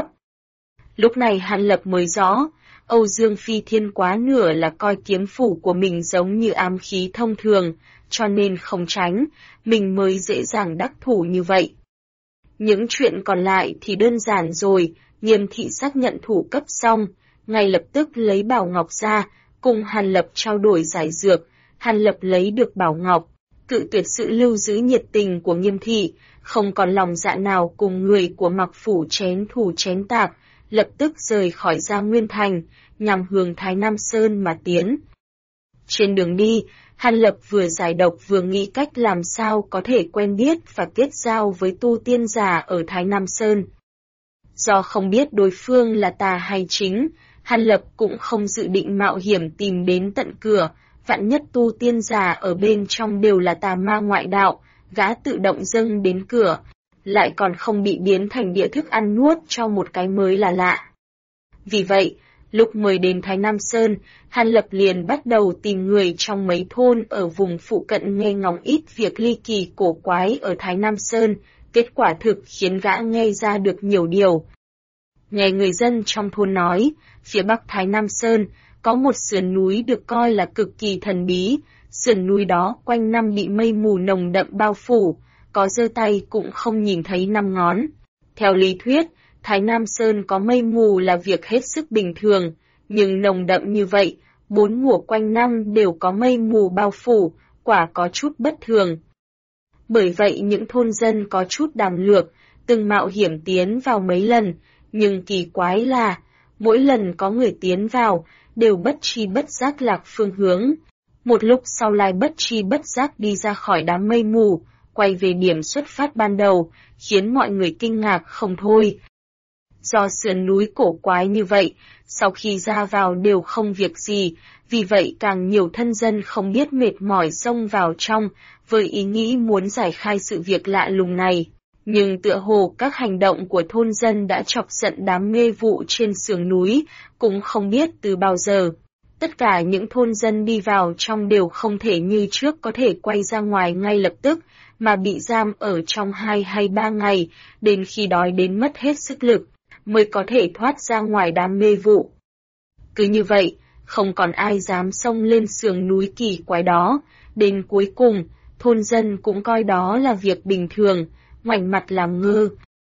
Lúc này Hàn Lập mới rõ, Âu Dương Phi Thiên quá nửa là coi kiếm phủ của mình giống như ám khí thông thường, cho nên không tránh, mình mới dễ dàng đắc thủ như vậy. Những chuyện còn lại thì đơn giản rồi, Nghiêm Thị xác nhận thủ cấp xong, ngay lập tức lấy bảo ngọc ra, cùng Hàn Lập trao đổi giải dược, Hàn Lập lấy được bảo ngọc, cự tuyệt sự lưu giữ nhiệt tình của Nghiêm thị, không còn lòng dạ nào cùng người của Mặc phủ chén thù chén tạc, lập tức rời khỏi Gia Nguyên Thành, nhằm hướng Thái Nam Sơn mà tiến. Trên đường đi, Hàn Lập vừa giải độc vừa nghĩ cách làm sao có thể quen biết và kết giao với tu tiên giả ở Thái Nam Sơn. Do không biết đối phương là tà hay chính, Hàn Lập cũng không dự định mạo hiểm tìm đến tận cửa, vạn nhất tu tiên giả ở bên trong đều là tà ma ngoại đạo, gã tự động dâng đến cửa, lại còn không bị biến thành địa thức ăn nuốt cho một cái mới là lạ. Vì vậy, lúc mới đến Thái Nam Sơn, Hàn Lập liền bắt đầu tìm người trong mấy thôn ở vùng phụ cận nghe ngóng ít việc ly kỳ cổ quái ở Thái Nam Sơn, kết quả thực khiến gã nghe ra được nhiều điều. Nghe người dân trong thôn nói, phía bắc Thái Nam Sơn, có một sườn núi được coi là cực kỳ thần bí, sườn núi đó quanh năm bị mây mù nồng đậm bao phủ, có giơ tay cũng không nhìn thấy năm ngón. Theo lý thuyết, Thái Nam Sơn có mây mù là việc hết sức bình thường, nhưng nồng đậm như vậy, 4 mùa quanh năm đều có mây mù bao phủ, quả có chút bất thường. Bởi vậy những thôn dân có chút đảm lược, từng mạo hiểm tiến vào mấy lần, nhưng kỳ quái là, mỗi lần có người tiến vào, đều bất tri bất giác lạc phương hướng. Một lúc sau lại bất tri bất giác đi ra khỏi đám mây mù, quay về điểm xuất phát ban đầu, khiến mọi người kinh ngạc không thôi. Do sườn núi cổ quái như vậy, sau khi ra vào đều không việc gì, vì vậy càng nhiều thân dân không biết mệt mỏi xông vào trong, với ý nghĩ muốn giải khai sự việc lạ lùng này. Nhưng tựa hồ các hành động của thôn dân đã chọc giận đám mê vụ trên sườn núi, cũng không biết từ bao giờ. Tất cả những thôn dân đi vào trong đều không thể như trước có thể quay ra ngoài ngay lập tức, mà bị giam ở trong 2 hay 3 ngày, đến khi đói đến mất hết sức lực, mới có thể thoát ra ngoài đám mê vụ. Cứ như vậy, không còn ai dám xông lên sườn núi kỳ quái đó, đến cuối cùng, thôn dân cũng coi đó là việc bình thường, ngoảnh mặt làm ngơ.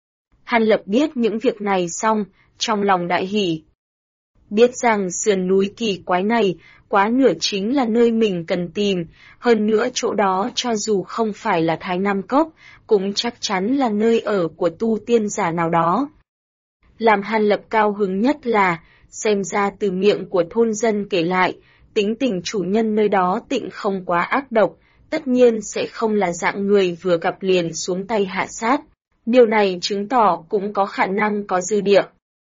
Hàn Lập biết những việc này xong, trong lòng đại hỉ. Biết rằng sườn núi kỳ quái này, quá nửa chính là nơi mình cần tìm, hơn nữa chỗ đó cho dù không phải là Thái Nam Cốc, cũng chắc chắn là nơi ở của tu tiên giả nào đó. Làm Hàn Lập cao hứng nhất là, xem ra từ miệng của thôn dân kể lại, tính tình chủ nhân nơi đó tịnh không quá ác độc, tất nhiên sẽ không là dạng người vừa gặp liền xuống tay hạ sát. Điều này chứng tỏ cũng có khả năng có dư địa.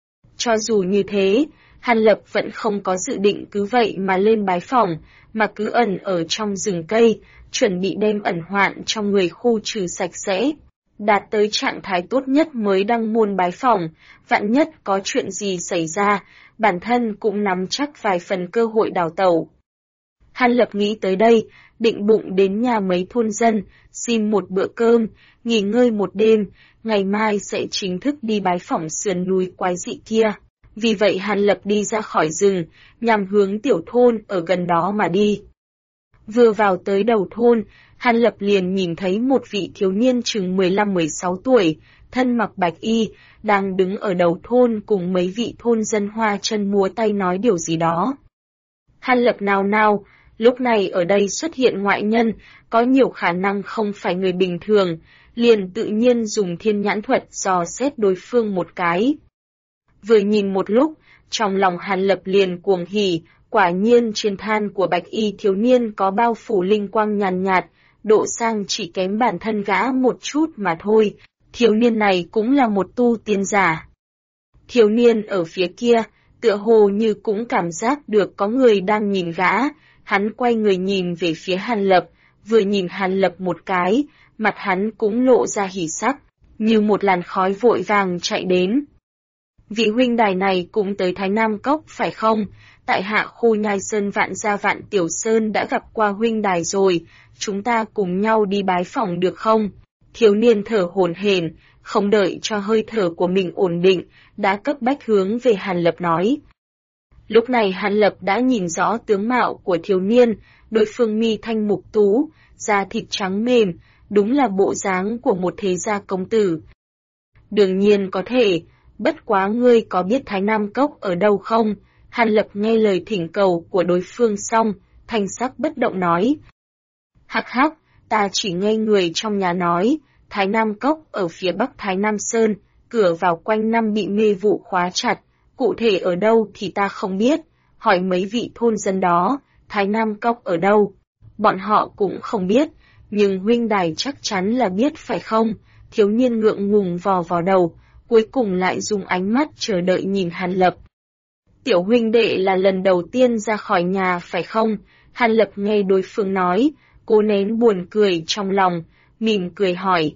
Cho dù như thế, Hàn Lập vẫn không có dự định cứ vậy mà lên bái phỏng, mà cứ ẩn ở trong rừng cây, chuẩn bị đem ẩn hoạn trong người khu trừ sạch sẽ. Đạt tới trạng thái tốt nhất mới đăng môn bái phỏng, vạn nhất có chuyện gì xảy ra, bản thân cũng nắm chắc vài phần cơ hội đào tẩu. Hàn Lập nghĩ tới đây, định bụng đến nhà mấy thôn dân, xin một bữa cơm, nghỉ ngơi một đêm, ngày mai sẽ chính thức đi bái phỏng sườn núi quái dị kia. Vì vậy Hàn Lập đi ra khỏi rừng, nhằm hướng tiểu thôn ở gần đó mà đi. Vừa vào tới đầu thôn, Hàn Lập liền nhìn thấy một vị thiếu niên chừng 15-16 tuổi, thân mặc bạch y, đang đứng ở đầu thôn cùng mấy vị thôn dân hoa chân múa tay nói điều gì đó. Hàn Lập nào, lúc này ở đây xuất hiện ngoại nhân, có nhiều khả năng không phải người bình thường, liền tự nhiên dùng thiên nhãn thuật dò xét đối phương một cái. Vừa nhìn một lúc, trong lòng Hàn Lập liền cuồng hỉ, quả nhiên trên than của bạch y thiếu niên có bao phủ linh quang nhàn nhạt, độ sang chỉ kém bản thân gã một chút mà thôi, thiếu niên này cũng là một tu tiên giả. Thiếu niên ở phía kia, tựa hồ như cũng cảm giác được có người đang nhìn gã, hắn quay người nhìn về phía Hàn Lập, vừa nhìn Hàn Lập một cái, mặt hắn cũng lộ ra hỉ sắc, như một làn khói vội vàng chạy đến. Vị huynh đài này cũng tới Thái Nam Cốc phải không? Tại hạ khu Nhai Sơn Vạn Gia Vạn Tiểu Sơn đã gặp qua huynh đài rồi, chúng ta cùng nhau đi bái phỏng được không? Thiếu niên thở hổn hển, không đợi cho hơi thở của mình ổn định, đã cấp bách hướng về Hàn Lập nói. Lúc này Hàn Lập đã nhìn rõ tướng mạo của thiếu niên, đối phương mi thanh mục tú, da thịt trắng mềm, đúng là bộ dáng của một thế gia công tử. Đương nhiên có thể, bất quá ngươi có biết Thái Nam Cốc ở đâu không? Hàn Lập nghe lời thỉnh cầu của đối phương xong, thanh sắc bất động nói. Hắc hắc, Ta chỉ nghe người trong nhà nói, Thái Nam Cốc ở phía bắc Thái Nam Sơn, cửa vào quanh năm bị mê vụ khóa chặt, cụ thể ở đâu thì ta không biết, hỏi mấy vị thôn dân đó, Thái Nam Cốc ở đâu, bọn họ cũng không biết, nhưng huynh đài chắc chắn là biết phải không? Thiếu niên ngượng ngùng vò vò đầu, cuối cùng lại dùng ánh mắt chờ đợi nhìn Hàn Lập. Tiểu huynh đệ là lần đầu tiên ra khỏi nhà phải không? Hàn Lập nghe đối phương nói, cố nén buồn cười trong lòng, mỉm cười hỏi.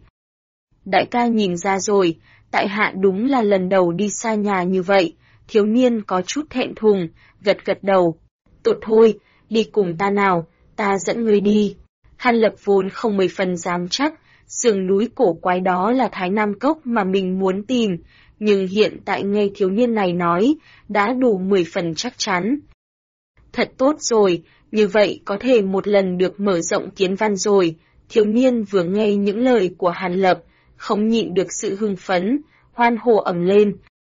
Đại ca nhìn ra rồi, tại hạ đúng là lần đầu đi xa nhà như vậy, thiếu niên có chút thẹn thùng, gật gật đầu. Tốt thôi, đi cùng ta nào, ta dẫn ngươi đi. Hàn Lập vốn không 10 phần dám chắc, sườn núi cổ quái đó là Thái Nam Cốc mà mình muốn tìm, nhưng hiện tại nghe thiếu niên này nói, đã đủ 10 phần chắc chắn. Thật tốt rồi, như vậy có thể một lần được mở rộng kiến văn rồi. Thiếu niên vừa nghe những lời của Hàn Lập, không nhịn được sự hưng phấn, hoan hô ầm lên.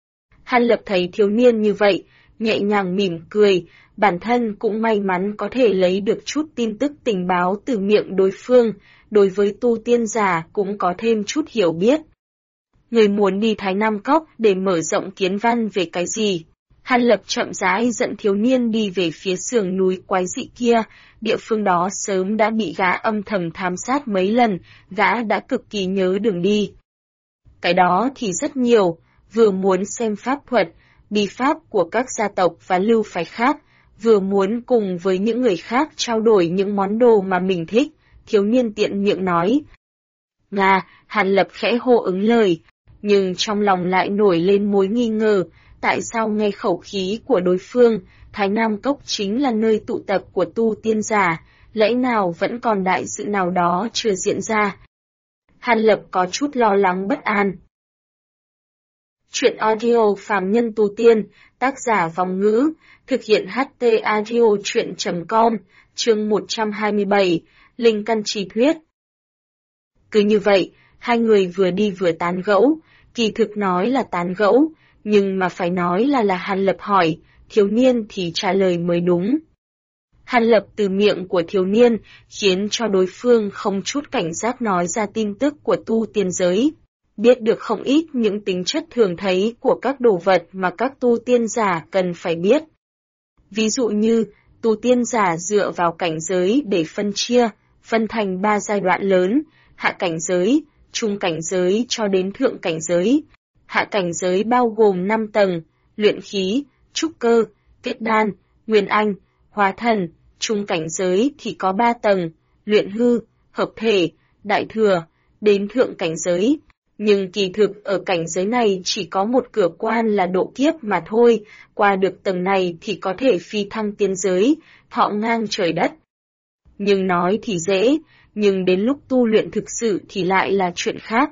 Hàn Lập thấy thiếu niên như vậy, nhẹ nhàng mỉm cười, bản thân cũng may mắn có thể lấy được chút tin tức tình báo từ miệng đối phương, đối với tu tiên giả cũng có thêm chút hiểu biết. Người muốn đi Thái Nam Cốc để mở rộng kiến văn về cái gì? Hàn Lập chậm rãi dẫn thiếu niên đi về phía sườn núi quái dị kia, địa phương đó sớm đã bị gã âm thầm thám sát mấy lần, gã đã cực kỳ nhớ đường đi. Cái đó thì rất nhiều, vừa muốn xem pháp thuật, bí pháp của các gia tộc và lưu phái khác, vừa muốn cùng với những người khác trao đổi những món đồ mà mình thích, thiếu niên tiện miệng nói. Nga, Hàn Lập khẽ hô ứng lời, nhưng trong lòng lại nổi lên mối nghi ngờ, tại sao nghe khẩu khí của đối phương, Thái Nam Cốc chính là nơi tụ tập của tu tiên giả, lẽ nào vẫn còn đại sự nào đó chưa diễn ra. Hàn Lập có chút lo lắng bất an. Chuyện audio phàm nhân tu tiên, tác giả Vòng Ngữ, thực hiện HT audio chuyện.com, chương 127, Linh căn trì thuyết. Cứ như vậy, hai người vừa đi vừa tán gẫu, kỳ thực nói là tán gẫu, nhưng mà phải nói là Hàn Lập hỏi, thiếu niên thì trả lời mới đúng. Hàn Lập từ miệng của thiếu niên khiến cho đối phương không chút cảnh giác nói ra tin tức của tu tiên giới, biết được không ít những tính chất thường thấy của các đồ vật mà các tu tiên giả cần phải biết. Ví dụ như, tu tiên giả dựa vào cảnh giới để phân chia, phân thành 3 giai đoạn lớn, hạ cảnh giới, trung cảnh giới cho đến thượng cảnh giới. Hạ cảnh giới bao gồm 5 tầng, luyện khí, trúc cơ, kết đan, nguyên anh, hóa thần, trung cảnh giới thì có 3 tầng, luyện hư, hợp thể, đại thừa, đến thượng cảnh giới. Nhưng kỳ thực ở cảnh giới này chỉ có một cửa quan là độ kiếp mà thôi, qua được tầng này thì có thể phi thăng tiên giới, thọ ngang trời đất. Nhưng nói thì dễ, nhưng đến lúc tu luyện thực sự thì lại là chuyện khác.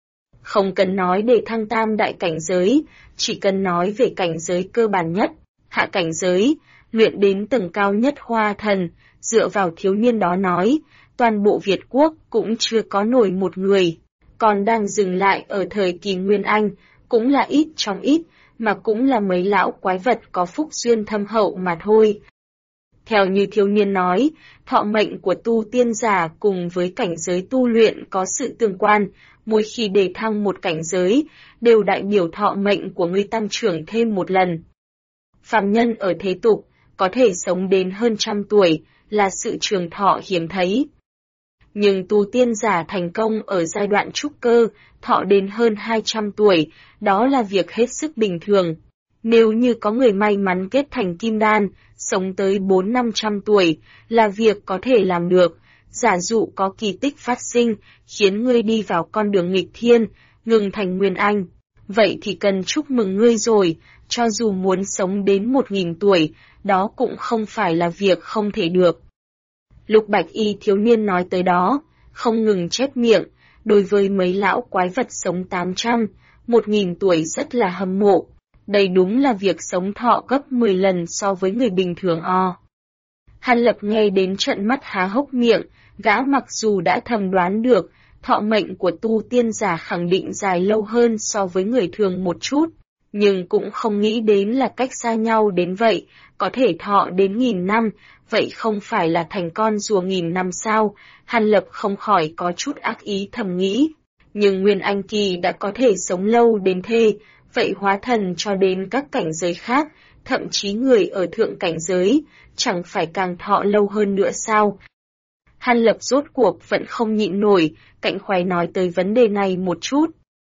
Không cần nói để thăng tam đại cảnh giới, chỉ cần nói về cảnh giới cơ bản nhất, hạ cảnh giới, luyện đến tầng cao nhất hoa thần, dựa vào thiếu niên đó nói, toàn bộ Việt Quốc cũng chưa có nổi một người, còn đang dừng lại ở thời kỳ Nguyên Anh, cũng là ít trong ít, mà cũng là mấy lão quái vật có phúc duyên thâm hậu mà thôi. Theo như thiếu niên nói, thọ mệnh của tu tiên giả cùng với cảnh giới tu luyện có sự tương quan, mỗi khi đề thăng một cảnh giới, đều đại biểu thọ mệnh của người tăng trưởng thêm một lần. Phàm nhân ở thế tục, có thể sống đến hơn 100 tuổi, là sự trường thọ hiếm thấy. Nhưng tu tiên giả thành công ở giai đoạn trúc cơ, thọ đến hơn 200 tuổi, đó là việc hết sức bình thường. Nếu như có người may mắn kết thành kim đan, sống tới 400-500 tuổi, là việc có thể làm được. Giả dụ có kỳ tích phát sinh, khiến ngươi đi vào con đường nghịch thiên, ngừng thành nguyên anh. Vậy thì cần chúc mừng ngươi rồi, cho dù muốn sống đến 1000 tuổi, đó cũng không phải là việc không thể được. Lục Bạch Y thiếu niên nói tới đó, không ngừng chép miệng, đối với mấy lão quái vật sống 800, 1000 tuổi rất là hâm mộ. Đây đúng là việc sống thọ gấp 10 lần so với người bình thường o. Hàn Lập nghe đến trận mắt há hốc miệng, gã mặc dù đã thầm đoán được, thọ mệnh của tu tiên giả khẳng định dài lâu hơn so với người thường một chút, nhưng cũng không nghĩ đến là cách xa nhau đến vậy, có thể thọ đến 1000 năm, vậy không phải là thành con rùa 1000 năm sao? Hàn Lập không khỏi có chút ác ý thầm nghĩ. Nhưng Nguyên Anh Kỳ đã có thể sống lâu đến thế, vậy hóa thần cho đến các cảnh giới khác, thậm chí người ở thượng cảnh giới, chẳng phải càng thọ lâu hơn nữa sao? Hàn Lập rốt cuộc vẫn không nhịn nổi, Cạnh Khoái nói tới vấn đề này một chút.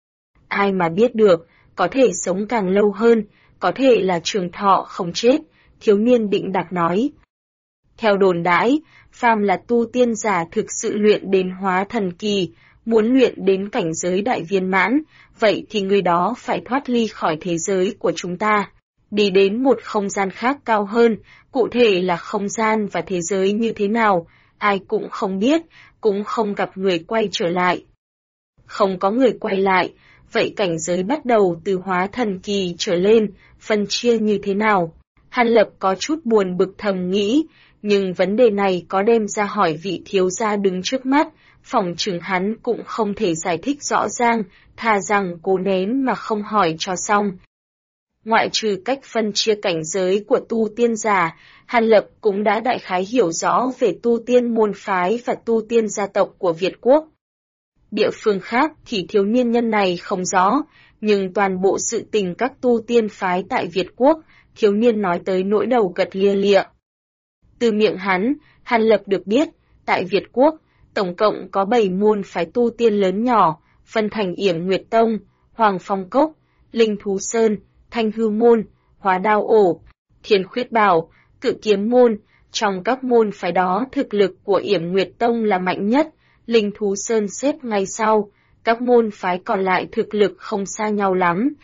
Ai mà biết được, có thể sống càng lâu hơn, có thể là trường thọ không chết, thiếu niên định đặc nói. Theo đồn đãi, phàm là tu tiên giả thực sự luyện đến hóa thần kỳ, muốn luyện đến cảnh giới đại viên mãn, vậy thì người đó phải thoát ly khỏi thế giới của chúng ta, đi đến một không gian khác cao hơn, cụ thể là không gian và thế giới như thế nào, ai cũng không biết, cũng không gặp người quay trở lại. Không có người quay lại, vậy cảnh giới bắt đầu từ hóa thần kỳ trở lên, phân chia như thế nào? Hàn Lập có chút buồn bực thầm nghĩ, nhưng vấn đề này có đem ra hỏi vị thiếu gia đứng trước mắt, phỏng chừng hắn cũng không thể giải thích rõ ràng, thà rằng cố nén mà không hỏi cho xong. Ngoại trừ cách phân chia cảnh giới của tu tiên giả, Hàn Lập cũng đã đại khái hiểu rõ về tu tiên môn phái và tu tiên gia tộc của Việt Quốc. Địa phương khác thì thiếu niên nhân này không rõ, nhưng toàn bộ sự tình các tu tiên phái tại Việt Quốc, thiếu niên nói tới nỗi đầu gật lia lịa. Từ miệng hắn, Hàn Lập được biết, tại Việt Quốc, tổng cộng có 7 môn phái tu tiên lớn nhỏ, phân thành Yểm Nguyệt Tông, Hoàng Phong Cốc, Linh Thú Sơn, Thanh Hư Môn, Hóa Đao Ổ, Thiên Khuyết Bảo, Cự Kiếm Môn. Trong các môn phái đó thực lực của Yểm Nguyệt Tông là mạnh nhất, Linh Thú Sơn xếp ngay sau, các môn phái còn lại thực lực không xa nhau lắm.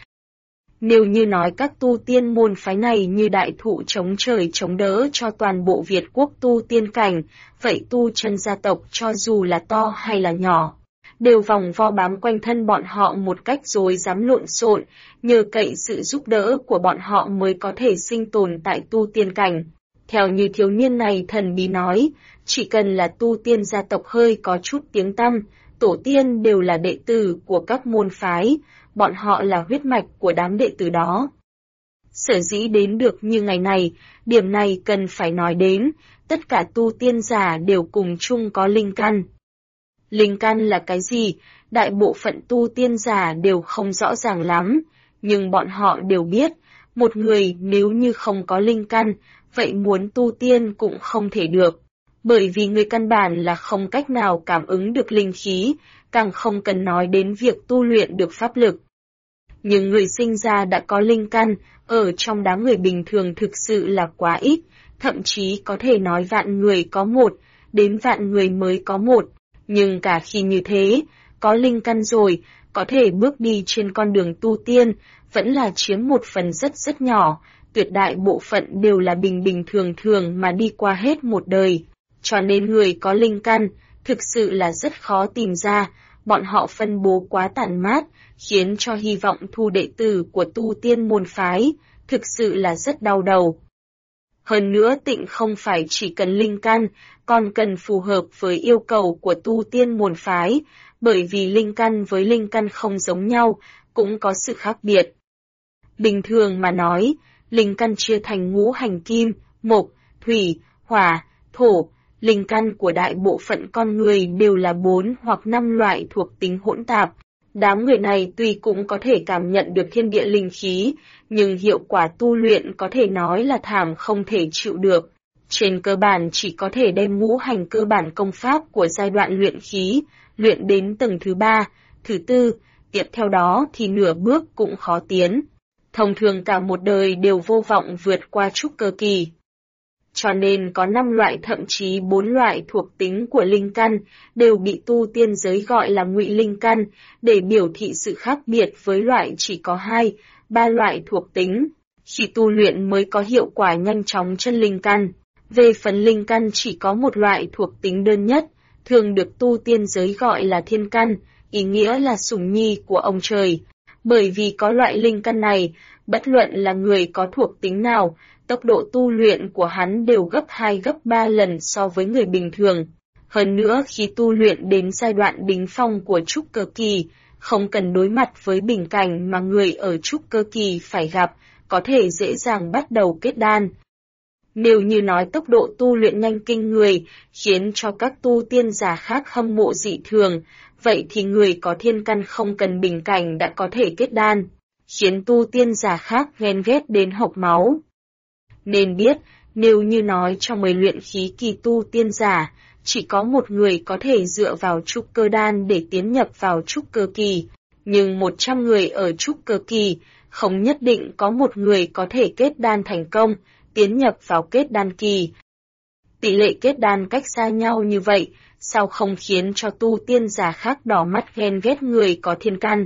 Nếu như nói các tu tiên môn phái này như đại thụ chống trời chống đỡ cho toàn bộ Việt Quốc tu tiên cảnh, vậy tu chân gia tộc cho dù là to hay là nhỏ, đều vòng vo bám quanh thân bọn họ một cách rối rắm lộn xộn, nhờ cậy sự giúp đỡ của bọn họ mới có thể sinh tồn tại tu tiên cảnh. Theo như thiếu niên này thần bí nói, chỉ cần là tu tiên gia tộc hơi có chút tiếng tăm, tổ tiên đều là đệ tử của các môn phái, bọn họ là huyết mạch của đám đệ tử đó. Sở dĩ đến được như ngày này, điểm này cần phải nói đến, tất cả tu tiên giả đều cùng chung có linh căn. Linh căn là cái gì? Đại bộ phận tu tiên giả đều không rõ ràng lắm, nhưng bọn họ đều biết, một người nếu như không có linh căn, vậy muốn tu tiên cũng không thể được, bởi vì người căn bản là không cách nào cảm ứng được linh khí, càng không cần nói đến việc tu luyện được pháp lực. Nhưng người sinh ra đã có linh căn, ở trong đám người bình thường thực sự là quá ít, thậm chí có thể nói vạn người có một, đến vạn người mới có một. Nhưng cả khi như thế, có linh căn rồi, có thể bước đi trên con đường tu tiên, vẫn là chiếm một phần rất rất nhỏ, tuyệt đại bộ phận đều là bình thường mà đi qua hết một đời. Cho nên người có linh căn, thực sự là rất khó tìm ra, bọn họ phân bố quá tản mát, khiến cho hy vọng thu đệ tử của tu tiên môn phái, thực sự là rất đau đầu. Hơn nữa tịnh không phải chỉ cần linh căn, còn cần phù hợp với yêu cầu của tu tiên môn phái, bởi vì linh căn với linh căn không giống nhau, cũng có sự khác biệt. Bình thường mà nói, linh căn chia thành ngũ hành kim, mộc, thủy, hỏa, thổ, linh căn của đại bộ phận con người đều là 4 hoặc 5 loại thuộc tính hỗn tạp. Đám người này tuy cũng có thể cảm nhận được thiên địa linh khí, nhưng hiệu quả tu luyện có thể nói là thảm không thể chịu được. Trên cơ bản chỉ có thể đem ngũ hành cơ bản công pháp của giai đoạn luyện khí, luyện đến tầng thứ 3, thứ 4, tiếp theo đó thì nửa bước cũng khó tiến. Thông thường cả một đời đều vô vọng vượt qua trúc cơ kỳ. Cho nên có 5 loại thậm chí 4 loại thuộc tính của linh căn đều bị tu tiên giới gọi là ngụy linh căn, để biểu thị sự khác biệt với loại chỉ có 2, 3 loại thuộc tính. Khi tu luyện mới có hiệu quả nhanh chóng chân linh căn. Về phần linh căn chỉ có một loại thuộc tính đơn nhất, thường được tu tiên giới gọi là thiên căn, ý nghĩa là sủng nhi của ông trời. Bởi vì có loại linh căn này, bất luận là người có thuộc tính nào, tốc độ tu luyện của hắn đều gấp 2 gấp 3 lần so với người bình thường. Hơn nữa khi tu luyện đến giai đoạn đỉnh phong của trúc cơ kỳ, không cần đối mặt với bình cảnh mà người ở trúc cơ kỳ phải gặp, có thể dễ dàng bắt đầu kết đan. Nếu như nói tốc độ tu luyện nhanh kinh người, khiến cho các tu tiên giả khác hâm mộ dị thường, vậy thì người có thiên căn không cần bình cảnh đã có thể kết đan, khiến tu tiên giả khác ghen ghét đến hộc máu. Nên biết, nếu như nói trong 10 luyện khí kỳ tu tiên giả, chỉ có một người có thể dựa vào trúc cơ đan để tiến nhập vào trúc cơ kỳ, nhưng 100 người ở trúc cơ kỳ, không nhất định có một người có thể kết đan thành công, tiến nhập vào kết đan kỳ. Tỷ lệ kết đan cách xa nhau như vậy, sao không khiến cho tu tiên giả khác đỏ mắt ghen ghét người có thiên căn?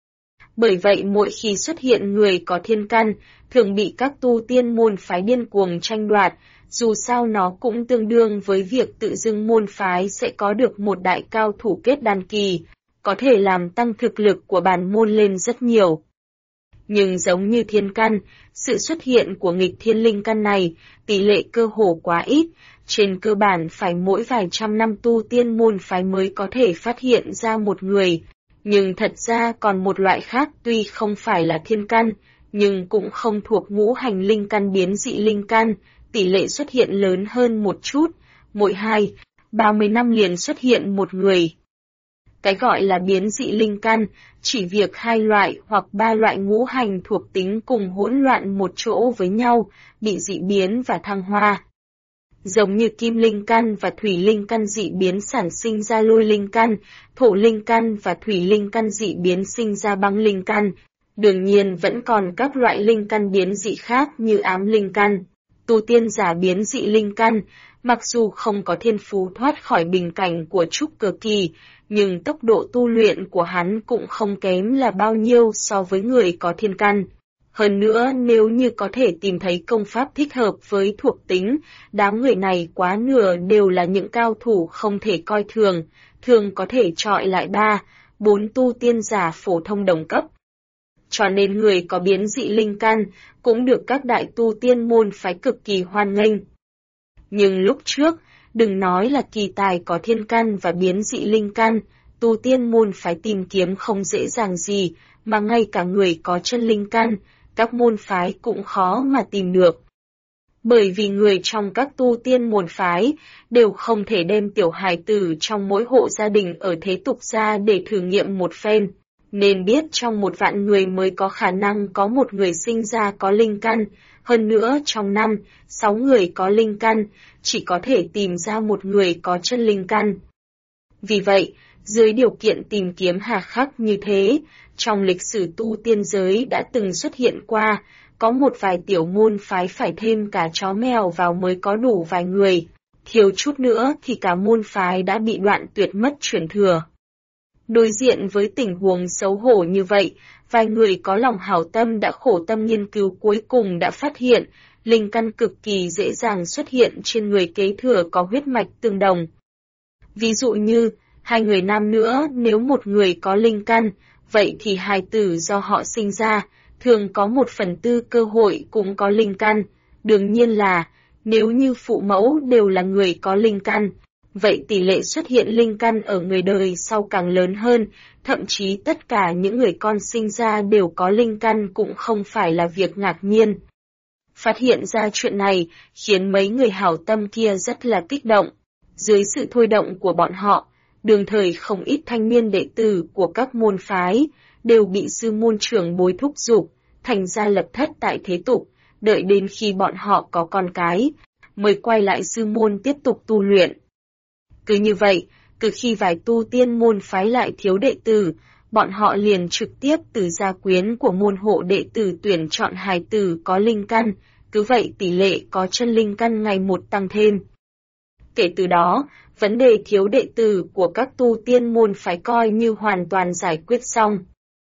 Bởi vậy mỗi khi xuất hiện người có thiên căn, thường bị các tu tiên môn phái điên cuồng tranh đoạt, dù sao nó cũng tương đương với việc tự dưng môn phái sẽ có được một đại cao thủ kết đan kỳ, có thể làm tăng thực lực của bản môn lên rất nhiều. Nhưng giống như thiên căn, sự xuất hiện của nghịch thiên linh căn này, tỷ lệ cơ hồ quá ít, trên cơ bản phải mỗi vài trăm năm tu tiên môn phái mới có thể phát hiện ra một người. Nhưng thật ra còn một loại khác tuy không phải là thiên căn, nhưng cũng không thuộc ngũ hành linh căn biến dị linh căn, tỷ lệ xuất hiện lớn hơn một chút, mỗi 30 năm liền xuất hiện một người. Cái gọi là biến dị linh căn, chỉ việc 2 loại hoặc 3 loại ngũ hành thuộc tính cùng hỗn loạn một chỗ với nhau, bị dị biến và thăng hoa. Giống như kim linh căn và thủy linh căn dị biến sản sinh ra lôi linh căn, thổ linh căn và thủy linh căn dị biến sinh ra băng linh căn. Đương nhiên vẫn còn các loại linh căn biến dị khác như ám linh căn. Tu tiên giả biến dị linh căn, mặc dù không có thiên phú thoát khỏi bình cảnh của trúc cơ kỳ, nhưng tốc độ tu luyện của hắn cũng không kém là bao nhiêu so với người có thiên căn. Hơn nữa nếu như có thể tìm thấy công pháp thích hợp với thuộc tính, đám người này quá nửa đều là những cao thủ không thể coi thường, thường có thể chọi lại 3-4 tu tiên giả phổ thông đồng cấp. Cho nên người có biến dị linh căn cũng được các đại tu tiên môn phái cực kỳ hoan nghênh. Nhưng lúc trước, đừng nói là kỳ tài có thiên căn và biến dị linh căn, tu tiên môn phái tìm kiếm không dễ dàng gì, mà ngay cả người có chân linh căn, các môn phái cũng khó mà tìm được. Bởi vì người trong các tu tiên môn phái đều không thể đem tiểu hài tử trong mỗi hộ gia đình ở thế tục ra để thử nghiệm một phen, nên biết trong 1 vạn người mới có khả năng có một người sinh ra có linh căn, hơn nữa trong 5-6 người có linh căn, chỉ có thể tìm ra một người có chân linh căn. Vì vậy, dưới điều kiện tìm kiếm hà khắc như thế, trong lịch sử tu tiên giới đã từng xuất hiện qua, có một vài tiểu môn phái phải thêm cả chó mèo vào mới có đủ vài người, thiếu chút nữa thì cả môn phái đã bị đoạn tuyệt mất truyền thừa. Đối diện với tình huống xấu hổ như vậy, vài người có lòng hảo tâm đã khổ tâm nghiên cứu cuối cùng đã phát hiện, linh căn cực kỳ dễ dàng xuất hiện trên người kế thừa có huyết mạch tương đồng. Ví dụ như, 2 người nam nữa nếu một người có linh căn, vậy thì hài tử do họ sinh ra, thường có 1/4 cơ hội cũng có linh căn. Đương nhiên là, nếu như phụ mẫu đều là người có linh căn, vậy tỷ lệ xuất hiện linh căn ở người đời sau càng lớn hơn, thậm chí tất cả những người con sinh ra đều có linh căn cũng không phải là việc ngạc nhiên. Phát hiện ra chuyện này, khiến mấy người hảo tâm kia rất là kích động. Dưới sự thôi động của bọn họ, đương thời không ít thanh niên đệ tử của các môn phái, đều bị sư môn trưởng bối thúc giục, thành ra lập thất tại thế tục, đợi đến khi bọn họ có con cái, mới quay lại sư môn tiếp tục tu luyện. Cứ như vậy, từ khi vài tu tiên môn phái lại thiếu đệ tử, bọn họ liền trực tiếp từ gia quyến của môn hộ đệ tử tuyển chọn hài tử có linh căn, cứ vậy tỷ lệ có chân linh căn ngày một tăng thêm. Kể từ đó, vấn đề thiếu đệ tử của các tu tiên môn phái coi như hoàn toàn giải quyết xong.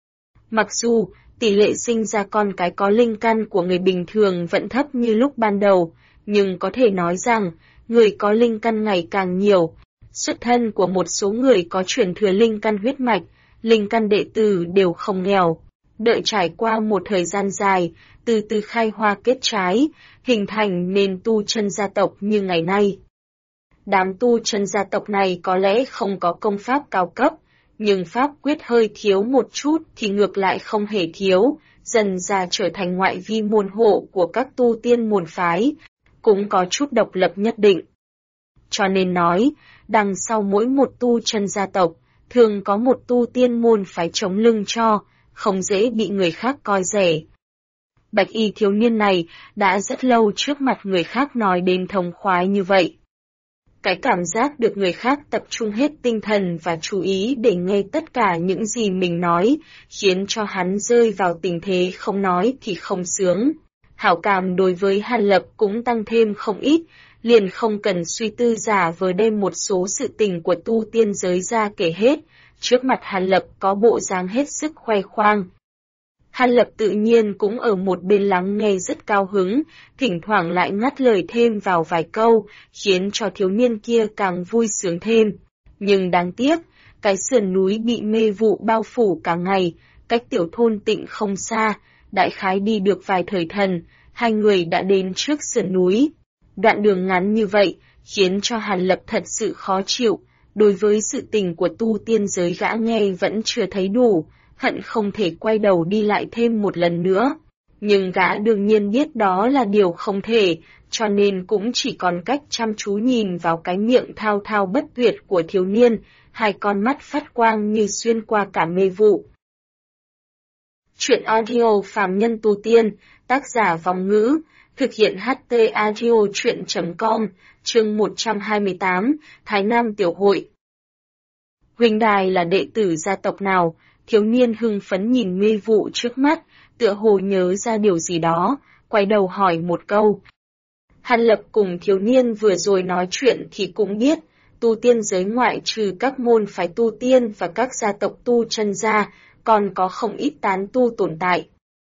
Mặc dù, tỷ lệ sinh ra con cái có linh căn của người bình thường vẫn thấp như lúc ban đầu, nhưng có thể nói rằng, người có linh căn ngày càng nhiều. Xuất thân của một số người có truyền thừa linh căn huyết mạch, linh căn đệ tử đều không nghèo. Đợi trải qua một thời gian dài, từ từ khai hoa kết trái, hình thành nên tu chân gia tộc như ngày nay. Đám tu chân gia tộc này có lẽ không có công pháp cao cấp, nhưng pháp quyết hơi thiếu một chút thì ngược lại không hề thiếu, dần ra trở thành ngoại vi môn hộ của các tu tiên môn phái, cũng có chút độc lập nhất định. Cho nên nói, đằng sau mỗi một tu chân gia tộc, thường có một tu tiên môn phái chống lưng cho, không dễ bị người khác coi rẻ. Bạch y thiếu niên này đã rất lâu trước mặt người khác nói đến thống khoái như vậy. Cái cảm giác được người khác tập trung hết tinh thần và chú ý để nghe tất cả những gì mình nói, khiến cho hắn rơi vào tình thế không nói thì không sướng. Hảo cảm đối với Hàn Lập cũng tăng thêm không ít, liền không cần suy tư giả vờ đem một số sự tình của tu tiên giới ra kể hết, trước mặt Hàn Lập có bộ dáng hết sức khoe khoang. Hàn Lập tự nhiên cũng ở một bên lắng nghe rất cao hứng, thỉnh thoảng lại ngắt lời thêm vào vài câu, khiến cho thiếu niên kia càng vui sướng thêm. Nhưng đáng tiếc, cái sườn núi bị mê vụ bao phủ cả ngày, cách tiểu thôn Tịnh không xa, đại khái đi được vài thời thần, hai người đã đến trước sườn núi. Đoạn đường ngắn như vậy, khiến cho Hàn Lập thật sự khó chịu, đối với sự tình của tu tiên giới gã nghe vẫn chưa thấy đủ, hận không thể quay đầu đi lại thêm một lần nữa. Nhưng gã đương nhiên biết đó là điều không thể, cho nên cũng chỉ còn cách chăm chú nhìn vào cái miệng thao thao bất tuyệt của thiếu niên, hai con mắt phát quang như xuyên qua cả mê vụ. Chuyện audio phàm nhân tu tiên, tác giả Vong Ngữ, thực hiện HT Audio Chuyện.com, chương 128, Thái Nam Tiểu Hội. Huỳnh đài là đệ tử gia tộc nào? Thiếu niên hưng phấn nhìn mê vụ trước mắt, tựa hồ nhớ ra điều gì đó, quay đầu hỏi một câu. Hàn Lập cùng thiếu niên vừa rồi nói chuyện thì cũng biết, tu tiên giới ngoại trừ các môn phái tu tiên và các gia tộc tu chân ra, còn có không ít tán tu tồn tại.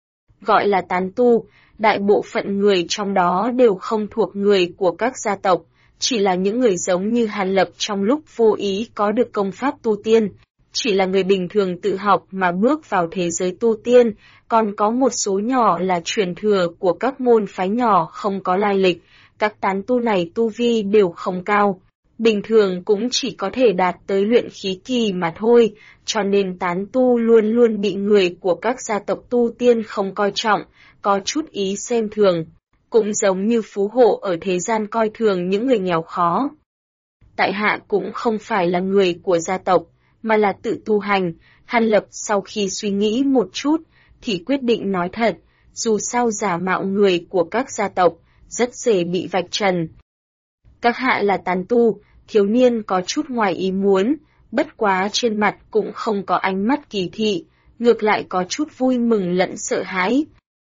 Gọi là tán tu, đại bộ phận người trong đó đều không thuộc người của các gia tộc, chỉ là những người giống như Hàn Lập trong lúc vô ý có được công pháp tu tiên, chỉ là người bình thường tự học mà bước vào thế giới tu tiên, còn có một số nhỏ là truyền thừa của các môn phái nhỏ không có lai lịch, các tán tu này tu vi đều không cao, bình thường cũng chỉ có thể đạt tới luyện khí kỳ mà thôi, cho nên tán tu luôn luôn bị người của các gia tộc tu tiên không coi trọng, có chút ý xem thường, cũng giống như phú hộ ở thế gian coi thường những người nghèo khó. Tại hạ cũng không phải là người của gia tộc, mà là tự tu hành. Hàn Lập sau khi suy nghĩ một chút, thì quyết định nói thật, dù sao giả mạo người của các gia tộc, rất dễ bị vạch trần. Các hạ là tán tu, thiếu niên có chút ngoài ý muốn, bất quá trên mặt cũng không có ánh mắt kỳ thị, ngược lại có chút vui mừng lẫn sợ hãi.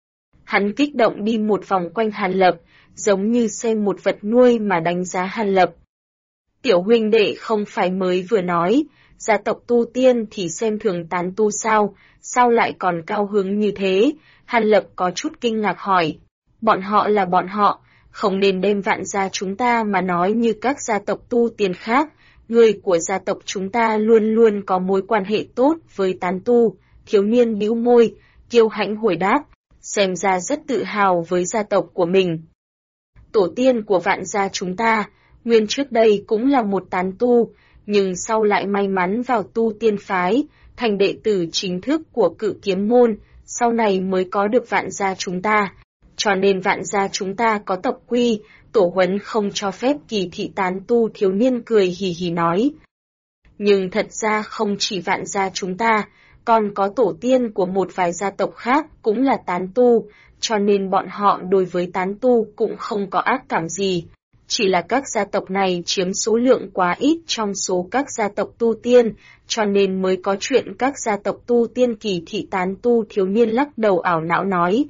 Hắn kích động đi một vòng quanh Hàn Lập, giống như xem một vật nuôi mà đánh giá Hàn Lập. Tiểu huynh đệ không phải mới vừa nói, gia tộc tu tiên thì xem thường tán tu sao lại còn cao hứng như thế? Hàn Lập có chút kinh ngạc hỏi. Bọn họ là bọn họ, không nên đem Vạn gia chúng ta mà nói như các gia tộc tu tiên khác. Người của gia tộc chúng ta luôn luôn có mối quan hệ tốt với tán tu. Thiếu niên bĩu môi, kiêu hãnh hồi đáp, xem ra rất tự hào với gia tộc của mình. Tổ tiên của Vạn gia chúng ta, nguyên trước đây cũng là một tán tu, nhưng sau lại may mắn vào tu tiên phái, thành đệ tử chính thức của Cự Kiếm môn, sau này mới có được Vạn gia chúng ta. Cho nên Vạn gia chúng ta có tộc quy, tổ huấn không cho phép kỳ thị tán tu. Thiếu niên cười hì hì nói. Nhưng thật ra không chỉ Vạn gia chúng ta, còn có tổ tiên của một vài gia tộc khác cũng là tán tu, cho nên bọn họ đối với tán tu cũng không có ác cảm gì. Chỉ là các gia tộc này chiếm số lượng quá ít trong số các gia tộc tu tiên, cho nên mới có chuyện các gia tộc tu tiên kỳ thị tán tu. Thiếu niên lắc đầu ảo não nói.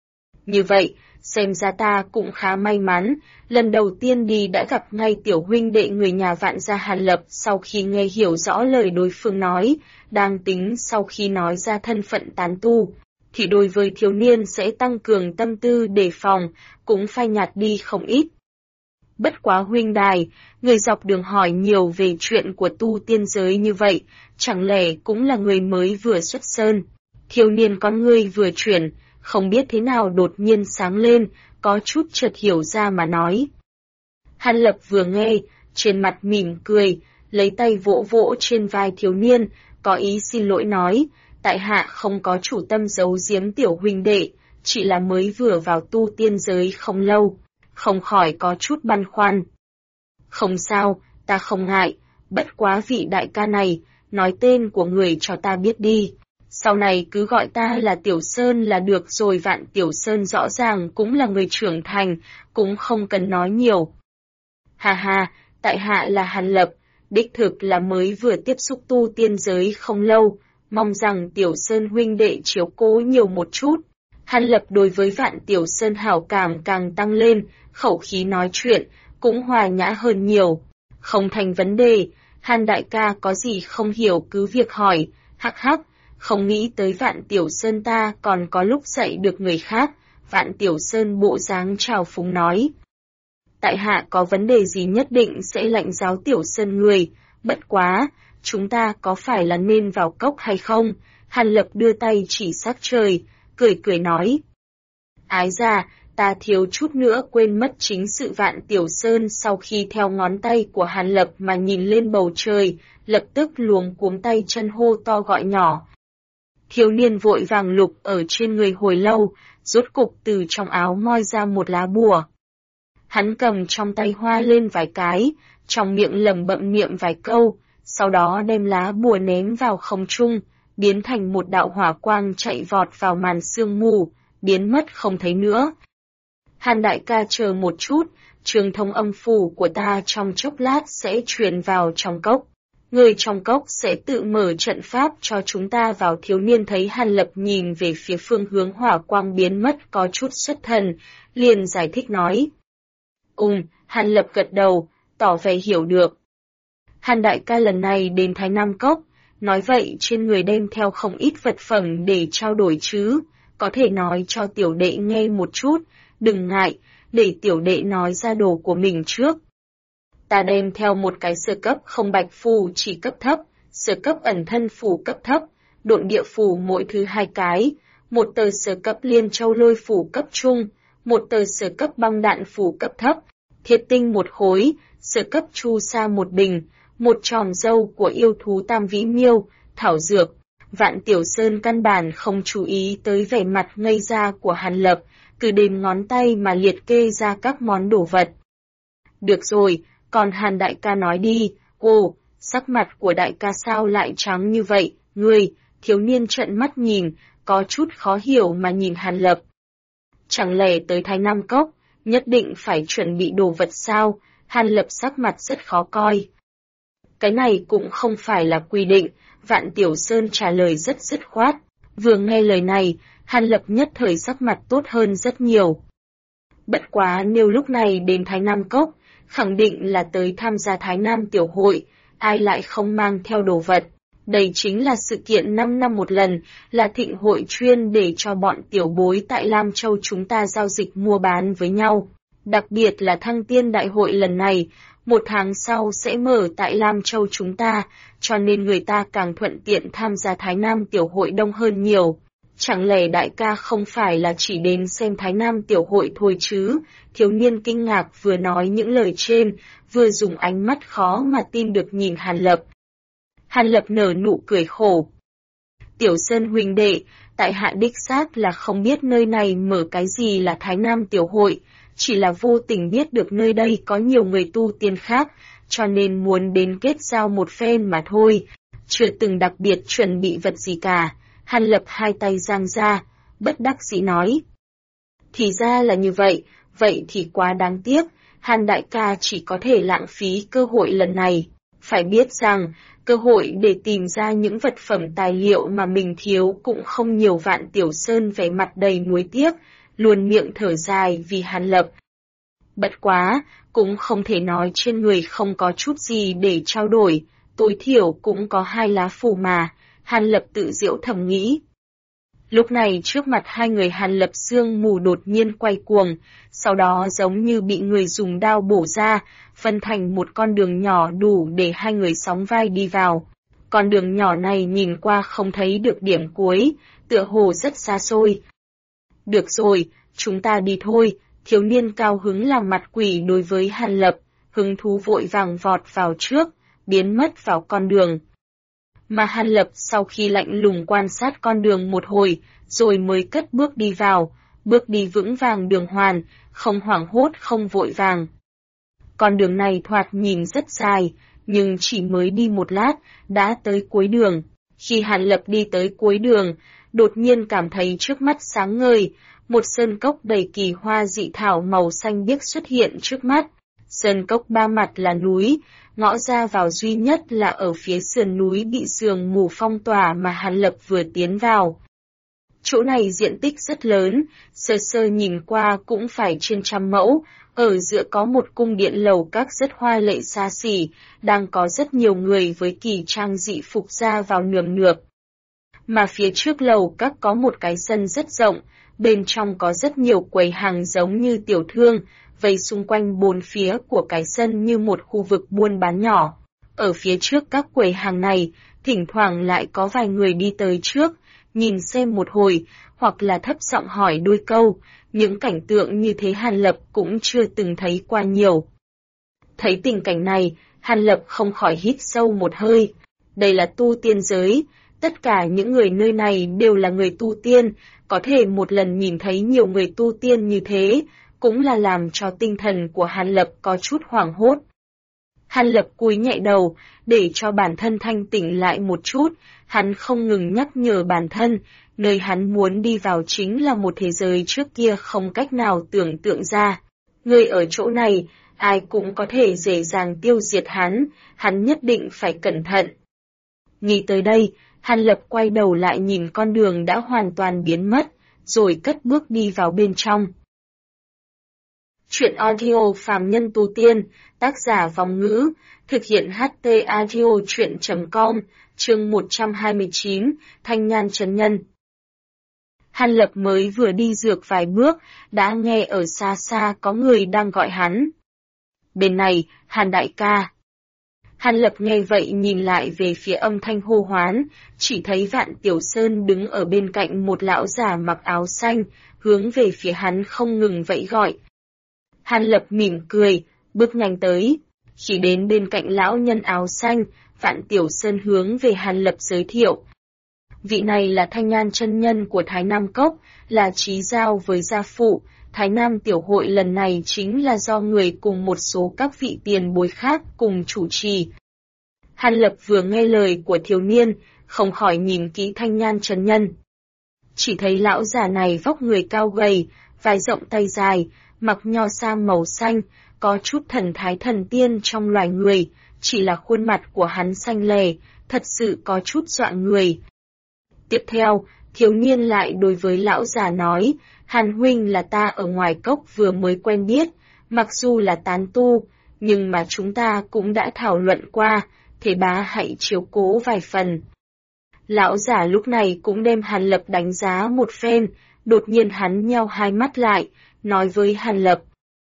Như vậy, xem ra ta cũng khá may mắn, lần đầu tiên đi đã gặp ngay tiểu huynh đệ người nhà Vạn gia. Hàn Lập sau khi nghe hiểu rõ lời đối phương nói, đang tính sau khi nói ra thân phận tán tu, thì đối với thiếu niên sẽ tăng cường tâm tư đề phòng, cũng phai nhạt đi không ít. Bất quá huynh đài, người dọc đường hỏi nhiều về chuyện của tu tiên giới như vậy, chẳng lẽ cũng là người mới vừa xuất sơn? Thiếu niên con ngươi vừa chuyển, không biết thế nào đột nhiên sáng lên, có chút chợt hiểu ra mà nói. Hàn Lập vừa nghe, trên mặt mỉm cười, lấy tay vỗ vỗ trên vai thiếu niên, có ý xin lỗi nói, tại hạ không có chủ tâm giấu giếm tiểu huynh đệ, chỉ là mới vừa vào tu tiên giới không lâu, không khỏi có chút băn khoăn. Không sao, ta không ngại, bất quá vị đại ca này, nói tên của người cho ta biết đi. Sau này cứ gọi ta là Tiểu Sơn là được rồi. Vạn Tiểu Sơn rõ ràng cũng là người trưởng thành, cũng không cần nói nhiều. Hà hà, tại hạ là Hàn Lập, đích thực là mới vừa tiếp xúc tu tiên giới không lâu, mong rằng Tiểu Sơn huynh đệ chiếu cố nhiều một chút. Hàn Lập đối với Vạn Tiểu Sơn hảo cảm càng tăng lên, khẩu khí nói chuyện cũng hòa nhã hơn nhiều. Không thành vấn đề, Hàn đại ca có gì không hiểu cứ việc hỏi, hắc hắc, không nghĩ tới Vạn Tiểu Sơn ta còn có lúc dạy được người khác. Vạn Tiểu Sơn bộ dáng trào phúng nói. Tại hạ có vấn đề gì nhất định sẽ lãnh giáo Tiểu Sơn người, bất quá, chúng ta có phải là nên vào cốc hay không? Hàn Lập đưa tay chỉ sắc trời, cười cười nói. Ái ra, ta thiếu chút nữa quên mất chính sự. Vạn Tiểu Sơn sau khi theo ngón tay của Hàn Lập mà nhìn lên bầu trời, lập tức luống cuống tay chân hô to gọi nhỏ. Thiếu niên vội vàng lục ở trên người hồi lâu, rốt cục từ trong áo moi ra một lá bùa. Hắn cầm trong tay hoa lên vài cái, trong miệng lẩm bẩm niệm vài câu, sau đó đem lá bùa ném vào không trung, biến thành một đạo hỏa quang chạy vọt vào màn sương mù, biến mất không thấy nữa. Hàn đại ca chờ một chút, trường thông âm phủ của ta trong chốc lát sẽ truyền vào trong cốc. Người trong cốc sẽ tự mở trận pháp cho chúng ta vào. Thiếu niên thấy Hàn Lập nhìn về phía phương hướng hỏa quang biến mất có chút xuất thần, liền giải thích nói. Hàn Lập gật đầu, tỏ vẻ hiểu được. Hàn đại ca lần này đến Thái Nam Cốc, nói vậy trên người đem theo không ít vật phẩm để trao đổi chứ, có thể nói cho tiểu đệ nghe một chút, đừng ngại, để tiểu đệ nói ra đồ của mình trước. Ta đem theo một cái sơ cấp không bạch phù chỉ cấp thấp, sơ cấp ẩn thân phù cấp thấp, độn địa phù mỗi thứ 2 cái, một tờ sơ cấp liên châu lôi phù cấp trung, một tờ sơ cấp băng đạn phù cấp thấp, thiết tinh một khối, sơ cấp chu sa một bình, một tròm dâu của yêu thú tam vĩ miêu, thảo dược. Vạn Tiểu Sơn căn bản không chú ý tới vẻ mặt ngây ra của Hàn Lập, cứ đếm ngón tay mà liệt kê ra các món đồ vật. Được rồi, còn Hàn đại ca nói đi. Sắc mặt của đại ca sao lại trắng như vậy? Ngươi, thiếu niên trợn mắt nhìn, có chút khó hiểu mà nhìn Hàn Lập. Chẳng lẽ tới Thái Nam Cốc, nhất định phải chuẩn bị đồ vật sao? Hàn Lập sắc mặt rất khó coi. Cái này cũng không phải là quy định, Vạn Tiểu Sơn trả lời rất dứt khoát. Vừa nghe lời này, Hàn Lập nhất thời sắc mặt tốt hơn rất nhiều. Bất quá nếu lúc này đến Thái Nam Cốc, khẳng định là tới tham gia Thái Nam Tiểu Hội, ai lại không mang theo đồ vật. Đây chính là sự kiện 5 năm một lần, là thịnh hội chuyên để cho bọn tiểu bối tại Lam Châu chúng ta giao dịch mua bán với nhau. Đặc biệt là Thăng Tiên Đại hội lần này, 1 tháng sau sẽ mở tại Lam Châu chúng ta, cho nên người ta càng thuận tiện tham gia Thái Nam Tiểu Hội đông hơn nhiều. Chẳng lẽ đại ca không phải là chỉ đến xem Thái Nam Tiểu Hội thôi chứ? Thiếu niên kinh ngạc vừa nói những lời trên, vừa dùng ánh mắt khó mà tin được nhìn Hàn Lập. Hàn Lập nở nụ cười khổ. Tiểu Sơn huynh đệ, tại hạ đích xác là không biết nơi này mở cái gì là Thái Nam Tiểu Hội, chỉ là vô tình biết được nơi đây có nhiều người tu tiên khác, cho nên muốn đến kết giao một phen mà thôi, chưa từng đặc biệt chuẩn bị vật gì cả. Hàn Lập hai tay giang ra, bất đắc dĩ nói. Thì ra là như vậy, vậy thì quá đáng tiếc, Hàn đại ca chỉ có thể lãng phí cơ hội lần này. Phải biết rằng, cơ hội để tìm ra những vật phẩm tài liệu mà mình thiếu cũng không nhiều. Vạn Tiểu Sơn vẻ mặt đầy nuối tiếc, luôn miệng thở dài vì Hàn Lập. Bất quá, cũng không thể nói trên người không có chút gì để trao đổi, tối thiểu cũng có 2 lá phù mà, Hàn Lập tự giễu thầm nghĩ. Lúc này trước mặt hai người Hàn Lập sương mù đột nhiên quay cuồng, sau đó giống như bị người dùng đao bổ ra, phân thành một con đường nhỏ đủ để hai người sóng vai đi vào. Con đường nhỏ này nhìn qua không thấy được điểm cuối, tựa hồ rất xa xôi. Được rồi, chúng ta đi thôi, thiếu niên cao hứng làm mặt quỷ đối với Hàn Lập, hứng thú vội vàng vọt vào trước, biến mất vào con đường. Mà Hàn Lập sau khi lạnh lùng quan sát con đường một hồi, rồi mới cất bước đi vào, bước đi vững vàng đường hoàn, không hoảng hốt không vội vàng. Con đường này thoạt nhìn rất dài, nhưng chỉ mới đi một lát, đã tới cuối đường. Khi Hàn Lập đi tới cuối đường, đột nhiên cảm thấy trước mắt sáng ngời, một sơn cốc đầy kỳ hoa dị thảo màu xanh biếc xuất hiện trước mắt. Sơn cốc ba mặt là núi, ngõ ra vào duy nhất là ở phía sườn núi bị sương mù phong tỏa mà Hàn Lập vừa tiến vào. Chỗ này diện tích rất lớn, sơ sơ nhìn qua cũng phải trên 100 mẫu, ở giữa có một cung điện lầu các rất hoa lệ xa xỉ, đang có rất nhiều người với kỳ trang dị phục ra vào nườm nượp. Mà phía trước lầu các có một cái sân rất rộng, bên trong có rất nhiều quầy hàng giống như tiểu thương, vây xung quanh bốn phía của cái sân như một khu vực buôn bán nhỏ. Ở phía trước các quầy hàng này, thỉnh thoảng lại có vài người đi tới trước, nhìn xem một hồi, hoặc là thấp giọng hỏi đôi câu, những cảnh tượng như thế Hàn Lập cũng chưa từng thấy qua nhiều. Thấy tình cảnh này, Hàn Lập không khỏi hít sâu một hơi. Đây là tu tiên giới, tất cả những người nơi này đều là người tu tiên, có thể một lần nhìn thấy nhiều người tu tiên như thế, cũng là làm cho tinh thần của Hàn Lập có chút hoảng hốt. Hàn Lập cúi nhẹ đầu, để cho bản thân thanh tỉnh lại một chút, hắn không ngừng nhắc nhở bản thân, nơi hắn muốn đi vào chính là một thế giới trước kia không cách nào tưởng tượng ra. Người ở chỗ này, ai cũng có thể dễ dàng tiêu diệt hắn nhất định phải cẩn thận. Nghĩ tới đây, Hàn Lập quay đầu lại nhìn con đường đã hoàn toàn biến mất, rồi cất bước đi vào bên trong. Chuyện audio phàm nhân tu tiên, tác giả Vong Ngữ, thực hiện HT Audio Chuyện.com, chương 129, Thanh Nhan Chân Nhân. Hàn Lập mới vừa đi dược vài bước, đã nghe ở xa xa có người đang gọi hắn. Bên này, Hàn đại ca. Hàn Lập nghe vậy nhìn lại về phía âm thanh hô hoán, chỉ thấy Vạn Tiểu Sơn đứng ở bên cạnh một lão già mặc áo xanh, hướng về phía hắn không ngừng vẫy gọi. Hàn Lập mỉm cười, bước nhanh tới. Khi đến bên cạnh lão nhân áo xanh, Vạn Tiểu Sơn hướng về Hàn Lập giới thiệu. Vị này là Thanh Nhan chân nhân của Thái Nam Cốc, là chí giao với gia phụ. Thái Nam Tiểu hội lần này chính là do người cùng một số các vị tiền bối khác cùng chủ trì. Hàn Lập vừa nghe lời của thiếu niên, không khỏi nhìn kỹ Thanh Nhan chân nhân. Chỉ thấy lão già này vóc người cao gầy, vai rộng tay dài, mặc nho sam màu xanh, có chút thần thái thần tiên trong loài người, chỉ là khuôn mặt của hắn xanh lè, thật sự có chút dọa người. Tiếp theo, thiếu niên lại đối với lão già nói, Hàn huynh là ta ở ngoài cốc vừa mới quen biết, mặc dù là tán tu, nhưng mà chúng ta cũng đã thảo luận qua, thế bá hãy chiếu cố vài phần. Lão già lúc này cũng đem Hàn Lập đánh giá một phen, đột nhiên hắn nheo hai mắt lại, nói với Hàn Lập.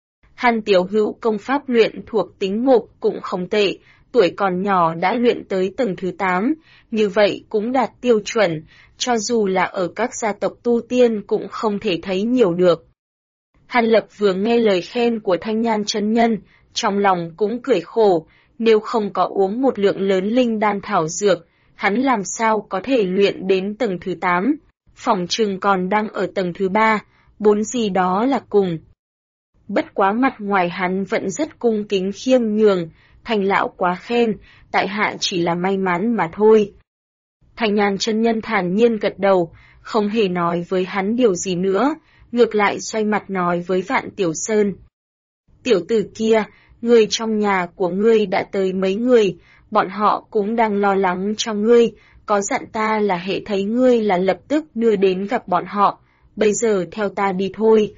Hàn tiểu hữu công pháp luyện thuộc tính mục cũng không tệ, tuổi còn nhỏ đã luyện tới tầng thứ 8, như vậy cũng đạt tiêu chuẩn, cho dù là ở các gia tộc tu tiên cũng không thể thấy nhiều được. Hàn Lập vừa nghe lời khen của Thanh Nhan chân nhân, trong lòng cũng cười khổ, nếu không có uống một lượng lớn linh đan thảo dược, hắn làm sao có thể luyện đến tầng thứ 8, phỏng chừng còn đang ở tầng thứ 3, 4 gì đó là cùng. Bất quá mặt ngoài hắn vẫn rất cung kính khiêm nhường, Thành lão quá khen, tại hạ chỉ là may mắn mà thôi. Thanh Nhan chân nhân thản nhiên gật đầu, không hề nói với hắn điều gì nữa, ngược lại xoay mặt nói với Vạn Tiểu Sơn. Tiểu tử kia, người trong nhà của ngươi đã tới mấy người, bọn họ cũng đang lo lắng cho ngươi, có dặn ta là hệ thấy ngươi là lập tức đưa đến gặp bọn họ, bây giờ theo ta đi thôi.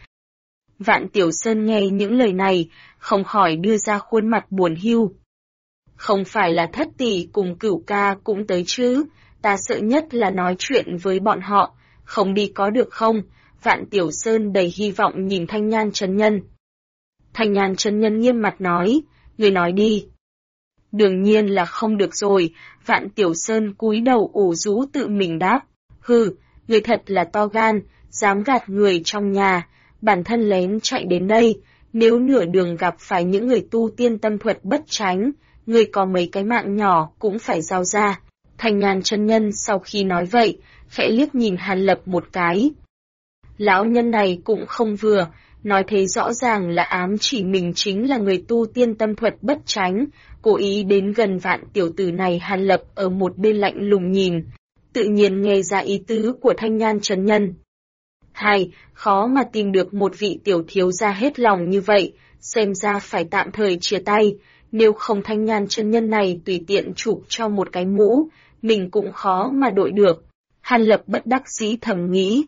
Vạn Tiểu Sơn nghe những lời này, không khỏi đưa ra khuôn mặt buồn hiu. Không phải là Thất tỷ cùng Cửu ca cũng tới chứ, ta sợ nhất là nói chuyện với bọn họ, không đi có được không? Vạn Tiểu Sơn đầy hy vọng nhìn Thanh Nhan chân nhân. Thanh Nhan chân nhân nghiêm mặt nói, người nói đi. Đương nhiên là không được rồi, Vạn Tiểu Sơn cúi đầu ủ rũ tự mình đáp. Hừ, người thật là to gan, dám gạt người trong nhà, bản thân lén chạy đến đây, nếu nửa đường gặp phải những người tu tiên tâm thuật bất tránh, người có mấy cái mạng nhỏ cũng phải giao ra. Thanh Nhan chân nhân sau khi nói vậy, khẽ liếc nhìn Hàn Lập một cái. Lão nhân này cũng không vừa, nói thế rõ ràng là ám chỉ mình chính là người tu tiên tâm thuật bất tránh, cố ý đến gần Vạn tiểu tử này. Hàn Lập ở một bên lạnh lùng nhìn, tự nhiên nghe ra ý tứ của Thanh Nhan chân nhân. Khó mà tìm được một vị tiểu thiếu gia hết lòng như vậy, xem ra phải tạm thời chia tay, nếu không Thanh Nhan chân nhân này tùy tiện chụp cho một cái mũ, mình cũng khó mà đội được. Hàn Lập bất đắc dĩ thầm nghĩ.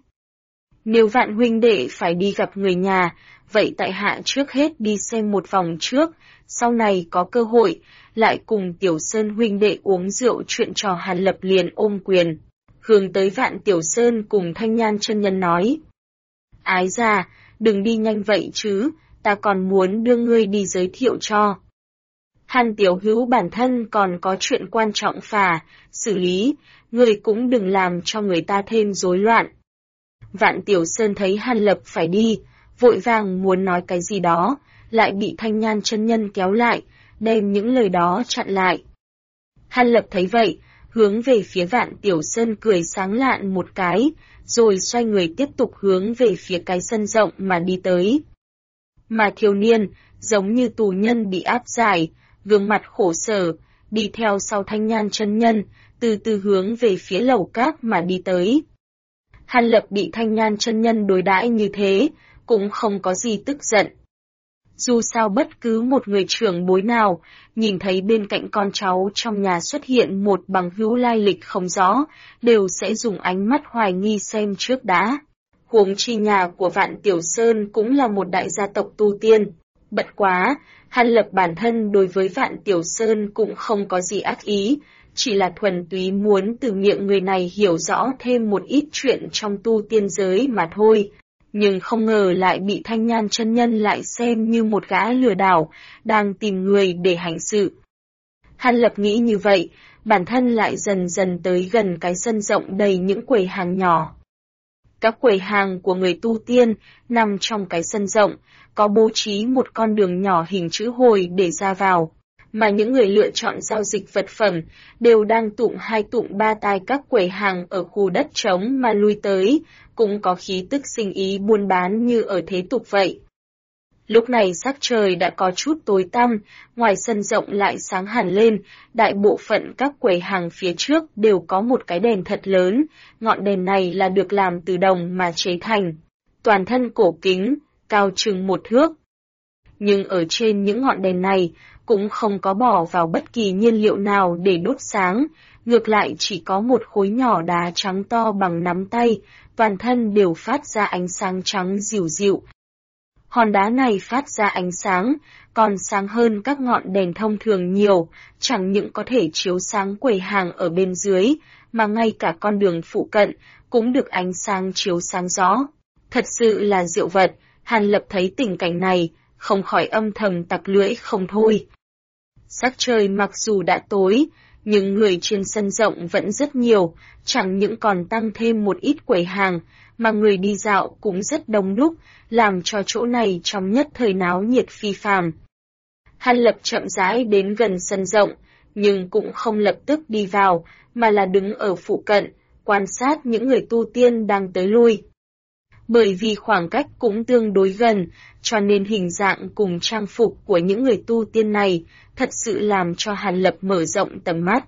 Nếu Vạn huynh đệ phải đi gặp người nhà, vậy tại hạ trước hết đi xem một vòng trước, sau này có cơ hội, lại cùng Tiểu Sơn huynh đệ uống rượu chuyện trò. Hàn Lập liền ôm quyền, hướng tới Vạn Tiểu Sơn cùng Thanh Nhan chân nhân nói. Ái già, đừng đi nhanh vậy chứ, ta còn muốn đưa ngươi đi giới thiệu cho. Hàn tiểu hữu bản thân còn có chuyện quan trọng xử lý, ngươi cũng đừng làm cho người ta thêm rối loạn. Vạn Tiểu Sơn thấy Hàn Lập phải đi, vội vàng muốn nói cái gì đó, lại bị Thanh Nhan chân nhân kéo lại, đem những lời đó chặn lại. Hàn Lập thấy vậy, hướng về phía Vạn Tiểu Sơn cười sáng lạn một cái, rồi xoay người tiếp tục hướng về phía cái sân rộng mà đi tới. Mà thiếu niên, giống như tù nhân bị áp giải, gương mặt khổ sở, đi theo sau Thanh Nhan chân nhân, từ từ hướng về phía lầu các mà đi tới. Hàn Lập bị Thanh Nhan chân nhân đối đãi như thế, cũng không có gì tức giận. Dù sao bất cứ một người trưởng bối nào, nhìn thấy bên cạnh con cháu trong nhà xuất hiện một bằng hữu lai lịch không rõ, đều sẽ dùng ánh mắt hoài nghi xem trước đã. Huống chi nhà của Vạn Tiểu Sơn cũng là một đại gia tộc tu tiên. Bất quá, Hàn Lập bản thân đối với Vạn Tiểu Sơn cũng không có gì ác ý, chỉ là thuần túy muốn từ miệng người này hiểu rõ thêm một ít chuyện trong tu tiên giới mà thôi. Nhưng không ngờ lại bị Thanh Nhan chân nhân lại xem như một gã lừa đảo, đang tìm người để hành sự. Hàn Lập nghĩ như vậy, bản thân lại dần dần tới gần cái sân rộng đầy những quầy hàng nhỏ. Các quầy hàng của người tu tiên nằm trong cái sân rộng, có bố trí một con đường nhỏ hình chữ hồi để ra vào, mà những người lựa chọn giao dịch vật phẩm đều đang tụng hai tụng ba tai các quầy hàng ở khu đất trống mà lui tới, cũng có khí tức sinh ý buôn bán như ở thế tục vậy. Lúc này sắc trời đã có chút tối tăm, ngoài sân rộng lại sáng hẳn lên, đại bộ phận các quầy hàng phía trước đều có một cái đèn thật lớn, ngọn đèn này là được làm từ đồng mà chế thành, toàn thân cổ kính, cao chừng 1 thước. Nhưng ở trên những ngọn đèn này, cũng không có bỏ vào bất kỳ nhiên liệu nào để đốt sáng, ngược lại chỉ có một khối nhỏ đá trắng to bằng nắm tay, toàn thân đều phát ra ánh sáng trắng dịu dịu. Hòn đá này phát ra ánh sáng, còn sáng hơn các ngọn đèn thông thường nhiều, chẳng những có thể chiếu sáng quầy hàng ở bên dưới, mà ngay cả con đường phụ cận cũng được ánh sáng chiếu sáng rõ. Thật sự là diệu vật, Hàn Lập thấy tình cảnh này, không khỏi âm thầm tặc lưỡi không thôi. Sắc trời mặc dù đã tối, nhưng người trên sân rộng vẫn rất nhiều, chẳng những còn tăng thêm một ít quầy hàng, mà người đi dạo cũng rất đông đúc, làm cho chỗ này trong nhất thời náo nhiệt phi phàm. Hàn Lập chậm rãi đến gần sân rộng, nhưng cũng không lập tức đi vào, mà là đứng ở phụ cận, quan sát những người tu tiên đang tới lui. Bởi vì khoảng cách cũng tương đối gần, cho nên hình dạng cùng trang phục của những người tu tiên này thật sự làm cho Hàn Lập mở rộng tầm mắt.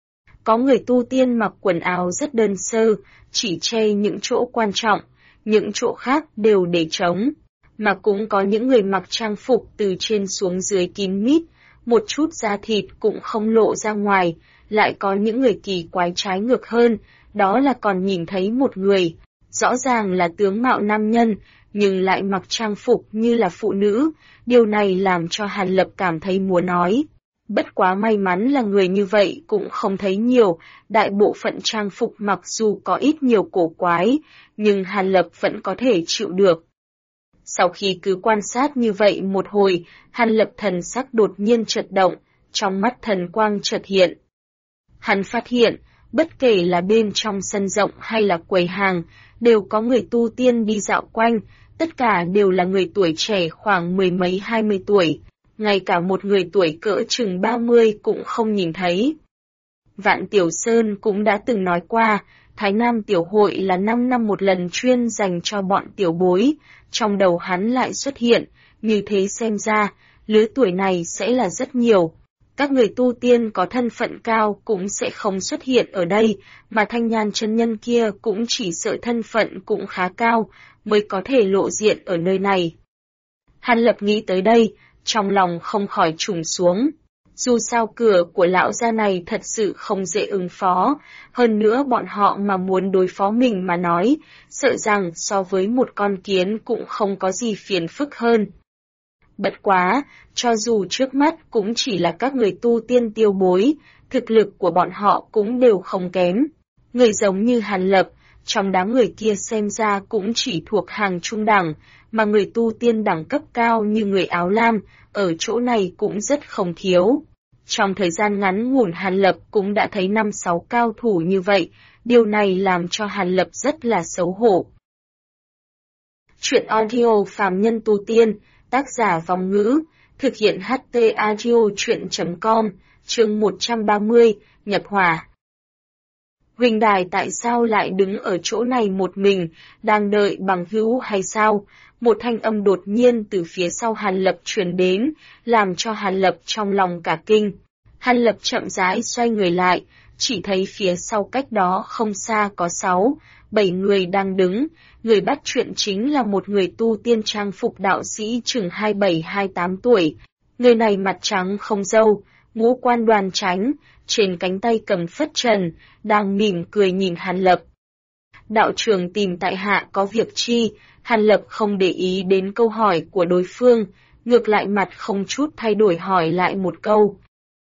Có người tu tiên mặc quần áo rất đơn sơ, chỉ che những chỗ quan trọng, những chỗ khác đều để trống. Mà cũng có những người mặc trang phục từ trên xuống dưới kín mít, một chút da thịt cũng không lộ ra ngoài, lại có những người kỳ quái trái ngược hơn, đó là còn nhìn thấy một người, rõ ràng là tướng mạo nam nhân, nhưng lại mặc trang phục như là phụ nữ, điều này làm cho Hàn Lập cảm thấy muốn nói. Bất quá may mắn là người như vậy cũng không thấy nhiều, đại bộ phận trang phục mặc dù có ít nhiều cổ quái, nhưng Hàn Lập vẫn có thể chịu được. Sau khi cứ quan sát như vậy một hồi, Hàn Lập thần sắc đột nhiên chợt động, trong mắt thần quang chợt hiện. Hắn phát hiện, bất kể là bên trong sân rộng hay là quầy hàng, đều có người tu tiên đi dạo quanh, tất cả đều là người tuổi trẻ khoảng 10 mấy 20 tuổi, ngay cả một người tuổi cỡ chừng 30 cũng không nhìn thấy. Vạn Tiểu Sơn cũng đã từng nói qua, Thái Nam Tiểu Hội là 5 năm một lần chuyên dành cho bọn tiểu bối, trong đầu hắn lại xuất hiện, như thế xem ra, lứa tuổi này sẽ là rất nhiều. Các người tu tiên có thân phận cao cũng sẽ không xuất hiện ở đây, mà Thanh Nhan chân nhân kia cũng chỉ sợ thân phận cũng khá cao, mới có thể lộ diện ở nơi này. Hàn Lập nghĩ tới đây, trong lòng không khỏi trùng xuống. Dù sao cửa của lão gia này thật sự không dễ ứng phó, hơn nữa bọn họ mà muốn đối phó mình mà nói, sợ rằng so với một con kiến cũng không có gì phiền phức hơn. Bất quá, cho dù trước mắt cũng chỉ là các người tu tiên tiêu bối, thực lực của bọn họ cũng đều không kém. Người giống như Hàn Lập, trong đám người kia xem ra cũng chỉ thuộc hàng trung đẳng, mà người tu tiên đẳng cấp cao như người áo lam, ở chỗ này cũng rất không thiếu. Trong thời gian ngắn ngủn Hàn Lập cũng đã thấy 5-6 cao thủ như vậy, điều này làm cho Hàn Lập rất là xấu hổ. Chuyện audio phàm nhân tu tiên, tác giả Vong Ngữ, thực hiện HT Audio Chuyện.com, chương 130, nhập hỏa. Huỳnh đài tại sao lại đứng ở chỗ này một mình, đang đợi bằng hữu hay sao? Một thanh âm đột nhiên từ phía sau Hàn Lập truyền đến, làm cho Hàn Lập trong lòng cả kinh. Hàn Lập chậm rãi xoay người lại, chỉ thấy phía sau cách đó không xa có 6-7 người đang đứng. Người bắt chuyện chính là một người tu tiên trang phục đạo sĩ chừng 27-28 tuổi. Người này mặt trắng không râu, ngũ quan đoan chánh, trên cánh tay cầm phất trần, đang mỉm cười nhìn Hàn Lập. Đạo trưởng tìm tại hạ có việc chi? Hàn Lập không để ý đến câu hỏi của đối phương, ngược lại mặt không chút thay đổi hỏi lại một câu.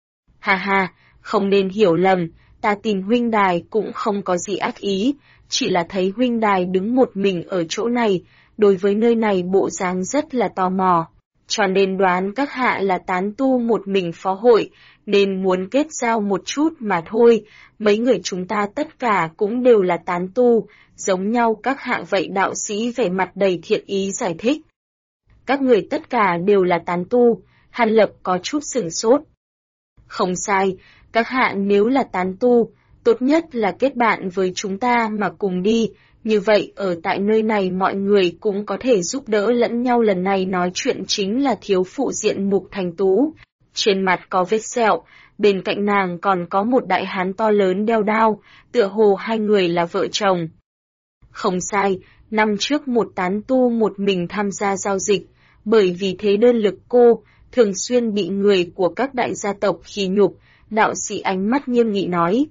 Ha ha, không nên hiểu lầm, ta tìm huynh đài cũng không có gì ác ý, chỉ là thấy huynh đài đứng một mình ở chỗ này, đối với nơi này bộ dáng rất là tò mò, cho nên đoán các hạ là tán tu một mình phó hội, nên muốn kết giao một chút mà thôi, mấy người chúng ta tất cả cũng đều là tán tu, giống nhau các hạ vậy. Đạo sĩ vẻ mặt đầy thiện ý giải thích. Các người tất cả đều là tán tu, Hàn Lập có chút sửng sốt. Không sai, các hạ nếu là tán tu, tốt nhất là kết bạn với chúng ta mà cùng đi, như vậy ở tại nơi này mọi người cũng có thể giúp đỡ lẫn nhau. Lần này nói chuyện chính là thiếu phụ diện Mục Thành Tú, trên mặt có vết sẹo, bên cạnh nàng còn có một đại hán to lớn đeo đao, tựa hồ hai người là vợ chồng. Không sai, năm trước một tán tu một mình tham gia giao dịch, bởi vì thế đơn lực cô, thường xuyên bị người của các đại gia tộc khi nhục, đạo sĩ ánh mắt nghiêm nghị nói.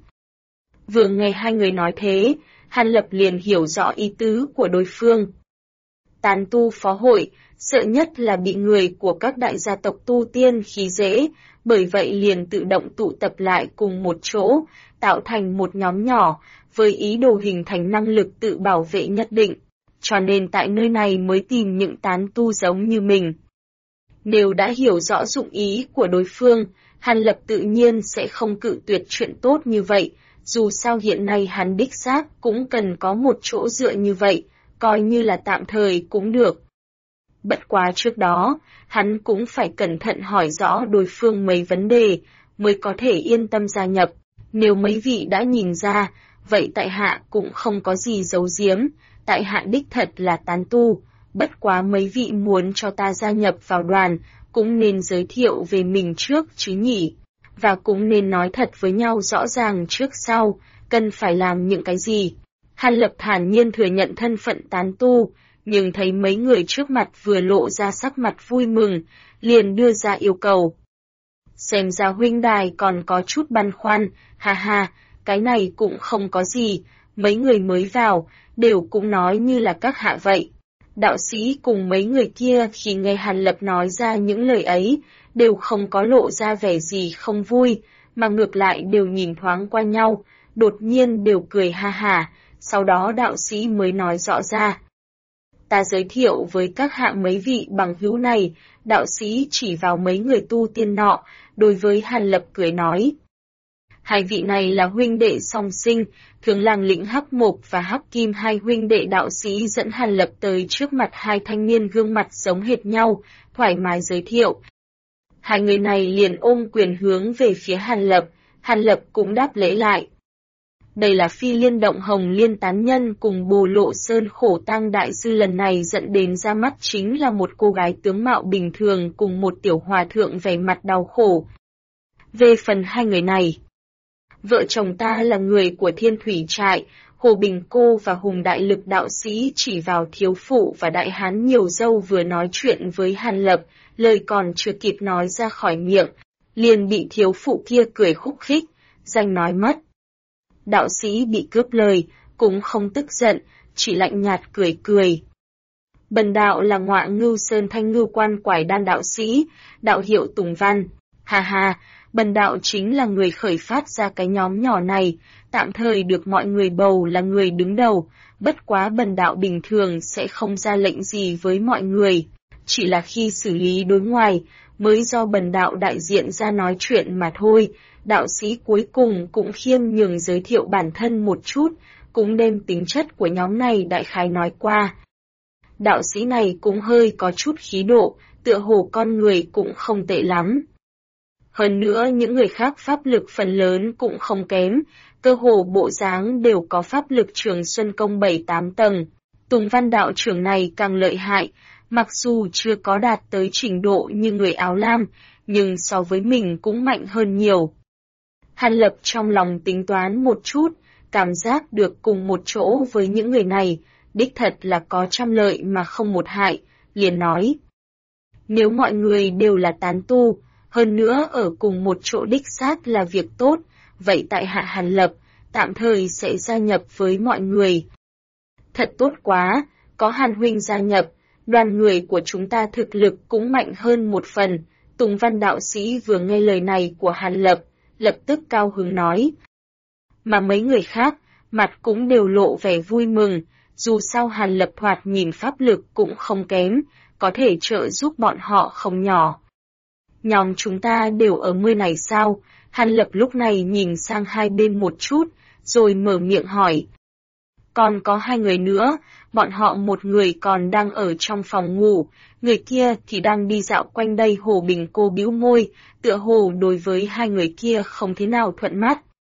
Vừa nghe hai người nói thế, Hàn Lập liền hiểu rõ ý tứ của đối phương. Tán tu phó hội, sợ nhất là bị người của các đại gia tộc tu tiên khi dễ, bởi vậy liền tự động tụ tập lại cùng một chỗ, tạo thành một nhóm nhỏ, với ý đồ hình thành năng lực tự bảo vệ nhất định, cho nên tại nơi này mới tìm những tán tu giống như mình. Nếu đã hiểu rõ dụng ý của đối phương, Hàn Lập tự nhiên sẽ không cự tuyệt chuyện tốt như vậy, dù sao hiện nay hắn đích xác cũng cần có một chỗ dựa như vậy, coi như là tạm thời cũng được. Bất quá trước đó, hắn cũng phải cẩn thận hỏi rõ đối phương mấy vấn đề, mới có thể yên tâm gia nhập. Nếu mấy vị đã nhìn ra, vậy tại hạ cũng không có gì giấu giếm, tại hạ đích thật là tán tu, bất quá mấy vị muốn cho ta gia nhập vào đoàn, cũng nên giới thiệu về mình trước chứ nhỉ, và cũng nên nói thật với nhau rõ ràng trước sau, cần phải làm những cái gì. Hàn Lập thản nhiên thừa nhận thân phận tán tu, nhưng thấy mấy người trước mặt vừa lộ ra sắc mặt vui mừng, liền đưa ra yêu cầu. Xem ra huynh đài còn có chút băn khoăn, ha ha, cái này cũng không có gì, mấy người mới vào, đều cũng nói như là các hạ vậy. Đạo sĩ cùng mấy người kia khi nghe Hàn Lập nói ra những lời ấy, đều không có lộ ra vẻ gì không vui, mà ngược lại đều nhìn thoáng qua nhau, đột nhiên đều cười ha hả, sau đó đạo sĩ mới nói rõ ra. Ta giới thiệu với các hạ mấy vị bằng hữu này, đạo sĩ chỉ vào mấy người tu tiên nọ, đối với Hàn Lập cười nói. Hai vị này là huynh đệ song sinh, Thường Làng Lĩnh Hắc Mộc và Hắc Kim, hai huynh đệ. Đạo sĩ dẫn Hàn Lập tới trước mặt hai thanh niên gương mặt giống hệt nhau, thoải mái giới thiệu. Hai người này liền ôm quyền hướng về phía Hàn Lập, Hàn Lập cũng đáp lễ lại. Đây là Phi Liên Động Hồng Liên tán nhân cùng Bồ Lộ Sơn Khổ Tang đại sư, lần này dẫn đến ra mắt chính là một cô gái tướng mạo bình thường cùng một tiểu hòa thượng vẻ mặt đau khổ. Về phần hai người này, vợ chồng ta là người của Thiên Thủy Trại, Hồ Bình Cô và Hùng Đại Lực đạo sĩ chỉ vào thiếu phụ và đại hán nhiều râu vừa nói chuyện với Hàn Lập, lời còn chưa kịp nói ra khỏi miệng, liền bị thiếu phụ kia cười khúc khích, danh nói mất. Đạo sĩ bị cướp lời, cũng không tức giận, chỉ lạnh nhạt cười cười. Bần đạo là Ngọa Ngưu Sơn Thanh Ngưu Quan Quải Đan đạo sĩ, đạo hiệu Tùng Văn. Ha ha, bần đạo chính là người khởi phát ra cái nhóm nhỏ này, tạm thời được mọi người bầu là người đứng đầu, bất quá bần đạo bình thường sẽ không ra lệnh gì với mọi người, chỉ là khi xử lý đối ngoài, mới do bần đạo đại diện ra nói chuyện mà thôi. Đạo sĩ cuối cùng cũng khiêm nhường giới thiệu bản thân một chút, cũng đem tính chất của nhóm này đại khái nói qua. Đạo sĩ này cũng hơi có chút khí độ, tựa hồ con người cũng không tệ lắm. Hơn nữa những người khác pháp lực phần lớn cũng không kém, cơ hồ bộ dáng đều có pháp lực Trường Xuân Công 7-8 tầng. Tùng Văn đạo trưởng này càng lợi hại, mặc dù chưa có đạt tới trình độ như người áo lam, nhưng so với mình cũng mạnh hơn nhiều. Hàn Lập trong lòng tính toán một chút, cảm giác được cùng một chỗ với những người này, đích thật là có trăm lợi mà không một hại, liền nói. Nếu mọi người đều là tán tu, hơn nữa ở cùng một chỗ đích xác là việc tốt, vậy tại hạ Hàn Lập, tạm thời sẽ gia nhập với mọi người. Thật tốt quá, có Hàn huynh gia nhập, đoàn người của chúng ta thực lực cũng mạnh hơn một phần. Tùng Văn đạo sĩ vừa nghe lời này của Hàn Lập, lập tức cao hứng nói. Mà mấy người khác, mặt cũng đều lộ vẻ vui mừng, dù sao Hàn Lập thoạt nhìn pháp lực cũng không kém, có thể trợ giúp bọn họ không nhỏ. Nhóm chúng ta đều ở nơi này sao? Hàn Lập lúc này nhìn sang hai bên một chút, rồi mở miệng hỏi. Còn có hai người nữa, bọn họ một người còn đang ở trong phòng ngủ, người kia thì đang đi dạo quanh đây. Hồ Bình Cô bĩu môi, tựa hồ đối với hai người kia không thế nào thuận mắt.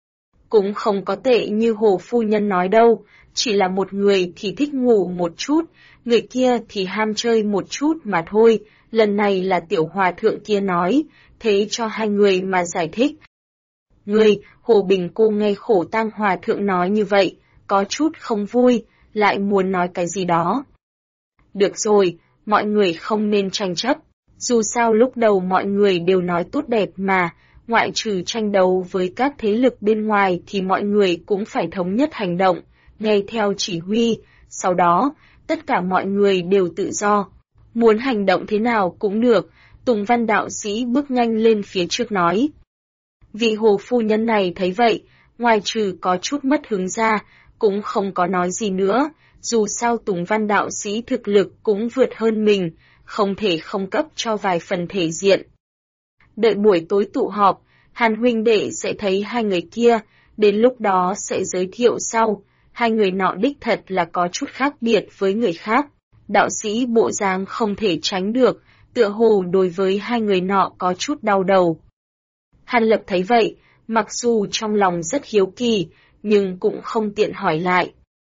Cũng không có tệ như Hồ phu nhân nói đâu, chỉ là một người thì thích ngủ một chút, người kia thì ham chơi một chút mà thôi, lần này là tiểu hòa thượng kia nói, thế cho hai người mà giải thích. Người, Hồ Bình Cô nghe Khổ Tang hòa thượng nói như vậy, có chút không vui, lại muốn nói cái gì đó. Được rồi, mọi người không nên tranh chấp, dù sao lúc đầu mọi người đều nói tốt đẹp mà, ngoại trừ tranh đấu với các thế lực bên ngoài thì mọi người cũng phải thống nhất hành động, nghe theo chỉ huy, sau đó, tất cả mọi người đều tự do. Muốn hành động thế nào cũng được, Tùng Văn đạo sĩ bước nhanh lên phía trước nói. Vị Hồ phu nhân này thấy vậy, ngoài trừ có chút mất hứng ra, cũng không có nói gì nữa, dù sao Tùng Văn đạo sĩ thực lực cũng vượt hơn mình, không thể không cấp cho vài phần thể diện. Đợi buổi tối tụ họp, Hàn huynh đệ sẽ thấy hai người kia, đến lúc đó sẽ giới thiệu sau, hai người nọ đích thật là có chút khác biệt với người khác. Đạo sĩ bộ dáng không thể tránh được, tựa hồ đối với hai người nọ có chút đau đầu. Hàn Lập thấy vậy, mặc dù trong lòng rất hiếu kỳ, nhưng cũng không tiện hỏi lại.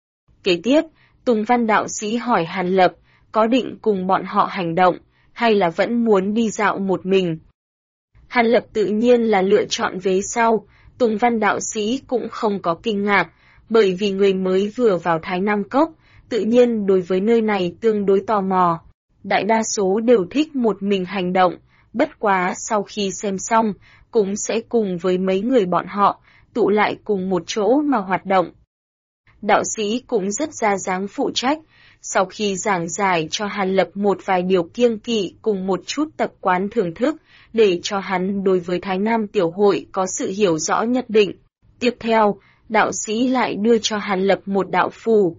Kế tiếp, Tùng Văn đạo sĩ hỏi Hàn Lập, có định cùng bọn họ hành động, hay là vẫn muốn đi dạo một mình. Hàn Lập tự nhiên là lựa chọn vế sau, Tùng Văn đạo sĩ cũng không có kinh ngạc, bởi vì người mới vừa vào Thái Nam Cốc, tự nhiên đối với nơi này tương đối tò mò. Đại đa số đều thích một mình hành động, bất quá sau khi xem xong, cũng sẽ cùng với mấy người bọn họ, tụ lại cùng một chỗ mà hoạt động. Đạo sĩ cũng rất ra dáng phụ trách, sau khi giảng giải cho Hàn Lập một vài điều kiêng kỵ cùng một chút tập quán thưởng thức, để cho hắn đối với Thái Nam Tiểu Hội có sự hiểu rõ nhất định. Tiếp theo, đạo sĩ lại đưa cho Hàn Lập một đạo phù.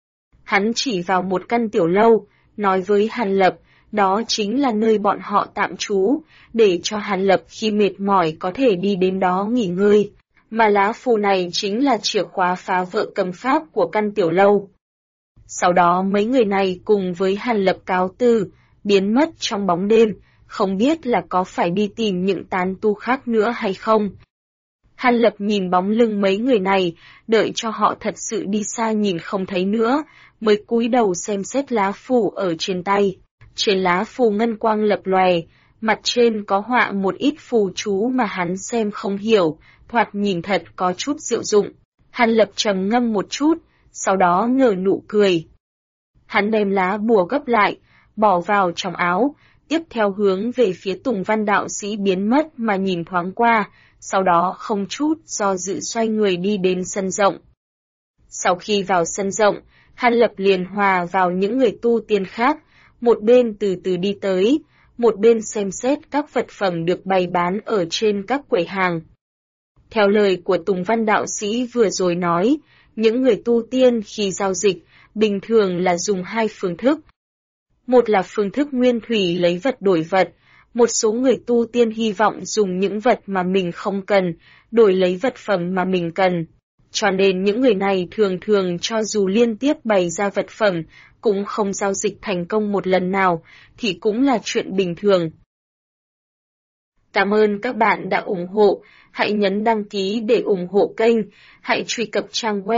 Hắn chỉ vào một căn tiểu lâu, nói với Hàn Lập, đó chính là nơi bọn họ tạm trú, để cho Hàn Lập khi mệt mỏi có thể đi đến đó nghỉ ngơi. Mà lá phù này chính là chìa khóa phá vỡ cầm pháp của căn tiểu lâu. Sau đó mấy người này cùng với Hàn Lập cáo từ, biến mất trong bóng đêm, không biết là có phải đi tìm những tán tu khác nữa hay không. Hàn Lập nhìn bóng lưng mấy người này, đợi cho họ thật sự đi xa nhìn không thấy nữa, mới cúi đầu xem xét lá phù ở trên tay. Trên lá phù ngân quang lập lòe, mặt trên có họa một ít phù chú mà hắn xem không hiểu, thoạt nhìn thật có chút diệu dụng. Hàn Lập trầm ngâm một chút, sau đó nở nụ cười. Hắn đem lá bùa gấp lại, bỏ vào trong áo, tiếp theo hướng về phía Tùng Văn đạo sĩ biến mất mà nhìn thoáng qua, sau đó không chút do dự xoay người đi đến sân rộng. Sau khi vào sân rộng, Hàn Lập liền hòa vào những người tu tiên khác, một bên từ từ đi tới, một bên xem xét các vật phẩm được bày bán ở trên các quầy hàng. Theo lời của Tùng Văn đạo sĩ vừa rồi nói, những người tu tiên khi giao dịch, bình thường là dùng hai phương thức. Một là phương thức nguyên thủy lấy vật đổi vật, một số người tu tiên hy vọng dùng những vật mà mình không cần, đổi lấy vật phẩm mà mình cần. Cho nên những người này thường thường cho dù liên tiếp bày ra vật phẩm, cũng không giao dịch thành công một lần nào, thì cũng là chuyện bình thường. Cảm ơn các bạn đã ủng hộ, hãy nhấn đăng ký để ủng hộ kênh, hãy truy cập trang web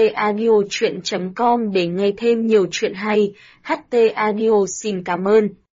htaudio.com để nghe thêm nhiều chuyện hay. HT Audio xin cảm ơn.